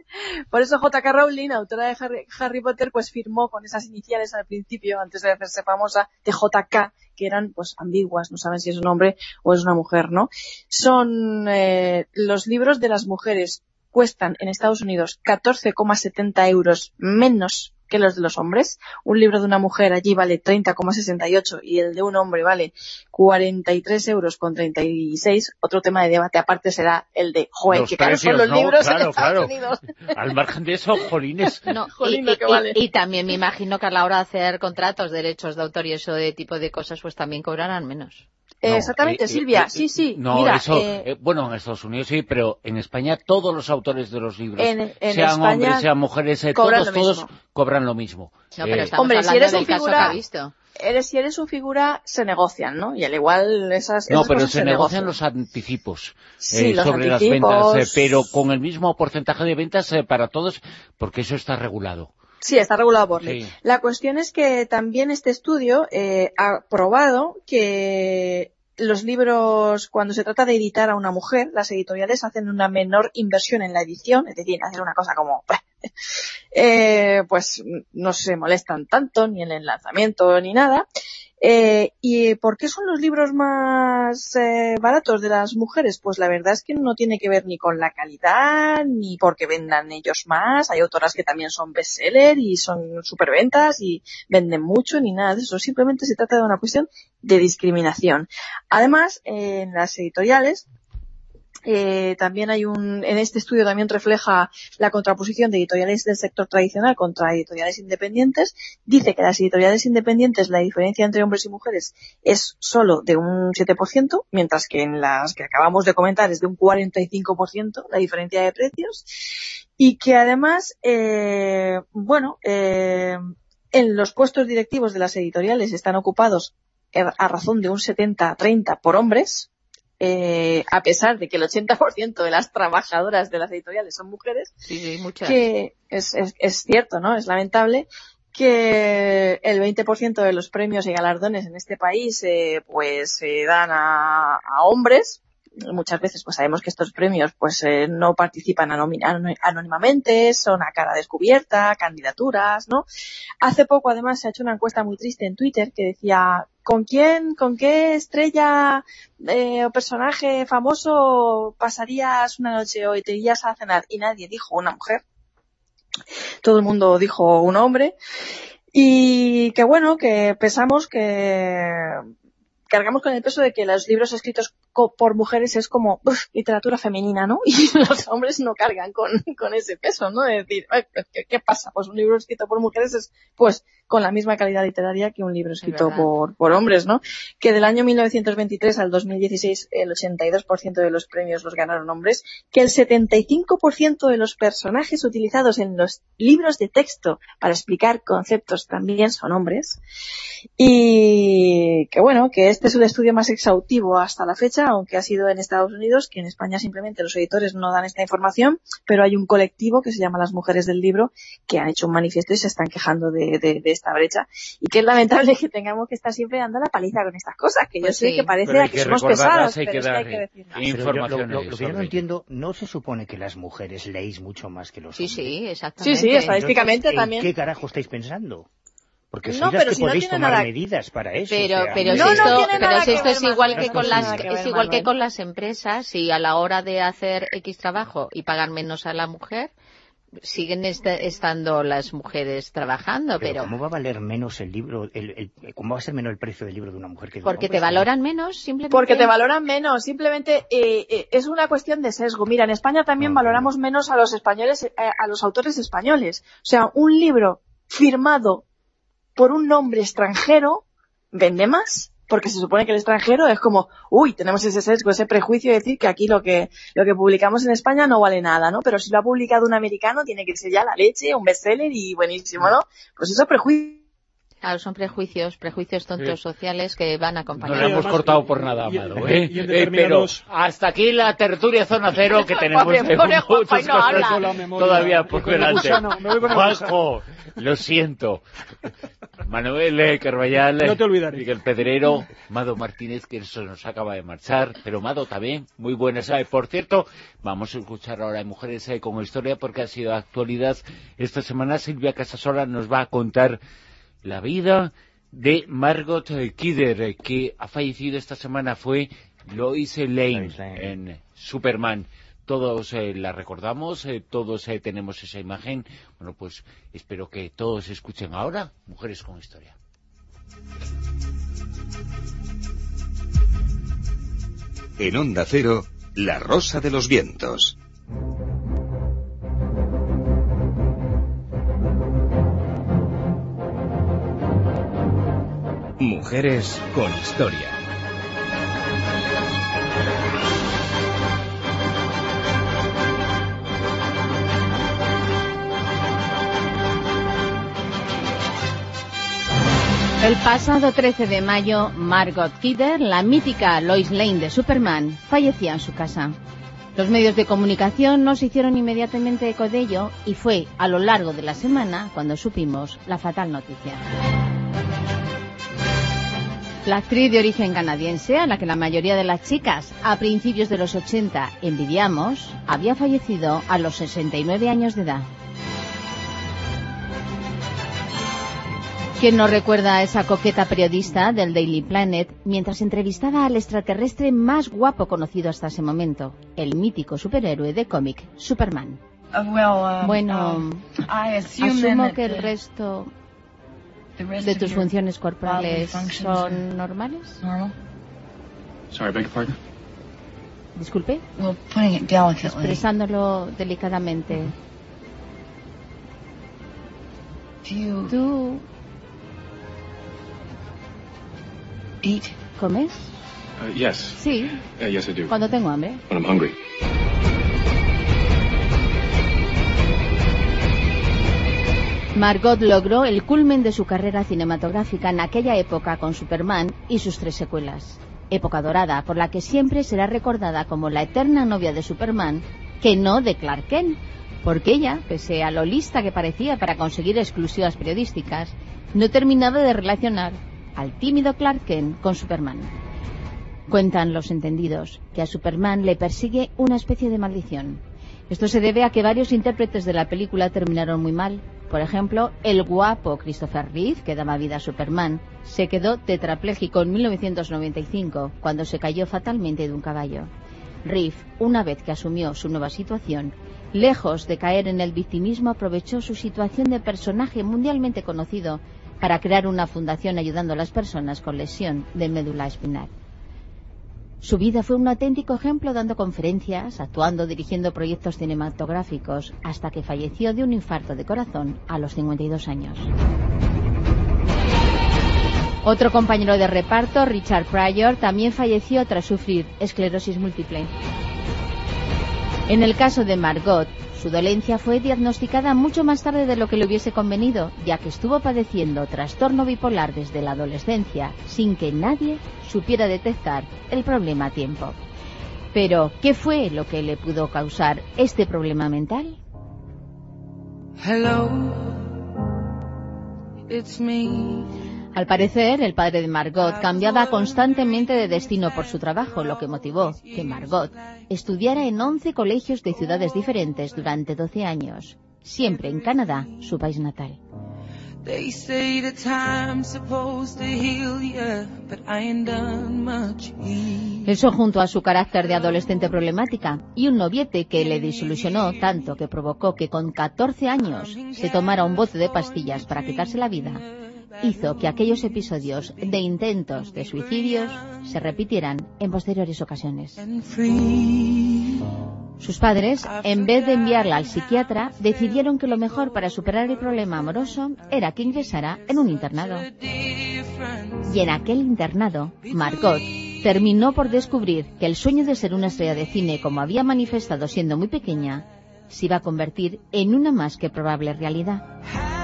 autora de Harry Potter, pues firmó con esas iniciales al principio, antes de hacerse famosa, de J.K., que eran pues ambiguas, no saben si es un hombre o es una mujer, ¿no? Son los libros de las mujeres cuestan en Estados Unidos 14,70 euros menos que los de los hombres. Un libro de una mujer allí vale 30,68 y el de un hombre vale 43,36 euros. Otro tema de debate aparte será el de, joder, que caros son los libros en Estados Unidos. Al margen de eso, jolines. No, Jolín, lo que vale. Y también me imagino que a la hora de hacer contratos, derechos de autor y eso de tipo de cosas, pues también cobrarán menos. No, exactamente, Silvia, sí. No, mira, eso, bueno, en Estados Unidos sí, pero en España todos los autores de los libros, en sean España, hombres, sean mujeres, todos cobran lo mismo. No, pero estamos hombre, hablando si eres del un caso figura, que ha visto. Si eres un figura, se negocian, ¿no? Y al igual esas No, pero cosas se negocian los anticipos los sobre anticipos, las ventas, pero con el mismo porcentaje de ventas para todos, porque eso está regulado. Sí, está regulado por ley. Sí. La cuestión es que también este estudio ha probado que los libros, cuando se trata de editar a una mujer, las editoriales hacen una menor inversión en la edición, es decir, hacer una cosa como pues no se molestan tanto ni en el lanzamiento ni nada. ¿Y por qué son los libros más baratos de las mujeres? Pues la verdad es que no tiene que ver ni con la calidad, ni porque vendan ellos más. Hay autoras que también son bestseller y son superventas y venden mucho, ni nada de eso. Simplemente se trata de una cuestión de discriminación. Además, en las editoriales, también hay en este estudio también refleja la contraposición de editoriales del sector tradicional contra editoriales independientes. Dice que las editoriales independientes la diferencia entre hombres y mujeres es solo de un 7%, mientras que en las que acabamos de comentar es de un 45% la diferencia de precios, y que además, en los puestos directivos de las editoriales están ocupados a razón de un 70-30 por hombres, a pesar de que el 80% de las trabajadoras de las editoriales son mujeres. Sí, muchas. Que es cierto, ¿no? Es lamentable que el 20% de los premios y galardones en este país pues se dan a hombres. Muchas veces pues sabemos que estos premios pues no participan anónimamente, son a cara descubierta, candidaturas, ¿no? Hace poco además se ha hecho una encuesta muy triste en Twitter que decía con qué estrella o personaje famoso pasarías una noche o te irías a cenar, y nadie dijo una mujer, todo el mundo dijo un hombre. Y que bueno, que pensamos que cargamos con el peso de que los libros escritos por mujeres es como literatura femenina, ¿no? Y los hombres no cargan con ese peso, ¿no? Es decir, ¿qué pasa? Pues un libro escrito por mujeres es pues con la misma calidad literaria que un libro escrito por hombres, ¿no? Que del año 1923 al 2016 el 82% de los premios los ganaron hombres, que el 75% de los personajes utilizados en los libros de texto para explicar conceptos también son hombres, y que bueno, que este es el estudio más exhaustivo hasta la fecha, aunque ha sido en Estados Unidos, que en España simplemente los editores no dan esta información, pero hay un colectivo que se llama Las Mujeres del Libro que han hecho un manifiesto y se están quejando de esta brecha, y que es lamentable que tengamos que estar siempre dando la paliza con estas cosas, que yo sé que parece que somos pesados, pero es que hay que decirlo. Información. Lo que yo no entiendo, ¿no se supone que las mujeres leéis mucho más que los hombres? Sí, exactamente. Sí, estadísticamente entonces, también. ¿en qué carajo estáis pensando? Porque sois No, las pero que si no podéis tiene tomar nada. medidas para eso. Pero esto es igual que con las empresas, y a la hora de hacer X trabajo y pagar menos a la mujer, siguen estando las mujeres trabajando, pero ¿cómo va a valer menos el libro? ¿Cómo va a ser menos el precio del libro de una mujer que de un hombre? Porque te valoran menos, simplemente. Porque te valoran menos, simplemente es una cuestión de sesgo. Mira, en España también valoramos menos a los españoles, a los autores españoles. O sea, un libro firmado por un nombre extranjero vende más, porque se supone que el extranjero es como, tenemos ese sesgo, ese prejuicio de decir que aquí lo que publicamos en España no vale nada, ¿no? Pero si lo ha publicado un americano tiene que ser ya la leche, un bestseller y buenísimo, ¿no? Pues eso es prejuicio. Claro, son prejuicios tontos sociales que van acompañados. No lo hemos cortado por nada, Amado, pero hasta aquí la tertulia Zona Cero, que tenemos muchas cosas todavía por delante. Juanjo, lo siento. Manuel Carballal, no te olvidaré. Miguel Pedrero, Mado Martínez, que eso nos acaba de marchar, pero Mado también, muy buena. Por cierto, vamos a escuchar ahora a Mujeres con Historia, porque ha sido actualidad esta semana. Silvia Casasola nos va a contar la vida de Margot Kidder, que ha fallecido esta semana. Fue Lois Lane en Superman. Todos la recordamos, todos tenemos esa imagen. Bueno, pues espero que todos escuchen ahora Mujeres con Historia. En Onda Cero, La Rosa de los Vientos. Mujeres con Historia. El pasado 13 de mayo, Margot Kidder, la mítica Lois Lane de Superman, fallecía en su casa. Los medios de comunicación no se hicieron inmediatamente eco de ello y fue a lo largo de la semana cuando supimos la fatal noticia. La actriz de origen canadiense, a la que la mayoría de las chicas a principios de los 80 envidiamos, había fallecido a los 69 años de edad. ¿Quién no recuerda a esa coqueta periodista del Daily Planet mientras entrevistaba al extraterrestre más guapo conocido hasta ese momento, el mítico superhéroe de cómic, Superman? Bueno, asumo que el resto de tus funciones corporales son normales. Disculpe. Expresándolo delicadamente. ¿Tú comes? Yes. Sí. Yes, I do. Cuando tengo hambre. When I'm hungry. Margot logró el culmen de su carrera cinematográfica en aquella época con Superman y sus 3 secuelas. Época dorada por la que siempre será recordada como la eterna novia de Superman, que no de Clark Kent, porque ella, pese a lo lista que parecía para conseguir exclusivas periodísticas, no terminaba de relacionar al tímido Clark Kent con Superman. Cuentan los entendidos que a Superman le persigue una especie de maldición. Esto se debe a que varios intérpretes de la película terminaron muy mal. Por ejemplo, el guapo Christopher Reeve, que daba vida a Superman, se quedó tetrapléjico en 1995, cuando se cayó fatalmente de un caballo. Reeve, una vez que asumió su nueva situación, lejos de caer en el victimismo, aprovechó su situación de personaje mundialmente conocido para crear una fundación ayudando a las personas con lesión de médula espinal. Su vida fue un auténtico ejemplo, dando conferencias, actuando, dirigiendo proyectos cinematográficos, hasta que falleció de un infarto de corazón a los 52 años. Otro compañero de reparto, Richard Pryor, también falleció tras sufrir esclerosis múltiple. En el caso de Margot, su dolencia fue diagnosticada mucho más tarde de lo que le hubiese convenido, ya que estuvo padeciendo trastorno bipolar desde la adolescencia, sin que nadie supiera detectar el problema a tiempo. Pero, ¿qué fue lo que le pudo causar este problema mental? Hello, it's me. Al parecer, el padre de Margot cambiaba constantemente de destino por su trabajo, lo que motivó que Margot estudiara en 11 colegios de ciudades diferentes durante 12 años, siempre en Canadá, su país natal. Eso, junto a su carácter de adolescente problemática y un noviete que le desilusionó tanto que provocó que con 14 años se tomara un bote de pastillas para quitarse la vida, hizo que aquellos episodios de intentos de suicidios se repitieran en posteriores ocasiones. Sus padres, en vez de enviarla al psiquiatra, decidieron que lo mejor para superar el problema amoroso era que ingresara en un internado. Y en aquel internado, Margot terminó por descubrir que el sueño de ser una estrella de cine, como había manifestado siendo muy pequeña, se iba a convertir en una más que probable realidad.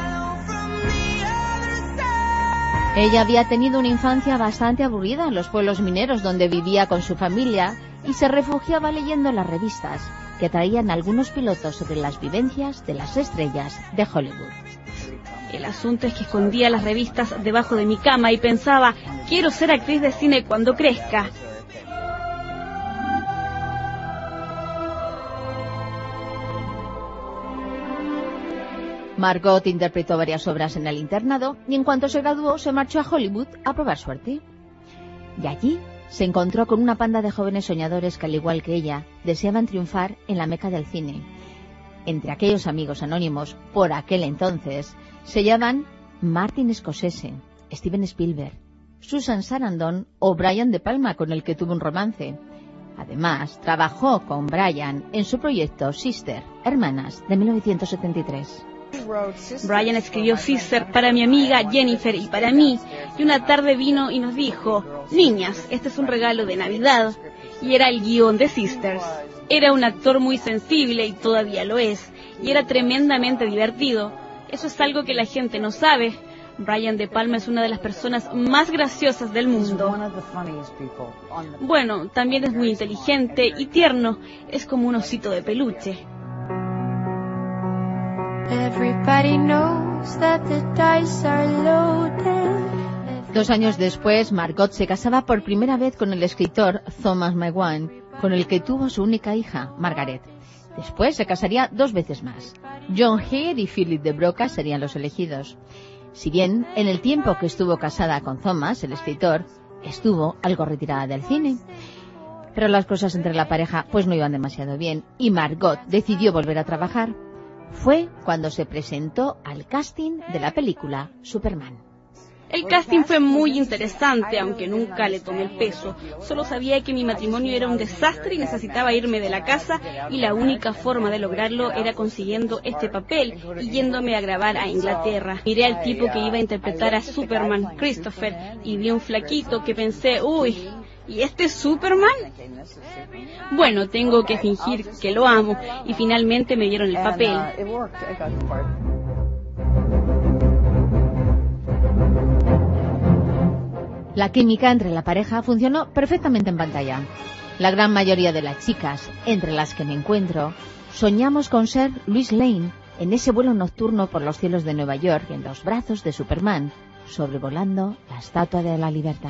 Ella había tenido una infancia bastante aburrida en los pueblos mineros donde vivía con su familia y se refugiaba leyendo las revistas que traían algunos pilotos sobre las vivencias de las estrellas de Hollywood. El asunto es que escondía las revistas debajo de mi cama y pensaba, quiero ser actriz de cine cuando crezca. Margot interpretó varias obras en el internado y en cuanto se graduó se marchó a Hollywood a probar suerte. Y allí se encontró con una panda de jóvenes soñadores que, al igual que ella, deseaban triunfar en la meca del cine. Entre aquellos amigos anónimos, por aquel entonces, se llaman Martin Scorsese, Steven Spielberg, Susan Sarandon o Brian De Palma, con el que tuvo un romance. Además, trabajó con Brian en su proyecto Sister, Hermanas, de 1973. Brian escribió Sister para mi amiga Jennifer y para mí, y una tarde vino y nos dijo, niñas, este es un regalo de Navidad, y era el guión de Sisters. Era un actor muy sensible y todavía lo es, y era tremendamente divertido. Eso es algo que la gente no sabe. Brian De Palma es una de las personas más graciosas del mundo. Bueno, también es muy inteligente y tierno. Es como un osito de peluche. Everybody knows that the dice are loaded. 2 años después, Margot se casaba por primera vez con el escritor Thomas McGuane, con el que tuvo su única hija, Margaret. Después se casaría 2 veces más. John Heard y Philip de Broca serían los elegidos. Si bien, en el tiempo que estuvo casada con Thomas, el escritor, estuvo algo retirada del cine. Pero las cosas entre la pareja pues no iban demasiado bien y Margot decidió volver a trabajar. Fue cuando se presentó al casting de la película Superman. El casting fue muy interesante, aunque nunca le tomé el peso. Solo sabía que mi matrimonio era un desastre y necesitaba irme de la casa, y la única forma de lograrlo era consiguiendo este papel y yéndome a grabar a Inglaterra. Miré al tipo que iba a interpretar a Superman, Christopher, y vi un flaquito que pensé, uy, ¿y este es Superman? Bueno, tengo que fingir que lo amo, y finalmente me dieron el papel. La química entre la pareja funcionó perfectamente en pantalla. La gran mayoría de las chicas, entre las que me encuentro, soñamos con ser Lois Lane en ese vuelo nocturno por los cielos de Nueva York en los brazos de Superman, sobrevolando la Estatua de la Libertad.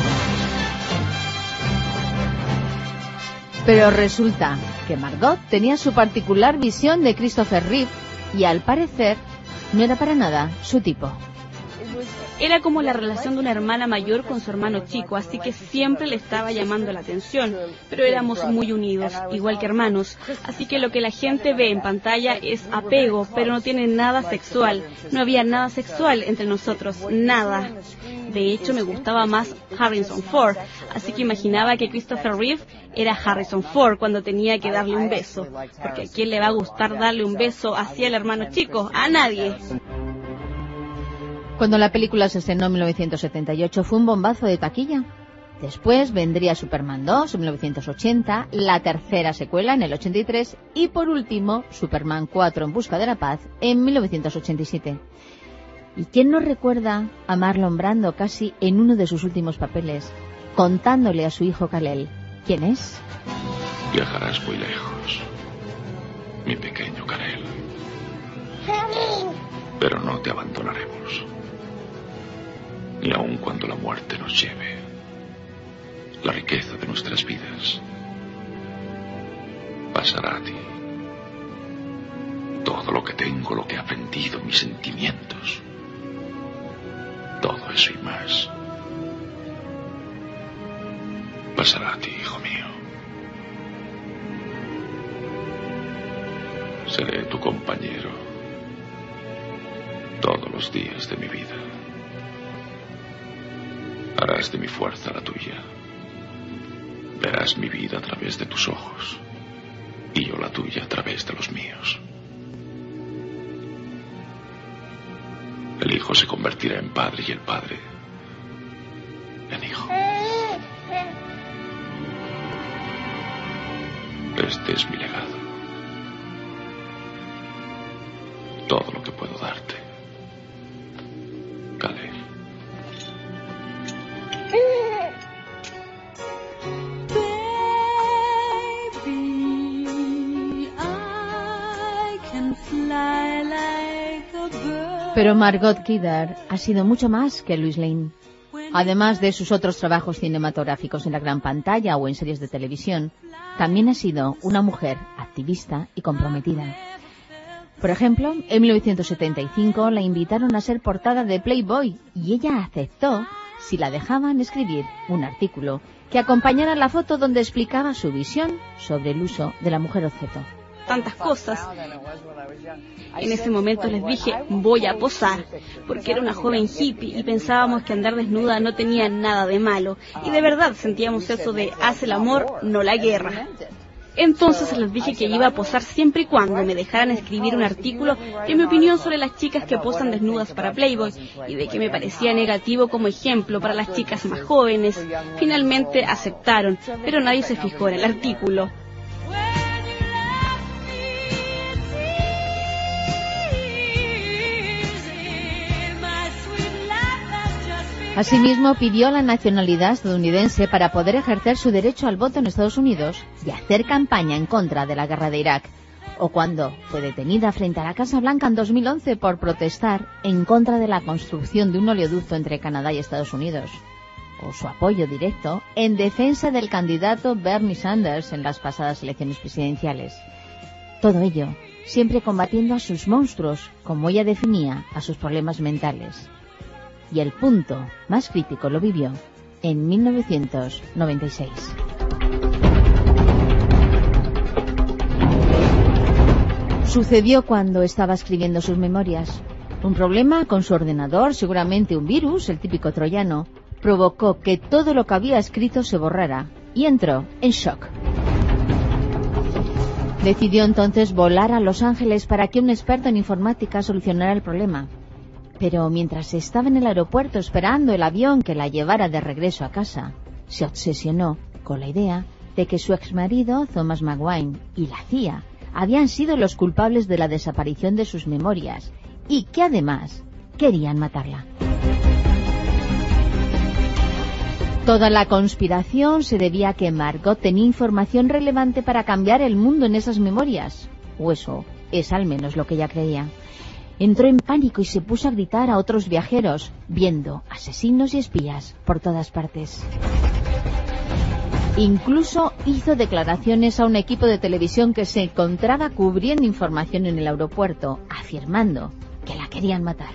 Pero resulta que Margot tenía su particular visión de Christopher Reeve y al parecer no era para nada su tipo. Era como la relación de una hermana mayor con su hermano chico, así que siempre le estaba llamando la atención, pero éramos muy unidos, igual que hermanos, así que lo que la gente ve en pantalla es apego, pero no tiene nada sexual, no había nada sexual entre nosotros, nada. De hecho, me gustaba más Harrison Ford, así que imaginaba que Christopher Reeve era Harrison Ford cuando tenía que darle un beso, porque ¿a quién le va a gustar darle un beso hacia el hermano chico? A nadie. Cuando la película se estrenó en 1978 fue un bombazo de taquilla. Después vendría Superman 2 en 1980, la tercera secuela en el 83 y por último Superman 4 en busca de la paz en 1987. ¿Y quién no recuerda a Marlon Brando casi en uno de sus últimos papeles, contándole a su hijo Kal-El quién es? Viajarás muy lejos, mi pequeño Kal-El, pero no te abandonaremos. Ni aun cuando la muerte nos lleve, la riqueza de nuestras vidas pasará a ti. Todo lo que tengo, lo que he aprendido, mis sentimientos, todo eso y más, pasará a ti, hijo mío. Seré tu compañero todos los días de mi vida. Harás de mi fuerza la tuya. Verás mi vida a través de tus ojos y yo la tuya a través de los míos. El hijo se convertirá en padre y el padre en hijo. Este es mi legado. Todo lo que puedo darte, Kal-El. Pero Margot Kidder ha sido mucho más que Lois Lane. Además de sus otros trabajos cinematográficos en la gran pantalla o en series de televisión, también ha sido una mujer activista y comprometida. Por ejemplo, en 1975 la invitaron a ser portada de Playboy y ella aceptó si la dejaban escribir un artículo que acompañara la foto donde explicaba su visión sobre el uso de la mujer objeto. Tantas cosas. En ese momento les dije, voy a posar, porque era una joven hippie y pensábamos que andar desnuda no tenía nada de malo, y de verdad sentíamos eso de haz el amor, no la guerra. Entonces les dije que iba a posar siempre y cuando me dejaran escribir un artículo en mi opinión sobre las chicas que posan desnudas para Playboy y de que me parecía negativo como ejemplo para las chicas más jóvenes. Finalmente aceptaron, pero nadie se fijó en el artículo. Asimismo, pidió la nacionalidad estadounidense para poder ejercer su derecho al voto en Estados Unidos y hacer campaña en contra de la guerra de Irak. O cuando fue detenida frente a la Casa Blanca en 2011 por protestar en contra de la construcción de un oleoducto entre Canadá y Estados Unidos. O su apoyo directo en defensa del candidato Bernie Sanders en las pasadas elecciones presidenciales. Todo ello siempre combatiendo a sus monstruos, como ella definía, a sus problemas mentales. Y el punto más crítico lo vivió en 1996. Sucedió cuando estaba escribiendo sus memorias. Un problema con su ordenador, seguramente un virus, el típico troyano, provocó que todo lo que había escrito se borrara y entró en shock. Decidió entonces volar a Los Ángeles para que un experto en informática solucionara el problema. Pero mientras estaba en el aeropuerto esperando el avión que la llevara de regreso a casa, se obsesionó con la idea de que su exmarido, Thomas McWine, y la CIA habían sido los culpables de la desaparición de sus memorias y que además querían matarla. Toda la conspiración se debía a que Margot tenía información relevante para cambiar el mundo en esas memorias, o eso es al menos lo que ella creía. Entró en pánico y se puso a gritar a otros viajeros, viendo asesinos y espías por todas partes. Incluso hizo declaraciones a un equipo de televisión que se encontraba cubriendo información en el aeropuerto, afirmando que la querían matar.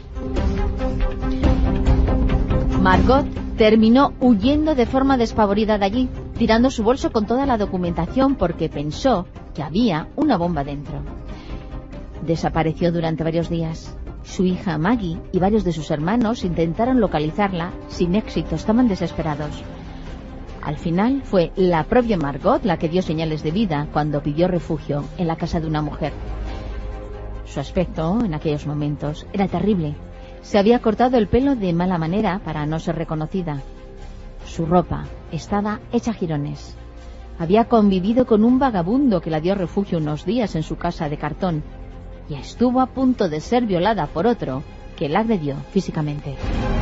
Margot terminó huyendo de forma despavorida de allí, tirando su bolso con toda la documentación porque pensó que había una bomba dentro. Desapareció durante varios días. Su hija Maggie y varios de sus hermanos intentaron localizarla sin éxito, estaban desesperados. Al final fue la propia Margot la que dio señales de vida cuando pidió refugio en la casa de una mujer. Su aspecto en aquellos momentos era terrible. Se había cortado el pelo de mala manera para no ser reconocida. Su ropa estaba hecha jirones. Había convivido con un vagabundo que la dio refugio unos días en su casa de cartón y estuvo a punto de ser violada por otro que la agredió físicamente.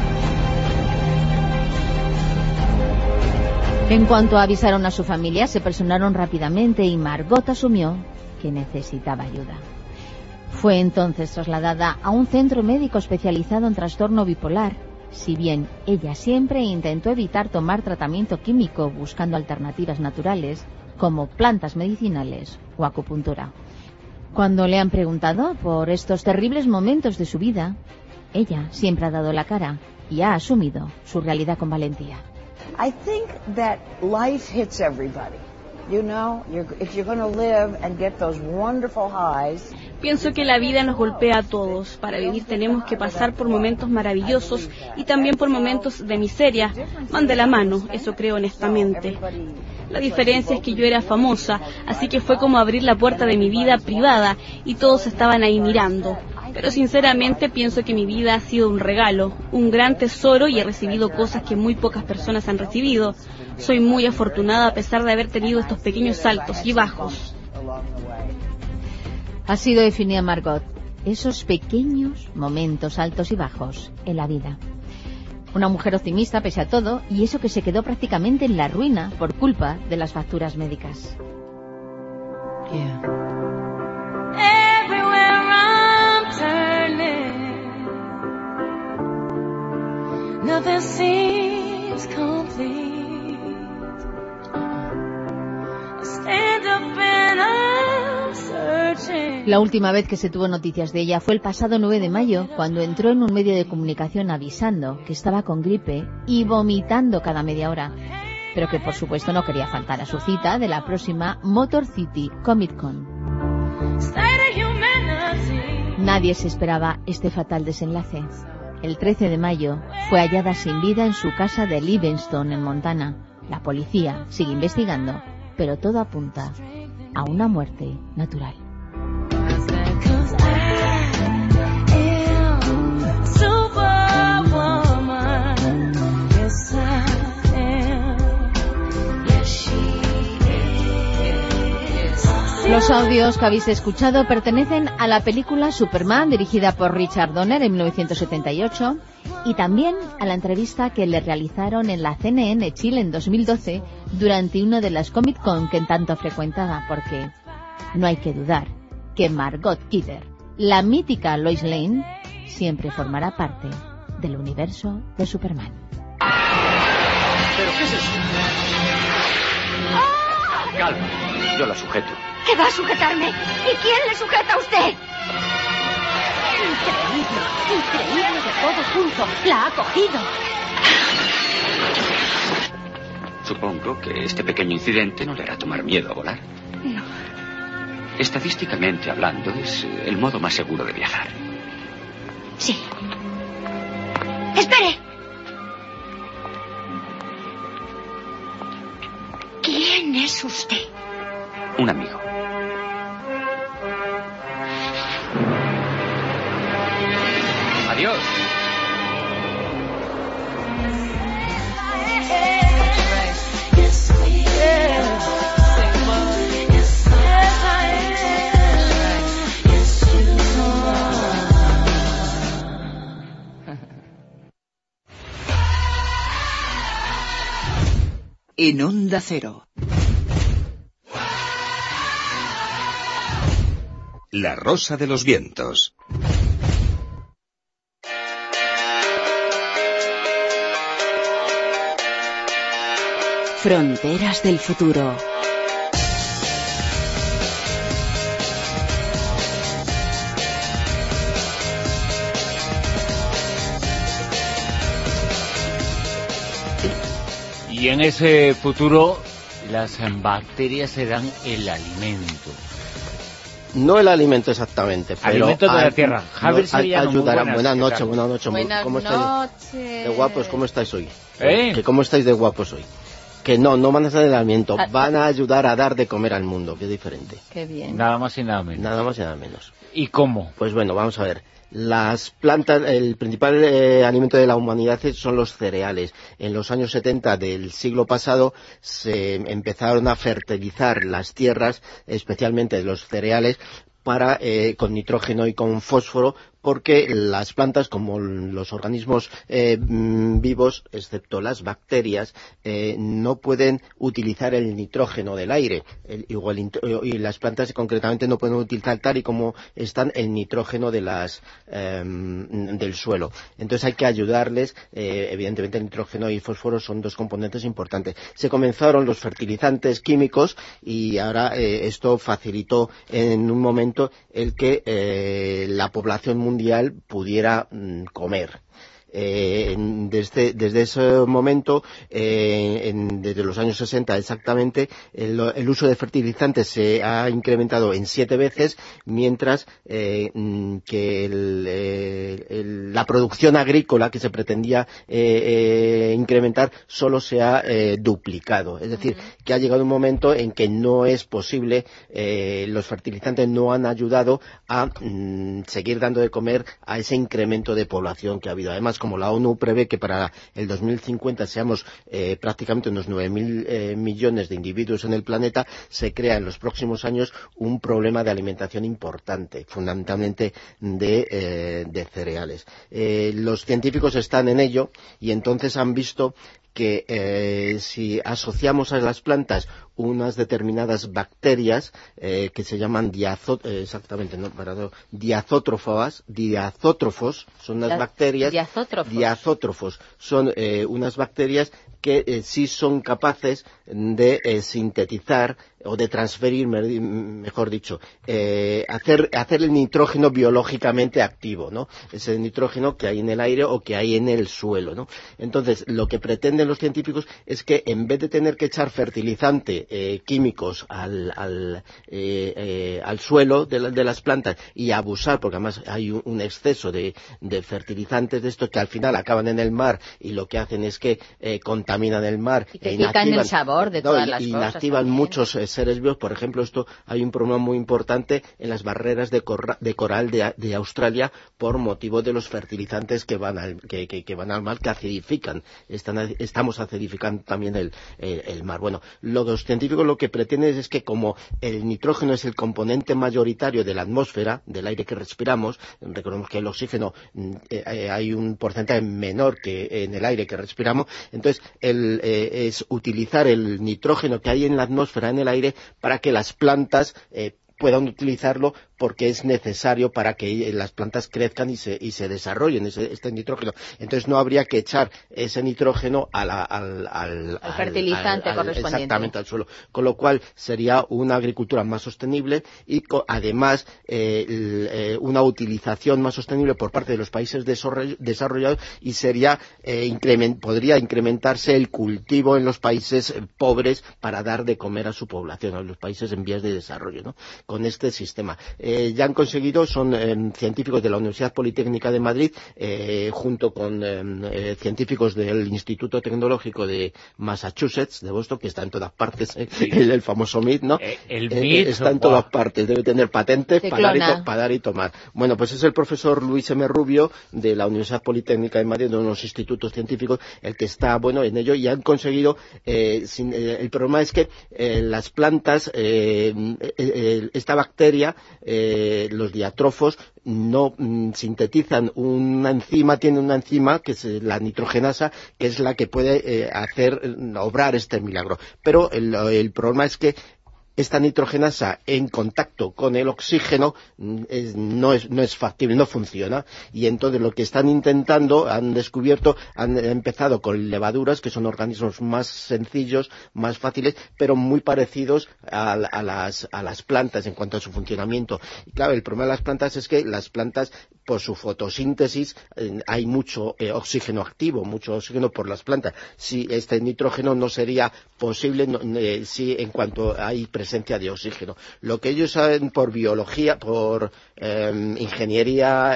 En cuanto avisaron a su familia, se personaron rápidamente y Margot asumió que necesitaba ayuda. Fue entonces trasladada a un centro médico especializado en trastorno bipolar, si bien ella siempre intentó evitar tomar tratamiento químico buscando alternativas naturales como plantas medicinales o acupuntura. Cuando le han preguntado por estos terribles momentos de su vida, ella siempre ha dado la cara y ha asumido su realidad con valentía. I think that life hits everybody. You know, if you're going to live and get those wonderful highs. Pienso que la vida nos golpea a todos. Para vivir tenemos que pasar por momentos maravillosos y también por momentos de miseria. Van de la mano, eso creo honestamente. La diferencia es que yo era famosa, así que fue como abrir la puerta de mi vida privada y todos estaban ahí mirando. Pero sinceramente pienso que mi vida ha sido un regalo, un gran tesoro y he recibido cosas que muy pocas personas han recibido. Soy muy afortunada a pesar de haber tenido estos pequeños altos y bajos. Así lo definía Margot, esos pequeños momentos altos y bajos en la vida. Una mujer optimista pese a todo y eso que se quedó prácticamente en la ruina por culpa de las facturas médicas. Nothing seems complete. I stand up and I'm searching. La última vez que se tuvo noticias de ella fue el pasado 9 de mayo, cuando entró en un medio de comunicación avisando que estaba con gripe y vomitando cada media hora, pero que por supuesto no quería faltar a su cita de la próxima Motor City Comic Con. Nadie se esperaba este fatal desenlace. El 13 de mayo fue hallada sin vida en su casa de Livingston, en Montana. La policía sigue investigando, pero todo apunta a una muerte natural. Los audios que habéis escuchado pertenecen a la película Superman, dirigida por Richard Donner en 1978, y también a la entrevista que le realizaron en la CNN Chile en 2012 durante una de las Comic Con que tanto frecuentaba, porque no hay que dudar que Margot Kidder, la mítica Lois Lane, siempre formará parte del universo de Superman. ¿Pero qué es eso? Calma, yo la sujeto. ¿Qué va a sujetarme? ¿Y quién le sujeta a usted? Increíble de todo junto. La ha cogido. Supongo que este pequeño incidente no le hará tomar miedo a volar. No. Estadísticamente hablando, es el modo más seguro de viajar. Sí. ¡Espere! ¿Quién es usted? Un amigo. Adiós. En Onda Cero. La Rosa de los Vientos. Fronteras del futuro. Y en ese futuro las bacterias serán el alimento. No el alimento exactamente, pero alimento de la tierra. Javier Sevillano, ayudará. buenas Noches. ¿Cómo estáis? De guapos, ¿cómo estáis hoy? ¿Que cómo estáis de guapos hoy? Que no van a ser el alimento, van a ayudar a dar de comer al mundo, que es diferente. Qué bien. Nada más y nada menos. Nada más y nada menos. ¿Y cómo? Pues bueno, vamos a ver. Las plantas, el principal alimento de la humanidad son los cereales. En los años 70 del siglo pasado se empezaron a fertilizar las tierras, especialmente los cereales, con nitrógeno y con fósforo, porque las plantas, como los organismos vivos, excepto las bacterias, no pueden utilizar el nitrógeno del aire, y las plantas concretamente no pueden utilizar tal y como están el nitrógeno del suelo. Entonces hay que ayudarles. Evidentemente el nitrógeno y fósforo son dos componentes importantes. Se comenzaron los fertilizantes químicos y ahora esto facilitó en un momento el que la población mundial pudiera comer. Desde ese momento, desde los años 60 exactamente, el uso de fertilizantes se ha incrementado en 7 veces, mientras que la producción agrícola que se pretendía incrementar solo se ha duplicado. Es decir, que ha llegado un momento en que no es posible, los fertilizantes no han ayudado a seguir dando de comer a ese incremento de población que ha habido. Además, como la ONU prevé que para el 2050 seamos prácticamente unos 9.000 millones de individuos en el planeta, se crea en los próximos años un problema de alimentación importante, fundamentalmente de cereales. Los científicos están en ello y entonces han visto que si asociamos a las plantas unas determinadas bacterias que se llaman diazótrofos, son unas bacterias. Diazótrofos son unas bacterias que sí son capaces de sintetizar o de transferir, mejor dicho, hacer el nitrógeno biológicamente activo, ¿no? Ese nitrógeno que hay en el aire o que hay en el suelo, ¿no? Entonces, lo que pretenden los científicos es que en vez de tener que echar fertilizante químicos al suelo de las plantas y abusar, porque además hay un exceso de fertilizantes de estos que al final acaban en el mar y lo que hacen es que contaminan el mar y que quitan el sabor de todas las cosas. Inactivan muchos seres vivos. Por ejemplo, hay un problema muy importante en las barreras de coral de Australia por motivo de los fertilizantes que van al mar, que acidifican. Estamos acidificando también el mar. Bueno, los científicos lo que pretenden es que, como el nitrógeno es el componente mayoritario de la atmósfera, del aire que respiramos, recordemos que el oxígeno hay un porcentaje menor que en el aire que respiramos, entonces es utilizar el nitrógeno que hay en la atmósfera, en el aire, para que las plantas puedan utilizarlo, porque es necesario para que las plantas crezcan y se desarrollen este nitrógeno. Entonces no habría que echar ese nitrógeno al fertilizante correspondiente. Exactamente, al suelo. Con lo cual sería una agricultura más sostenible y además una utilización más sostenible por parte de los países desarrollados, y podría incrementarse el cultivo en los países pobres para dar de comer a su población, a los países en vías de desarrollo, ¿no? Con este sistema. Ya han conseguido, son científicos de la Universidad Politécnica de Madrid, junto con científicos del Instituto Tecnológico de Massachusetts, de Boston, que está en todas partes, el famoso MIT, ¿no? El MIT está en todas partes, debe tener patente para dar y tomar. Bueno, pues es el profesor Luis M. Rubio, de la Universidad Politécnica de Madrid, de unos institutos científicos, el que está, en ello, y han conseguido, el problema es que las plantas, esta bacteria, los diatrófos, no sintetizan tiene una enzima que es la nitrogenasa, que es la que puede obrar este milagro. Pero el problema es que esta nitrogenasa en contacto con el oxígeno no es factible, no funciona, y entonces lo que están intentando, han empezado con levaduras, que son organismos más sencillos, más fáciles, pero muy parecidos a las plantas en cuanto a su funcionamiento. Y claro, el problema de las plantas es que las plantas, por su fotosíntesis, hay mucho oxígeno activo, mucho oxígeno por las plantas. Si este nitrógeno no sería posible si en cuanto hay presencia de oxígeno. Lo que ellos saben por biología, por ingeniería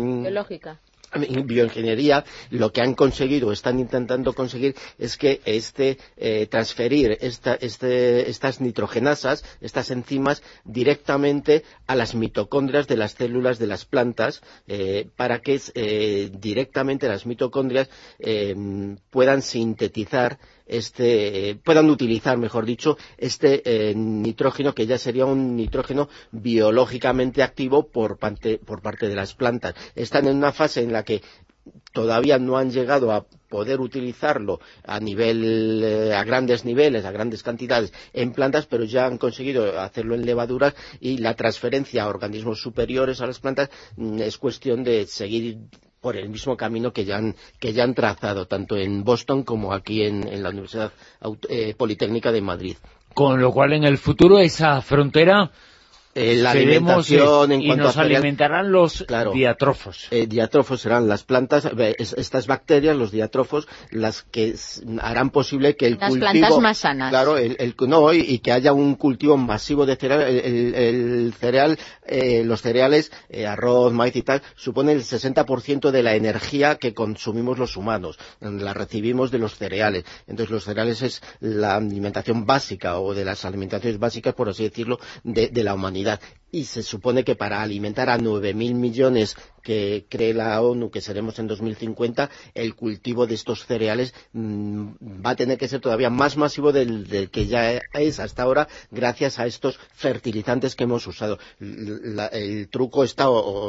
bioingeniería, lo que han conseguido, están intentando conseguir, es que transferir estas nitrogenasas, estas enzimas, directamente a las mitocondrias de las células de las plantas, para que directamente las mitocondrias puedan sintetizar puedan utilizar, mejor dicho, nitrógeno, que ya sería un nitrógeno biológicamente activo por parte de las plantas. Están en una fase en la que todavía no han llegado a poder utilizarlo a grandes niveles, a grandes cantidades en plantas, pero ya han conseguido hacerlo en levaduras, y la transferencia a organismos superiores a las plantas es cuestión de seguir por el mismo camino que ya han trazado, tanto en Boston como aquí en la Universidad Politécnica de Madrid. Con lo cual, en el futuro, esa frontera la alimentación en cuanto nos alimentarán los diatrófos. Diatrófos serán las plantas, estas bacterias, los diatrófos, las que harán posible que las plantas más sanas. Claro, y que haya un cultivo masivo de cereal. Los cereales, arroz, maíz y tal, suponen el 60% de la energía que consumimos los humanos. La recibimos de los cereales. Entonces, los cereales es la alimentación básica, o de las alimentaciones básicas, por así decirlo, de la humanidad. Y se supone que para alimentar a 9.000 millones que cree la ONU que seremos en 2050, el cultivo de estos cereales va a tener que ser todavía más masivo del que ya es hasta ahora, gracias a estos fertilizantes que hemos usado. El truco está,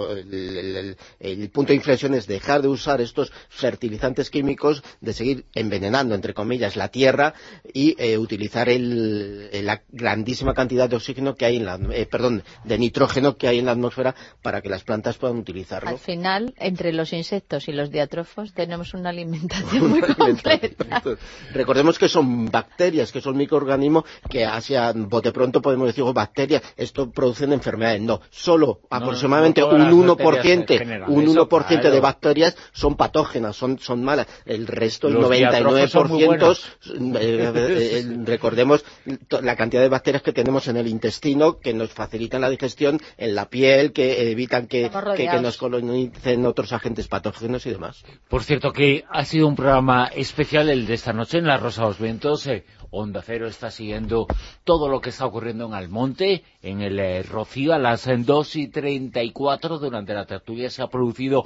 el punto de inflexión es dejar de usar estos fertilizantes químicos, de seguir envenenando, entre comillas, la tierra, y utilizar la grandísima cantidad de oxígeno que hay de nitrógeno que hay en la atmósfera, para que las plantas puedan utilizarlo. Al final, entre los insectos y los diatrófos, tenemos una alimentación muy completa. Recordemos que son bacterias, que son microorganismos que hacia bote pronto podemos decir, bacterias, esto producen enfermedades. No, solo aproximadamente un 1% de bacterias son patógenas, son malas. El resto, el 99%, recordemos la cantidad de bacterias que tenemos en el intestino, que nos facilitan la digestión, en la piel, que evitan que nos colonicen otros agentes patógenos y demás. Por cierto, que ha sido un programa especial el de esta noche en La Rosa de los Vientos. Onda Cero está siguiendo todo lo que está ocurriendo en Almonte, en el Rocío, a las 2:34. Durante la tertulia se ha producido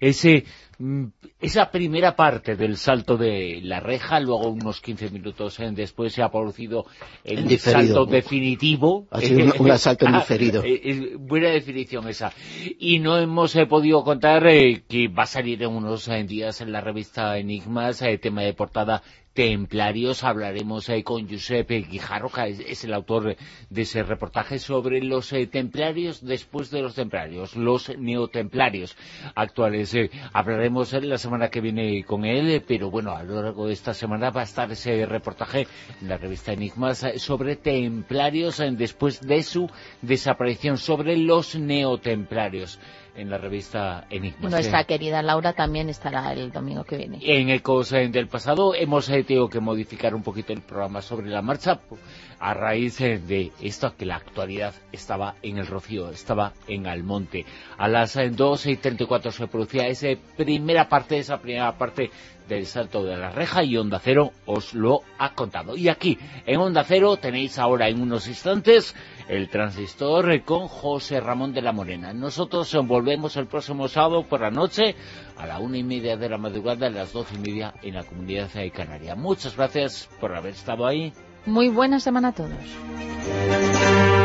esa primera parte del salto de la reja, luego unos 15 minutos después se ha producido el salto definitivo. Ha sido un asalto en diferido. Buena definición esa. Y no hemos podido contar que va a salir en unos días en la revista Enigmas, tema de portada Templarios. Hablaremos con Josep Guijarro, que es el autor de ese reportaje sobre los templarios después de los templarios, los neotemplarios actuales. Hablaremos la semana que viene con él, pero bueno, a lo largo de esta semana va a estar ese reportaje en la revista Enigmas sobre templarios después de su desaparición, sobre los neotemplarios, en la revista Enigmas. Nuestra querida Laura también estará el domingo que viene. En Ecos del Pasado hemos tenido que modificar un poquito el programa sobre la marcha a raíz de esto, que la actualidad estaba en el Rocío, estaba en Almonte. A las 2:34 se producía esa primera parte del salto de la reja, y Onda Cero os lo ha contado. Y aquí, en Onda Cero, tenéis ahora en unos instantes el Transistor con José Ramón de la Morena. Nosotros volvemos el próximo sábado por la noche a la 1:30 de la madrugada, a las 12:30 en la Comunidad Canaria. Muchas gracias por haber estado ahí. Muy buena semana a todos.